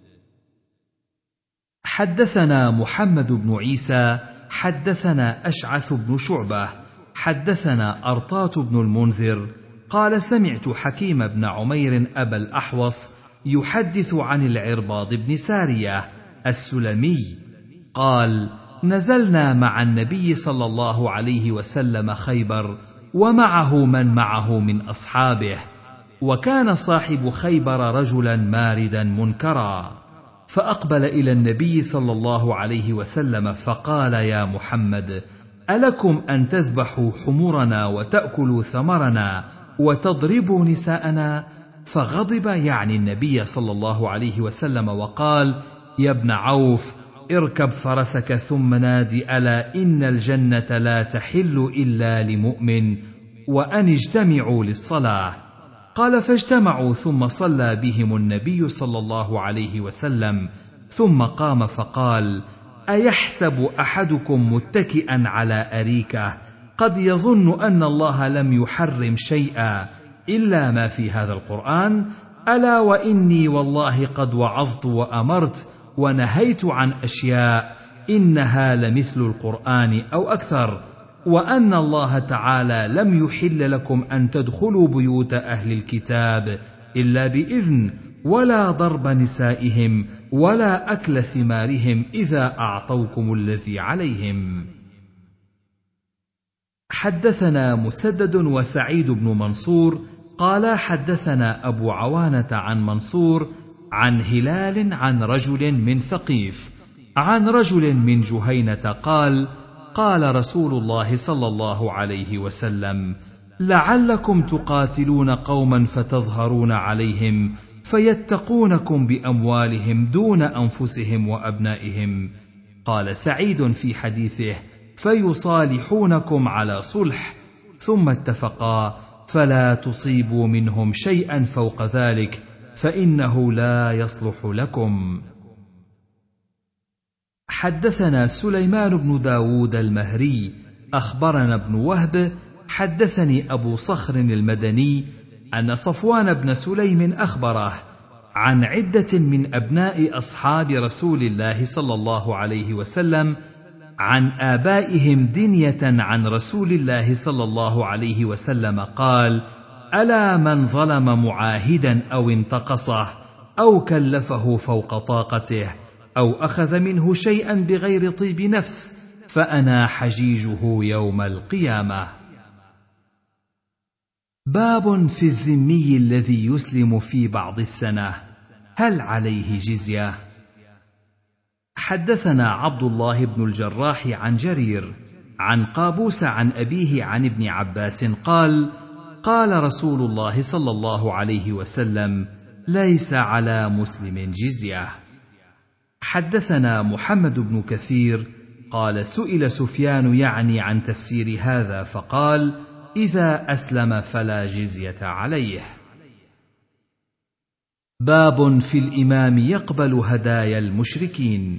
حدثنا محمد بن عيسى حدثنا أشعث بن شعبة حدثنا أرطاة بن المنذر قال: سمعت حكيم بن عمير أبا الأحوص يحدث عن العرباض بن سارية السلمي قال: نزلنا مع النبي صلى الله عليه وسلم خيبر ومعه من معه من أصحابه، وكان صاحب خيبر رجلا ماردا منكرا، فأقبل إلى النبي صلى الله عليه وسلم فقال: يا محمد، ألكم أن تذبحوا حمورنا وتأكلوا ثمرنا وتضربوا نساءنا؟ فغضب يعني النبي صلى الله عليه وسلم وقال: يا ابن عوف، اركب فرسك ثم نادي: ألا إن الجنة لا تحل إلا لمؤمن، وأن اجتمعوا للصلاة. قال: فاجتمعوا، ثم صلى بهم النبي صلى الله عليه وسلم، ثم قام فقال: أيحسب أحدكم متكئا على أريكة قد يظن أن الله لم يحرم شيئا إلا ما في هذا القرآن؟ ألا وإني والله قد وعظت وأمرت ونهيت عن أشياء إنها لمثل القرآن أو أكثر، وأن الله تعالى لم يحل لكم أن تدخلوا بيوت أهل الكتاب إلا بإذن، ولا ضرب نسائهم، ولا أكل ثمارهم إذا أعطوكم الذي عليهم. حدثنا مسدد وسعيد بن منصور قال: حدثنا أبو عوانة عن منصور عن هلال عن رجل من ثقيف عن رجل من جهينة قال: قال رسول الله صلى الله عليه وسلم: لعلكم تقاتلون قوما فتظهرون عليهم فيتقونكم بأموالهم دون أنفسهم وأبنائهم. قال سعيد في حديثه: فيصالحونكم على صلح، ثم اتفقا: فلا تصيبوا منهم شيئا فوق ذلك فإنه لا يصلح لكم. حدثنا سليمان بن داود المهري أخبرنا ابن وهب حدثني أبو صخر المدني أن صفوان بن سليم أخبره عن عدة من أبناء أصحاب رسول الله صلى الله عليه وسلم عن آبائهم دنية عن رسول الله صلى الله عليه وسلم قال: ألا من ظلم معاهدا أو انتقصه أو كلفه فوق طاقته أو أخذ منه شيئا بغير طيب نفس فأنا حجيجه يوم القيامة. باب في الذمي الذي يسلم في بعض السنة، هل عليه جزية؟ حدثنا عبد الله بن الجراح عن جرير عن قابوس عن أبيه عن ابن عباس قال: قال رسول الله صلى الله عليه وسلم: ليس على مسلم جزية. حدثنا محمد بن كثير قال: سئل سفيان يعني عن تفسير هذا فقال: إذا أسلم فلا جزية عليه. باب في الإمام يقبل هدايا المشركين.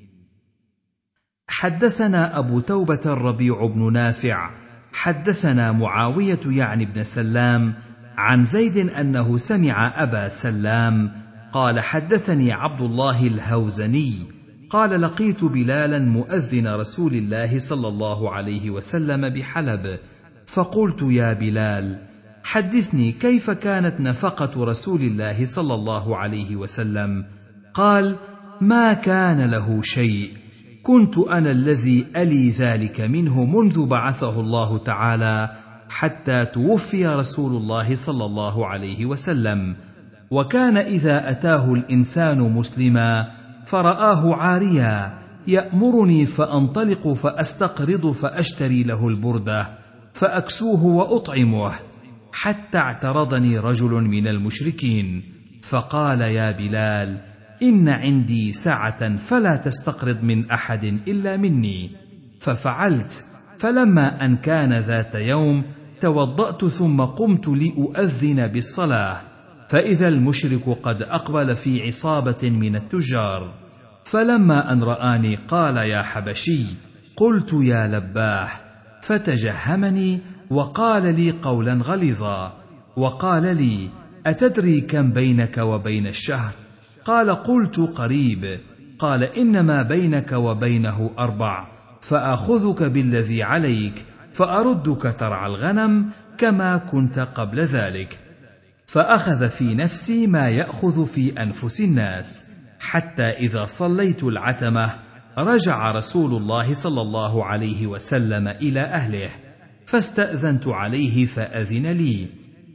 حدثنا أبو توبة الربيع بن نافع حدثنا معاوية يعني بن سلام عن زيد أنه سمع أبا سلام قال: حدثني عبد الله الهوزني قال: لقيت بلالا مؤذن رسول الله صلى الله عليه وسلم بحلب، فقلت: يا بلال، حدثني كيف كانت نفقة رسول الله صلى الله عليه وسلم؟ قال: ما كان له شيء، كنت أنا الذي ألي ذلك منه منذ بعثه الله تعالى حتى توفي رسول الله صلى الله عليه وسلم. وكان إذا أتاه الإنسان مسلما فرآه عاريا يأمرني فأنطلق فأستقرض فأشتري له البردة فأكسوه وأطعمه، حتى اعترضني رجل من المشركين فقال: يا بلال، إن عندي سعة فلا تستقرض من أحد إلا مني. ففعلت، فلما أن كان ذات يوم توضأت ثم قمت لأؤذن بالصلاة، فإذا المشرك قد أقبل في عصابة من التجار، فلما أن رآني قال: يا حبشي. قلت: يا لباه. فتجهمني وقال لي قولا غليظا، وقال لي: أتدري كم بينك وبين الشهر؟ قال: قلت: قريب. قال: إنما بينك وبينه أربع، فآخذك بالذي عليك فأردك ترعى الغنم كما كنت قبل ذلك. فأخذ في نفسي ما يأخذ في أنفس الناس، حتى إذا صليت العتمة رجع رسول الله صلى الله عليه وسلم إلى أهله، فاستأذنت عليه فأذن لي.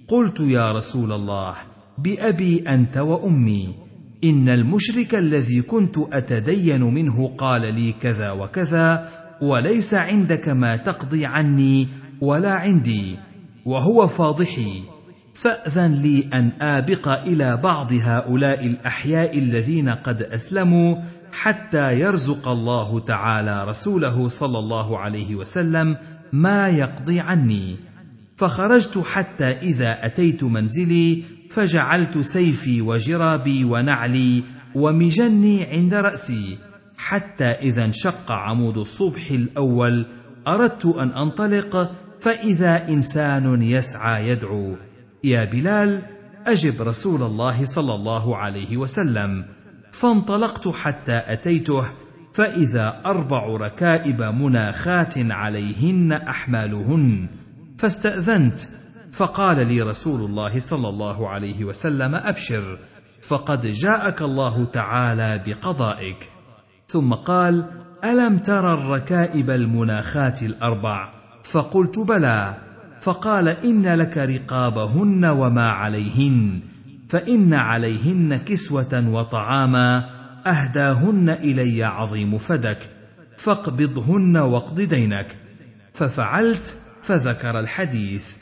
قلت يا رسول الله بأبي أنت وأمي، إن المشرك الذي كنت أتدين منه قال لي كذا وكذا، وليس عندك ما تقضي عني ولا عندي، وهو فاضحي، فأذن لي أن آبق إلى بعض هؤلاء الأحياء الذين قد أسلموا حتى يرزق الله تعالى رسوله صلى الله عليه وسلم ما يقضي عني. فخرجت حتى إذا أتيت منزلي فجعلت سيفي وجرابي ونعلي ومجني عند رأسي، حتى إذا انشق عمود الصبح الأول أردت أن أنطلق، فإذا إنسان يسعى يدعو: يا بلال أجب رسول الله صلى الله عليه وسلم. فانطلقت حتى أتيته، فإذا أربع ركائب مناخات عليهن أحمالهن، فاستأذنت، فقال لي رسول الله صلى الله عليه وسلم: أبشر، فقد جاءك الله تعالى بقضائك. ثم قال: ألم تر الركائب المناخات الأربع؟ فقلت: بلى. فقال: إن لك رقابهن وما عليهن، فإن عليهن كسوة وطعاما أهداهن إلي عظيم فدك، فاقبضهن واقض دينك. ففعلت، فذكر الحديث.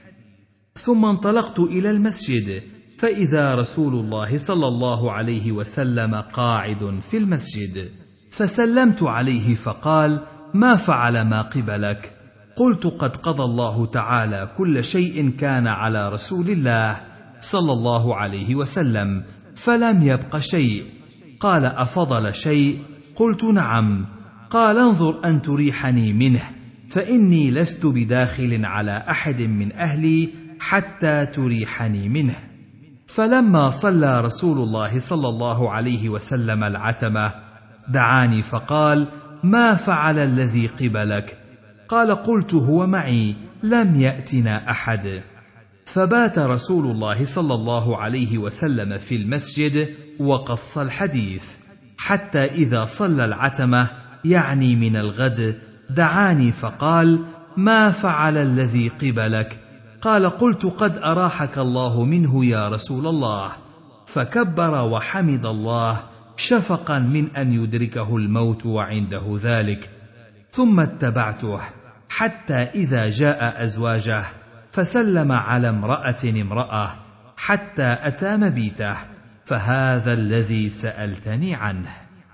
ثم انطلقت إلى المسجد، فإذا رسول الله صلى الله عليه وسلم قاعد في المسجد، فسلمت عليه فقال: ما فعل ما قبلك؟ قلت: قد قضى الله تعالى كل شيء كان على رسول الله صلى الله عليه وسلم، فلم يبق شيء. قال: أفضل شيء؟ قلت: نعم. قال: انظر أن تريحني منه، فإني لست بداخل على أحد من أهلي حتى تريحني منه. فلما صلى رسول الله صلى الله عليه وسلم العتمة دعاني فقال: ما فعل الذي قبلك؟ قال: قلت: هو معي، لم يأتنا أحد. فبات رسول الله صلى الله عليه وسلم في المسجد وقص الحديث، حتى إذا صلى العتمة يعني من الغد دعاني فقال: ما فعل الذي قبلك؟ قال: قلت: قد أراحك الله منه يا رسول الله. فكبر وحمد الله شفقا من أن يدركه الموت وعنده ذلك. ثم اتبعته حتى إذا جاء أزواجه فسلم على امرأة امرأة حتى أتى مبيته، فهذا الذي سألتني عنه.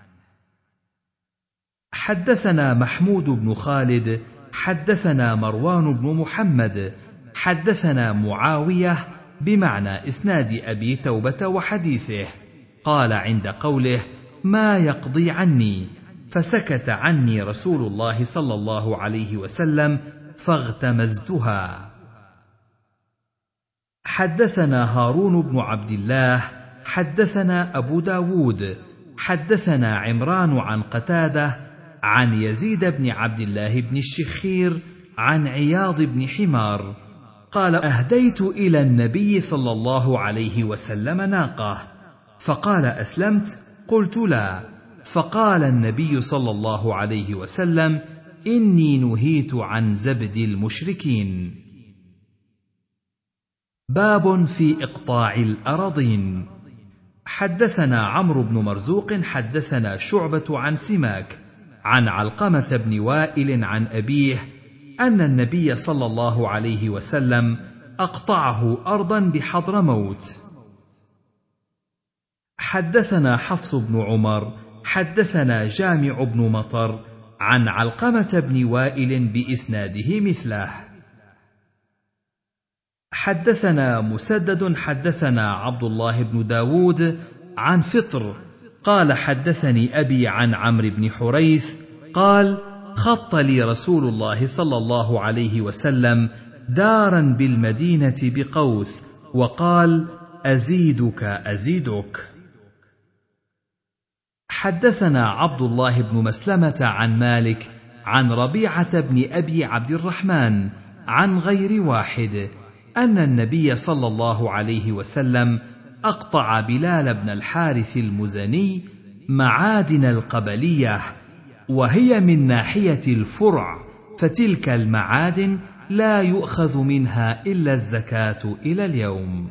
حدثنا محمود بن خالد حدثنا مروان بن محمد حدثنا معاوية بمعنى إسناد أبي توبة وحديثه، قال عند قوله: ما يقضي عني، فسكت عني رسول الله صلى الله عليه وسلم فاغتمزتها. حدثنا هارون بن عبد الله حدثنا أبو داود حدثنا عمران عن قتادة عن يزيد بن عبد الله بن الشخير عن عياض بن حمار قال: أهديت إلى النبي صلى الله عليه وسلم ناقة، فقال: أسلمت؟ قلت: لا. فقال النبي صلى الله عليه وسلم: إني نهيت عن زبد المشركين. باب في إقطاع الأراضين. حدثنا عمرو بن مرزوق حدثنا شعبة عن سماك عن علقمة بن وائل عن أبيه أن النبي صلى الله عليه وسلم أقطعه أرضا بحضرموت. حدثنا حفص بن عمر حدثنا جامع بن مطر عن علقمة بن وائل بإسناده مثله. حدثنا مسدد حدثنا عبد الله بن داود عن فطر قال: حدثني أبي عن عمرو بن حريث قال: خط لي رسول الله صلى الله عليه وسلم دارا بالمدينة بقوس، وقال: أزيدك أزيدك. حدثنا عبد الله بن مسلمة عن مالك عن ربيعة بن أبي عبد الرحمن عن غير واحد أن النبي صلى الله عليه وسلم أقطع بلال بن الحارث المزني معادن القبلية، وهي من ناحية الفرع، فتلك المعادن لا يؤخذ منها إلا الزكاة إلى اليوم.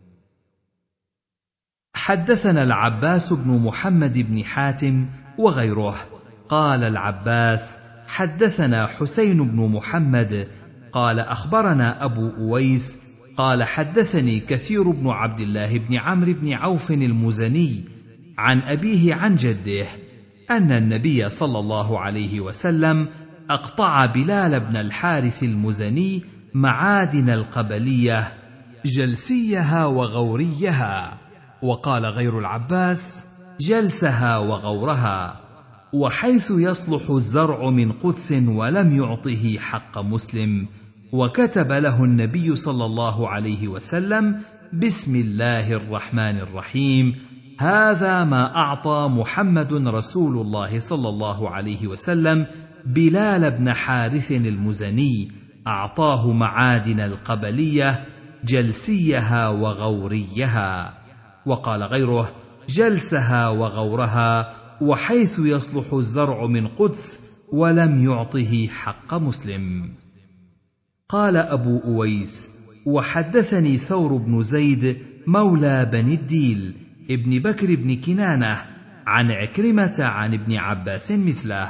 حدثنا العباس بن محمد بن حاتم وغيره قال العباس حدثنا حسين بن محمد قال أخبرنا أبو أويس قال حدثني كثير بن عبد الله بن عمرو بن عوف المزني عن أبيه عن جده أن النبي صلى الله عليه وسلم أقطع بلال بن الحارث المزني معادن القبلية جلسيها وغوريها، وقال غير العباس جلسها وغورها، وحيث يصلح الزرع من قدس ولم يعطه حق مسلم، وكتب له النبي صلى الله عليه وسلم بسم الله الرحمن الرحيم هذا ما أعطى محمد رسول الله صلى الله عليه وسلم بلال بن حارث المزني، أعطاه معادن القبلية جلسيها وغوريها. وقال غيره جلسها وغورها، وحيث يصلح الزرع من قدس ولم يعطه حق مسلم. قال أبو أويس وحدثني ثور بن زيد مولى بني الديل ابن بكر بن كنانة عن عكرمة عن ابن عباس مثله.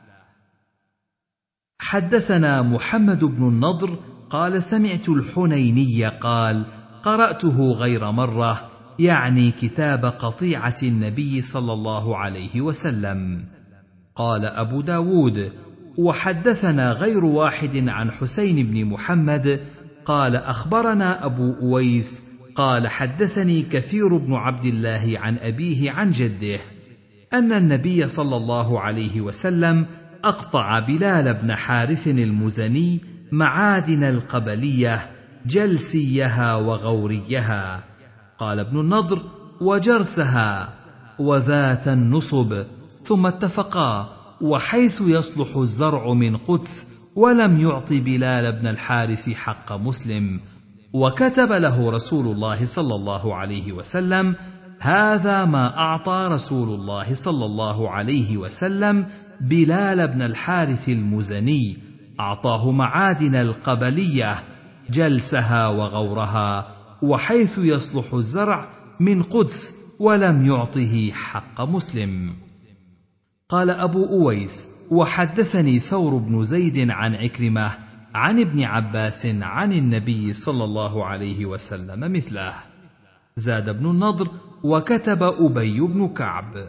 حدثنا محمد بن النضر قال سمعت الحنيني قال قرأته غير مرة، يعني كتاب قطيعة النبي صلى الله عليه وسلم. قال أبو داود وحدثنا غير واحد عن حسين بن محمد قال أخبرنا أبو أويس قال حدثني كثير بن عبد الله عن أبيه عن جده أن النبي صلى الله عليه وسلم أقطع بلال بن حارث المزني معادن القبلية جلسيها وغوريها. قال ابن النضر وجرسها وذات النصب، ثم اتفقا وحيث يصلح الزرع من قدس ولم يعط بلال بن الحارث حق مسلم، وكتب له رسول الله صلى الله عليه وسلم هذا ما أعطى رسول الله صلى الله عليه وسلم بلال بن الحارث المزني، أعطاه معادن القبلية جلسها وغورها، وحيث يصلح الزرع من قدس ولم يعطه حق مسلم. قال أبو أويس وحدثني ثور بن زيد عن عكرمة عن ابن عباس عن النبي صلى الله عليه وسلم مثله. زاد ابن النضر وكتب أبي بن كعب.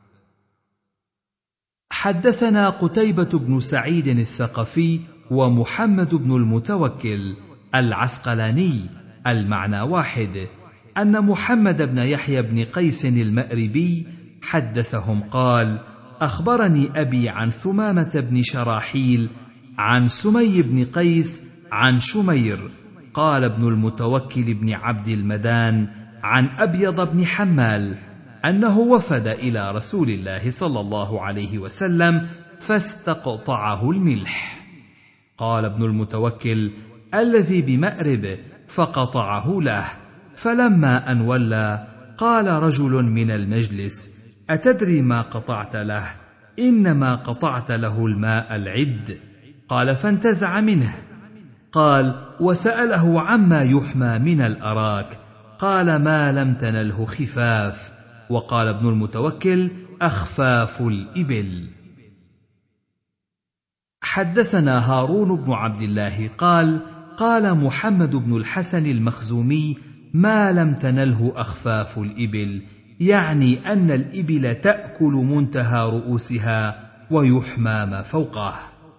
حدثنا قتيبة بن سعيد الثقفي ومحمد بن المتوكل العسقلاني المعنى واحد، أن محمد بن يحيى بن قيس المأربي حدثهم قال أخبرني أبي عن ثمامة بن شراحيل عن سمي بن قيس عن شمير قال ابن المتوكل بن عبد المدان عن أبيض بن حمال أنه وفد إلى رسول الله صلى الله عليه وسلم فاستقطعه الملح. قال ابن المتوكل الذي بمأرب فقطعه له، فلما أن ولى قال رجل من المجلس أتدري ما قطعت له؟ إنما قطعت له الماء العد. قال فانتزع منه. قال وسأله عما يحمى من الأراك، قال ما لم تنله خفاف. وقال ابن المتوكل أخفاف الإبل. حدثنا هارون بن عبد الله قال قال محمد بن الحسن المخزومي ما لم تنله أخفاف الإبل، يعني أن الإبل تأكل منتهى رؤوسها ويحمى ما فوقه.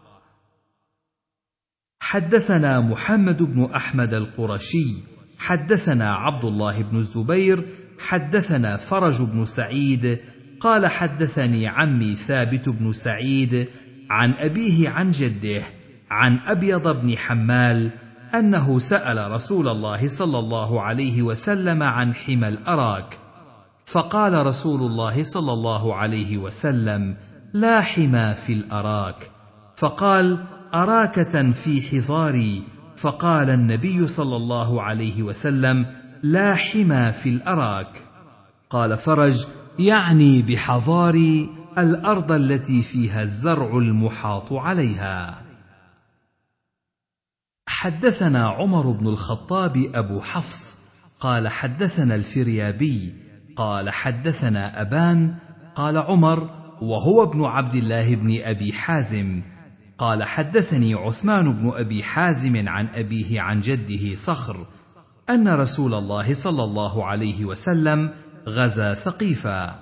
حدثنا محمد بن أحمد القرشي حدثنا عبد الله بن الزبير حدثنا فرج بن سعيد قال حدثني عمي ثابت بن سعيد عن أبيه عن جده عن أبيض بن حمال أنه سأل رسول الله صلى الله عليه وسلم عن حمى الأراك، فقال رسول الله صلى الله عليه وسلم لا حمى في الأراك، فقال أراكة في حضاري، فقال النبي صلى الله عليه وسلم لا حمى في الأراك. قال فرج يعني بحضاري الأرض التي فيها الزرع المحاط عليها. حدثنا عمر بن الخطاب أبو حفص قال حدثنا الفريابي قال حدثنا أبان قال عمر وهو ابن عبد الله بن أبي حازم قال حدثني عثمان بن أبي حازم عن أبيه عن جده صخر أن رسول الله صلى الله عليه وسلم غزا ثقيفا،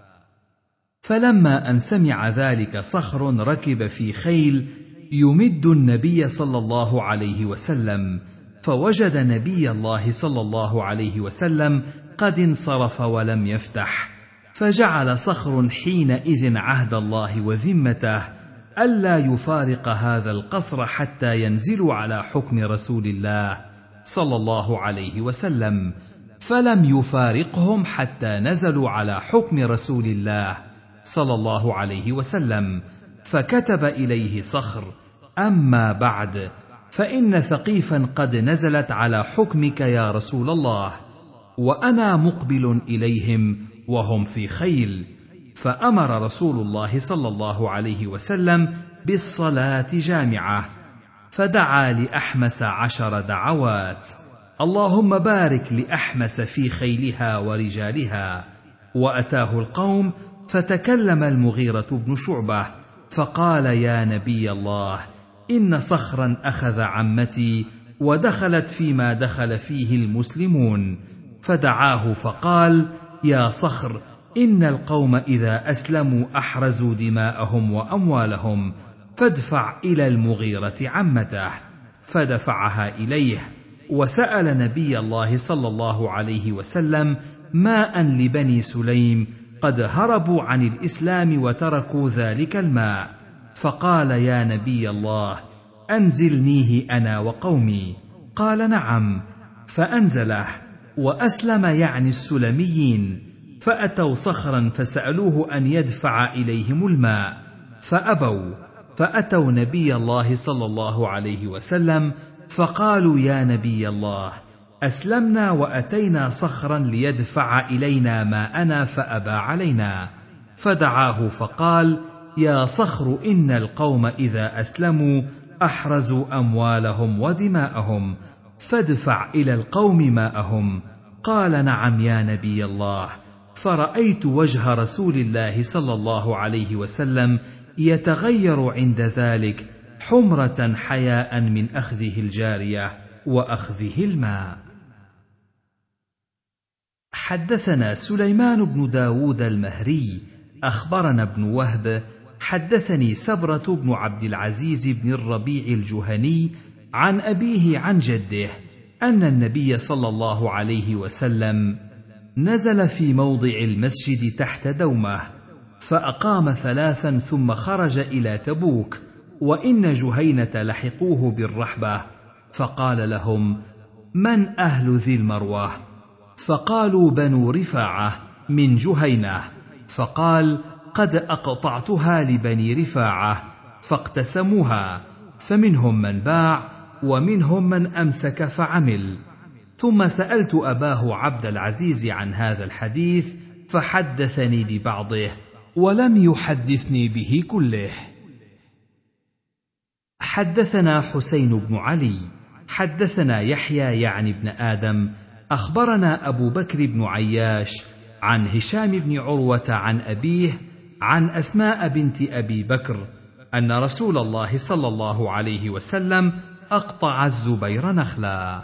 فلما أن سمع ذلك صخر ركب في خيل يمد النبي صلى الله عليه وسلم، فوجد نبي الله صلى الله عليه وسلم قد انصرف ولم يفتح، فجعل صخر حينئذ عهد الله وذمته ألا يفارق هذا القصر حتى ينزلوا على حكم رسول الله صلى الله عليه وسلم، فلم يفارقهم حتى نزلوا على حكم رسول الله صلى الله عليه وسلم، فكتب إليه صخر: أما بعد، فإن ثقيفا قد نزلت على حكمك يا رسول الله، وأنا مقبل إليهم وهم في خيل. فأمر رسول الله صلى الله عليه وسلم بالصلاة جامعة، فدعا لأحمس عشر دعوات: اللهم بارك لأحمس في خيلها ورجالها. وأتاه القوم، فتكلم المغيرة بن شعبة فقال: يا نبي الله، إن صخرا أخذ عمتي ودخلت فيما دخل فيه المسلمون. فدعاه فقال: يا صخر، إن القوم إذا أسلموا أحرزوا دماءهم وأموالهم، فادفع إلى المغيرة عمته. فدفعها إليه، وسأل نبي الله صلى الله عليه وسلم ماء لبني سليم قد هربوا عن الإسلام وتركوا ذلك الماء، فقال: يا نبي الله، أنزلنيه أنا وقومي. قال: نعم. فأنزله، وأسلم يعني السلميين، فأتوا صخرا فسألوه أن يدفع إليهم الماء فأبوا، فأتوا نبي الله صلى الله عليه وسلم فقالوا: يا نبي الله، أسلمنا وأتينا صخرا ليدفع إلينا ماءنا فأبى علينا. فدعاه فقال: يا صخر، إن القوم إذا أسلموا أحرزوا أموالهم ودماءهم، فادفع إلى القوم ماءهم. قال: نعم يا نبي الله. فرأيت وجه رسول الله صلى الله عليه وسلم يتغير عند ذلك حمرة حياء من أخذه الجارية وأخذه الماء. حدثنا سليمان بن داود المهري أخبرنا ابن وهب حدثني سبرة بن عبد العزيز بن الربيع الجهني عن أبيه عن جده أن النبي صلى الله عليه وسلم نزل في موضع المسجد تحت دومة، فأقام ثلاثا ثم خرج إلى تبوك، وإن جهينة لحقوه بالرحبة، فقال لهم: من أهل ذي المروة؟ فقالوا: بنو رفاعة من جهينة. فقال: قد أقطعتها لبني رفاعة، فاقتسموها، فمنهم من باع ومنهم من أمسك فعمل. ثم سألت أباه عبد العزيز عن هذا الحديث، فحدثني ببعضه ولم يحدثني به كله. حدثنا حسين بن علي حدثنا يحيى يعني ابن آدم أخبرنا أبو بكر بن عياش عن هشام بن عروة عن أبيه عن أسماء بنت أبي بكر أن رسول الله صلى الله عليه وسلم أقطع الزبير نخلا.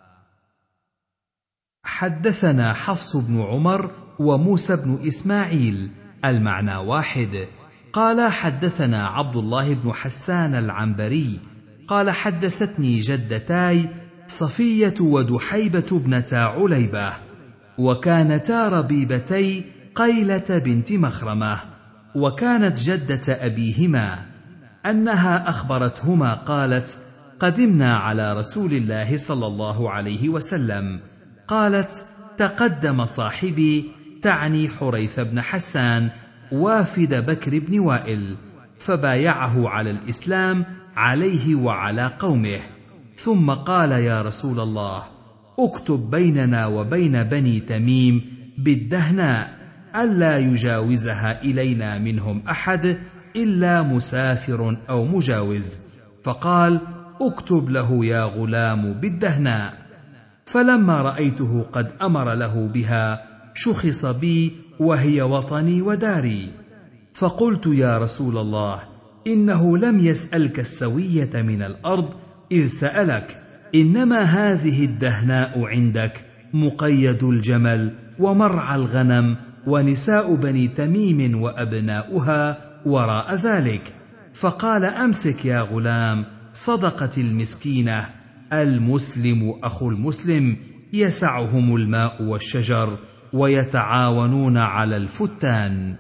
حدثنا حفص بن عمر وموسى بن إسماعيل المعنى واحد. قال: حدثنا عبد الله بن حسان العنبري قال: حدثتني جدتاي صفية ودحيبة بنتا عليبة، وكانتا ربيبتي قيلة بنت مخرمة، وكانت جدة أبيهما، أنها أخبرتهما قالت: قدمنا على رسول الله صلى الله عليه وسلم. قالت: تقدم صاحبي، تعني حريث بن حسان، وافد بكر بن وائل، فبايعه على الإسلام عليه وعلى قومه، ثم قال: يا رسول الله، اكتب بيننا وبين بني تميم بالدهناء ألا يجاوزها إلينا منهم أحد إلا مسافر أو مجاوز. فقال: اكتب له يا غلام بالدهناء. فلما رأيته قد أمر له بها شخص بي وهي وطني وداري، فقلت يا رسول الله إنه لم يسألك السوية من الأرض إذ سألك، إنما هذه الدهناء عندك مقيد الجمل ومرعى الغنم ونساء بني تميم وأبناؤها وراء ذلك. فقال أمسك يا غلام، صدقت المسكينة، المسلم أخو المسلم، يسعهم الماء والشجر ويتعاونون على الفتان.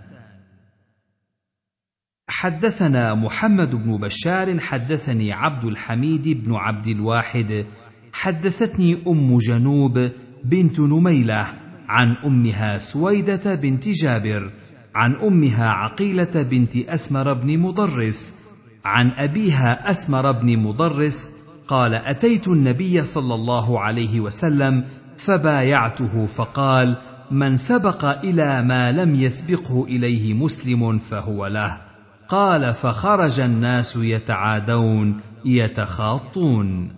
حدثنا محمد بن بشار حدثني عبد الحميد بن عبد الواحد حدثتني أم جنوب بنت نميلة عن أمها سويدة بنت جابر عن أمها عقيلة بنت أسمر بن مضرس عن أبيها أسمر بن مضرس قال أتيت النبي صلى الله عليه وسلم فبايعته فقال من سبق إلى ما لم يسبقه إليه مسلم فهو له. قال فخرج الناس يتعادون يتخاطون.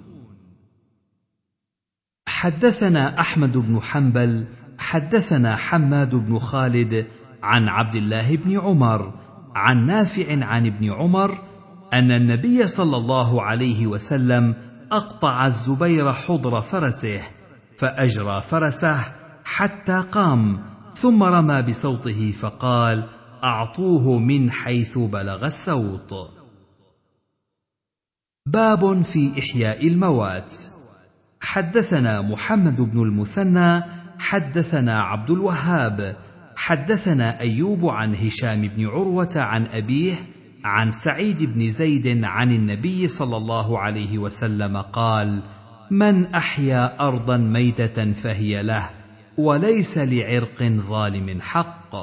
حدثنا أحمد بن حنبل حدثنا حماد بن خالد عن عبد الله بن عمر عن نافع عن ابن عمر أن النبي صلى الله عليه وسلم أقطع الزبير حضر فرسه فأجرى فرسه حتى قام، ثم رمى بصوته فقال أعطوه من حيث بلغ السوط. باب في إحياء الموات. حدثنا محمد بن المثنى حدثنا عبد الوهاب حدثنا أيوب عن هشام بن عروة عن أبيه عن سعيد بن زيد عن النبي صلى الله عليه وسلم قال من أحيا أرضا ميتة فهي له وليس لعرق ظالم حق.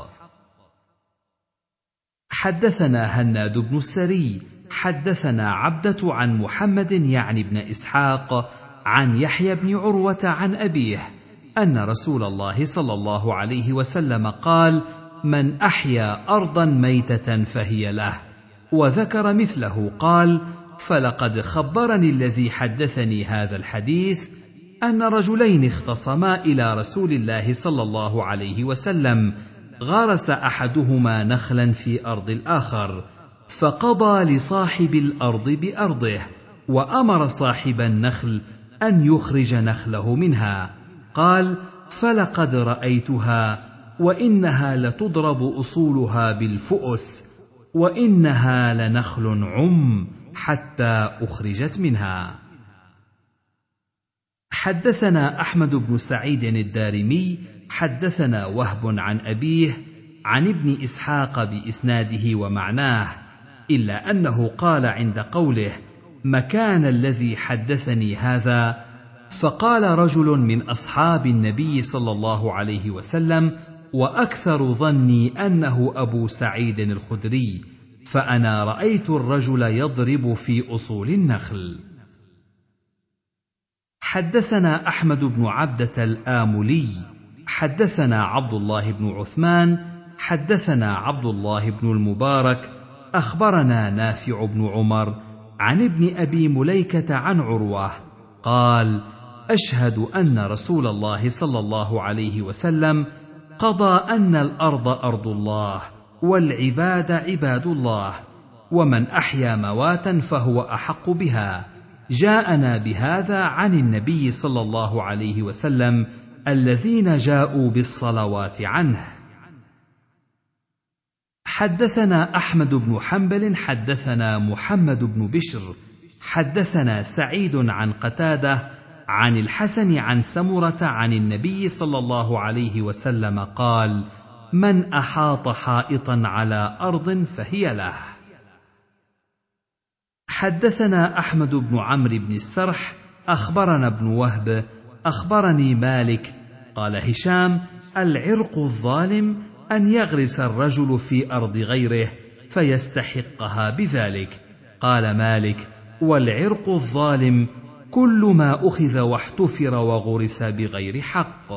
حدثنا هناد بن السري حدثنا عبدة عن محمد يعني بن إسحاق عن يحيى بن عروة عن أبيه أن رسول الله صلى الله عليه وسلم قال من أحيا أرضا ميتة فهي له، وذكر مثله قال فلقد خبرني الذي حدثني هذا الحديث أن رجلين اختصما إلى رسول الله صلى الله عليه وسلم، غرس أحدهما نخلا في أرض الآخر فقضى لصاحب الأرض بأرضه وأمر صاحب النخل أن يخرج نخله منها. قال فلقد رأيتها وإنها لتضرب أصولها بالفؤس وإنها لنخل عم حتى أخرجت منها. حدثنا أحمد بن سعيد الدارمي حدثنا وهب عن أبيه عن ابن إسحاق بإسناده ومعناه، إلا أنه قال عند قوله مكان الذي حدثني هذا، فقال رجل من أصحاب النبي صلى الله عليه وسلم وأكثر ظني أنه أبو سعيد الخدري، فأنا رأيت الرجل يضرب في أصول النخل. حدثنا أحمد بن عبدة الآملي حدثنا عبد الله بن عثمان حدثنا عبد الله بن المبارك أخبرنا نافع بن عمر عن ابن أبي مليكة عن عروة قال أشهد أن رسول الله صلى الله عليه وسلم قضى أن الأرض أرض الله والعباد عباد الله، ومن أحيا مواتا فهو أحق بها. جاءنا بهذا عن النبي صلى الله عليه وسلم الذين جاءوا بالصلوات عنه. حدثنا أحمد بن حنبل حدثنا محمد بن بشر حدثنا سعيد عن قتادة عن الحسن عن سمرة عن النبي صلى الله عليه وسلم قال من أحاط حائطا على أرض فهي له. حدثنا أحمد بن عمرو بن السرح أخبرنا ابن وهب أخبرني مالك قال هشام العرق الظالم أن يغرس الرجل في أرض غيره فيستحقها بذلك. قال مالك والعرق الظالم كل ما أخذ واحتفر وغرس بغير حق.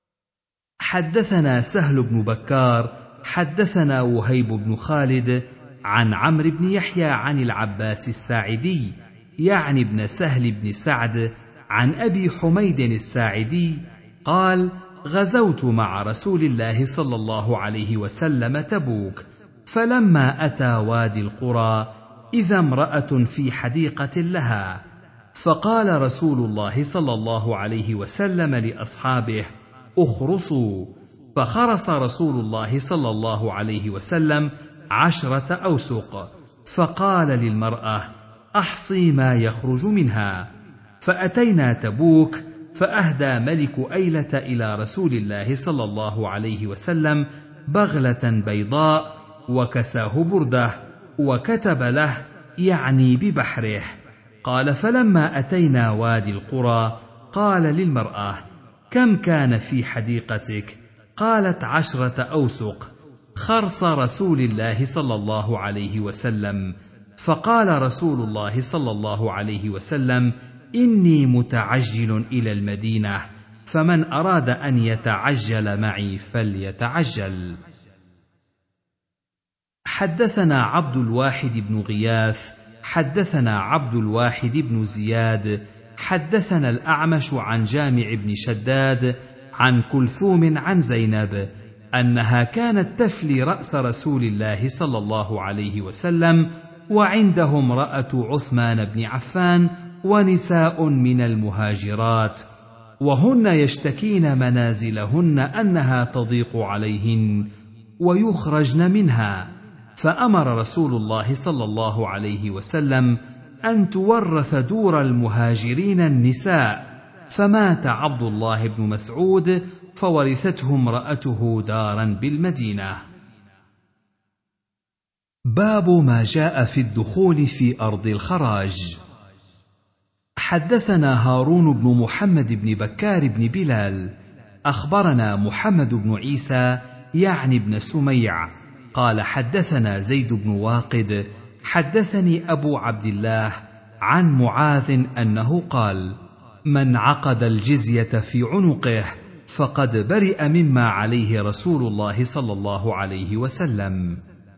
حدثنا سهل بن بكار حدثنا وهيب بن خالد عن عمرو بن يحيى عن العباس الساعدي يعني ابن سهل بن سعد عن أبي حميد الساعدي قال: غزوت مع رسول الله صلى الله عليه وسلم تبوك، فلما أتى وادي القرى إذا امرأة في حديقة لها، فقال رسول الله صلى الله عليه وسلم لأصحابه: اخرصوا، فخرص رسول الله صلى الله عليه وسلم عشرة أوسق، فقال للمرأة: أحصي ما يخرج منها. فأتينا تبوك، فأهدى ملك أيلة إلى رسول الله صلى الله عليه وسلم بغلة بيضاء، وكساه برده، وكتب له يعني ببحره. قال: فلما أتينا وادي القرى قال للمرأة: كم كان في حديقتك؟ قالت: عشرة أوسق. خرص رسول الله صلى الله عليه وسلم، فقال رسول الله صلى الله عليه وسلم: إني متعجل إلى المدينة، فمن أراد أن يتعجل معي فليتعجل. حدثنا عبد الواحد بن غياث حدثنا عبد الواحد بن زياد حدثنا الأعمش عن جامع بن شداد عن كلثوم عن زينب أنها كانت تفلي رأس رسول الله صلى الله عليه وسلم، وعنده امرأة عثمان بن عفان ونساء من المهاجرات، وهن يشتكين منازلهن أنها تضيق عليهن ويخرجن منها، فأمر رسول الله صلى الله عليه وسلم أن تورث دور المهاجرين النساء، فمات عبد الله بن مسعود فورثته امرأته دارا بالمدينة. باب ما جاء في الدخول في أرض الخراج. حدثنا هارون بن محمد بن بكار بن بلال أخبرنا محمد بن عيسى يعني بن سميع قال: حدثنا زيد بن واقد حدثني أبو عبد الله عن معاذ أنه قال: من عقد الجزية في عنقه فقد برئ مما عليه رسول الله صلى الله عليه وسلم.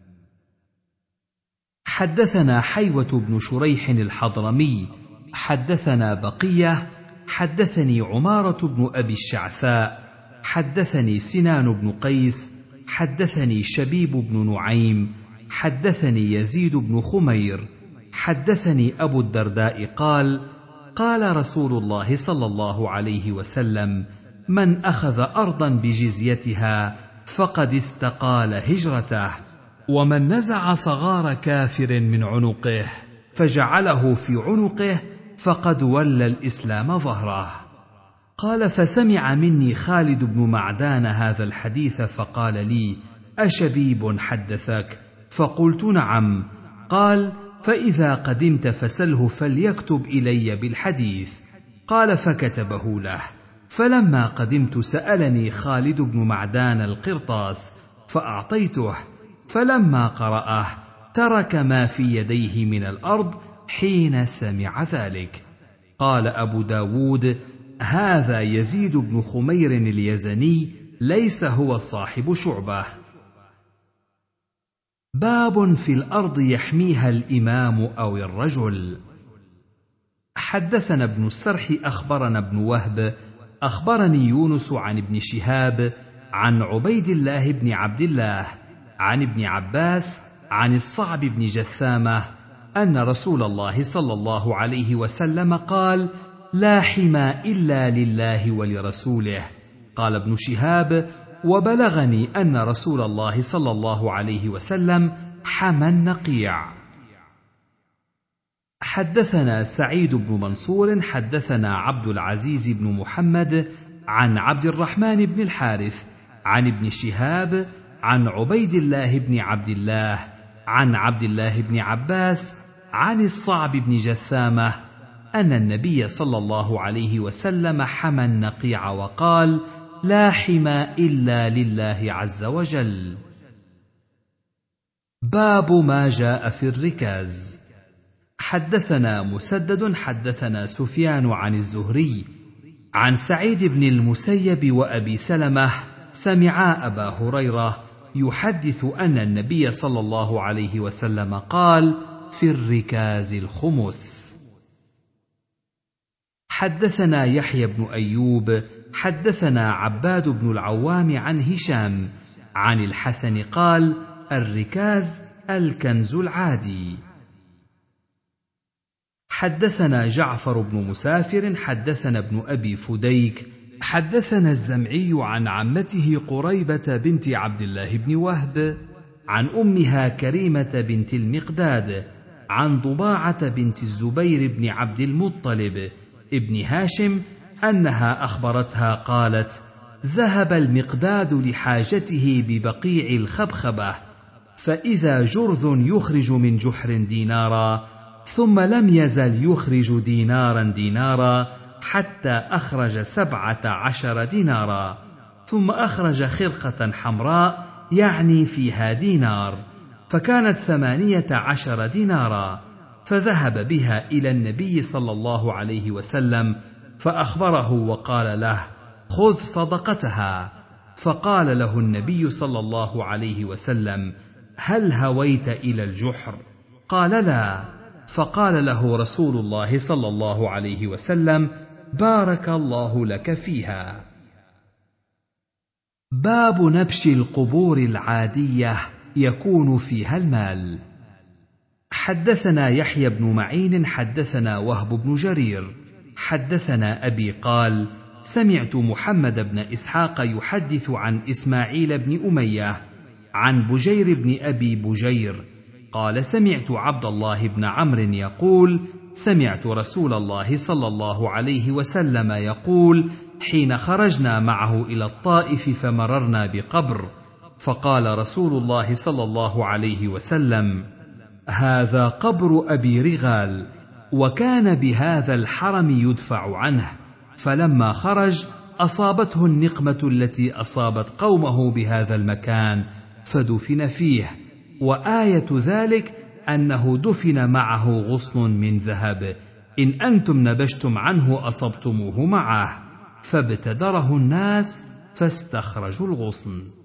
حدثنا حيوة بن شريح الحضرمي حدثنا بقية حدثني عمارة بن أبي الشعثاء حدثني سنان بن قيس حدثني شبيب بن نعيم حدثني يزيد بن خمير حدثني أبو الدرداء قال: قال رسول الله صلى الله عليه وسلم: من أخذ أرضا بجزيتها فقد استقال هجرته، ومن نزع صغار كافر من عنقه فجعله في عنقه فقد ولى الإسلام ظهره. قال: فسمع مني خالد بن معدان هذا الحديث فقال لي: أشبيب حدثك؟ فقلت: نعم. قال: فإذا قدمت فسله فليكتب إلي بالحديث. قال: فكتبه له. فلما قدمت سألني خالد بن معدان القرطاس فأعطيته، فلما قرأه ترك ما في يديه من الأرض حين سمع ذلك. قال أبو داود: هذا يزيد بن خمير اليزني ليس هو صاحب شعبة. باب في الأرض يحميها الإمام أو الرجل. حدثنا ابن السرح أخبرنا ابن وهب أخبرني يونس عن ابن شهاب عن عبيد الله بن عبد الله عن ابن عباس عن الصعب بن جثامة أن رسول الله صلى الله عليه وسلم قال: لا حمى إلا لله ولرسوله. قال ابن شهاب: وبلغني أن رسول الله صلى الله عليه وسلم حمى النقيع. حدثنا سعيد بن منصور حدثنا عبد العزيز بن محمد عن عبد الرحمن بن الحارث عن ابن شهاب عن عبيد الله بن عبد الله عن عبد الله بن عباس عن الصعب بن جثامة أن النبي صلى الله عليه وسلم حمى النقيع وقال: لا حمى إلا لله عز وجل. باب ما جاء في الركاز. حدثنا مسدد حدثنا سفيان عن الزهري عن سعيد بن المسيب وأبي سلمة سمعا أبا هريرة يحدث أن النبي صلى الله عليه وسلم قال: في الركاز الخمس. حدثنا يحيى بن أيوب حدثنا عباد بن العوام عن هشام عن الحسن قال: الركاز الكنز العادي. حدثنا جعفر بن مسافر حدثنا ابن أبي فديك حدثنا الزمعي عن عمته قريبة بنت عبد الله بن وهب عن أمها كريمة بنت المقداد عن ضباعة بنت الزبير بن عبد المطلب ابن هاشم أنها أخبرتها قالت: ذهب المقداد لحاجته ببقيع الخبخبة، فإذا جرذ يخرج من جحر دينارا، ثم لم يزل يخرج دينارا دينارا حتى أخرج سبعة عشر دينارا، ثم أخرج خرقة حمراء يعني فيها دينار، فكانت ثمانية عشر دينارا، فذهب بها إلى النبي صلى الله عليه وسلم فأخبره وقال له: خذ صدقتها. فقال له النبي صلى الله عليه وسلم: هل هويت إلى الجحر؟ قال: لا. فقال له رسول الله صلى الله عليه وسلم: بارك الله لك فيها. باب نبش القبور العادية يكون فيها المال. حدثنا يحيى بن معين حدثنا وهب بن جرير حدثنا أبي قال: سمعت محمد بن إسحاق يحدث عن إسماعيل بن أمية عن بجير بن أبي بجير قال: سمعت عبد الله بن عمرو يقول: سمعت رسول الله صلى الله عليه وسلم يقول حين خرجنا معه إلى الطائف فمررنا بقبر، فقال رسول الله صلى الله عليه وسلم: هذا قبر أبي رغال، وكان بهذا الحرم يدفع عنه، فلما خرج أصابته النقمة التي أصابت قومه بهذا المكان فدفن فيه، وآية ذلك أنه دفن معه غصن من ذهب، إن أنتم نبشتم عنه أصبتموه معه، فابتدره الناس فاستخرجوا الغصن.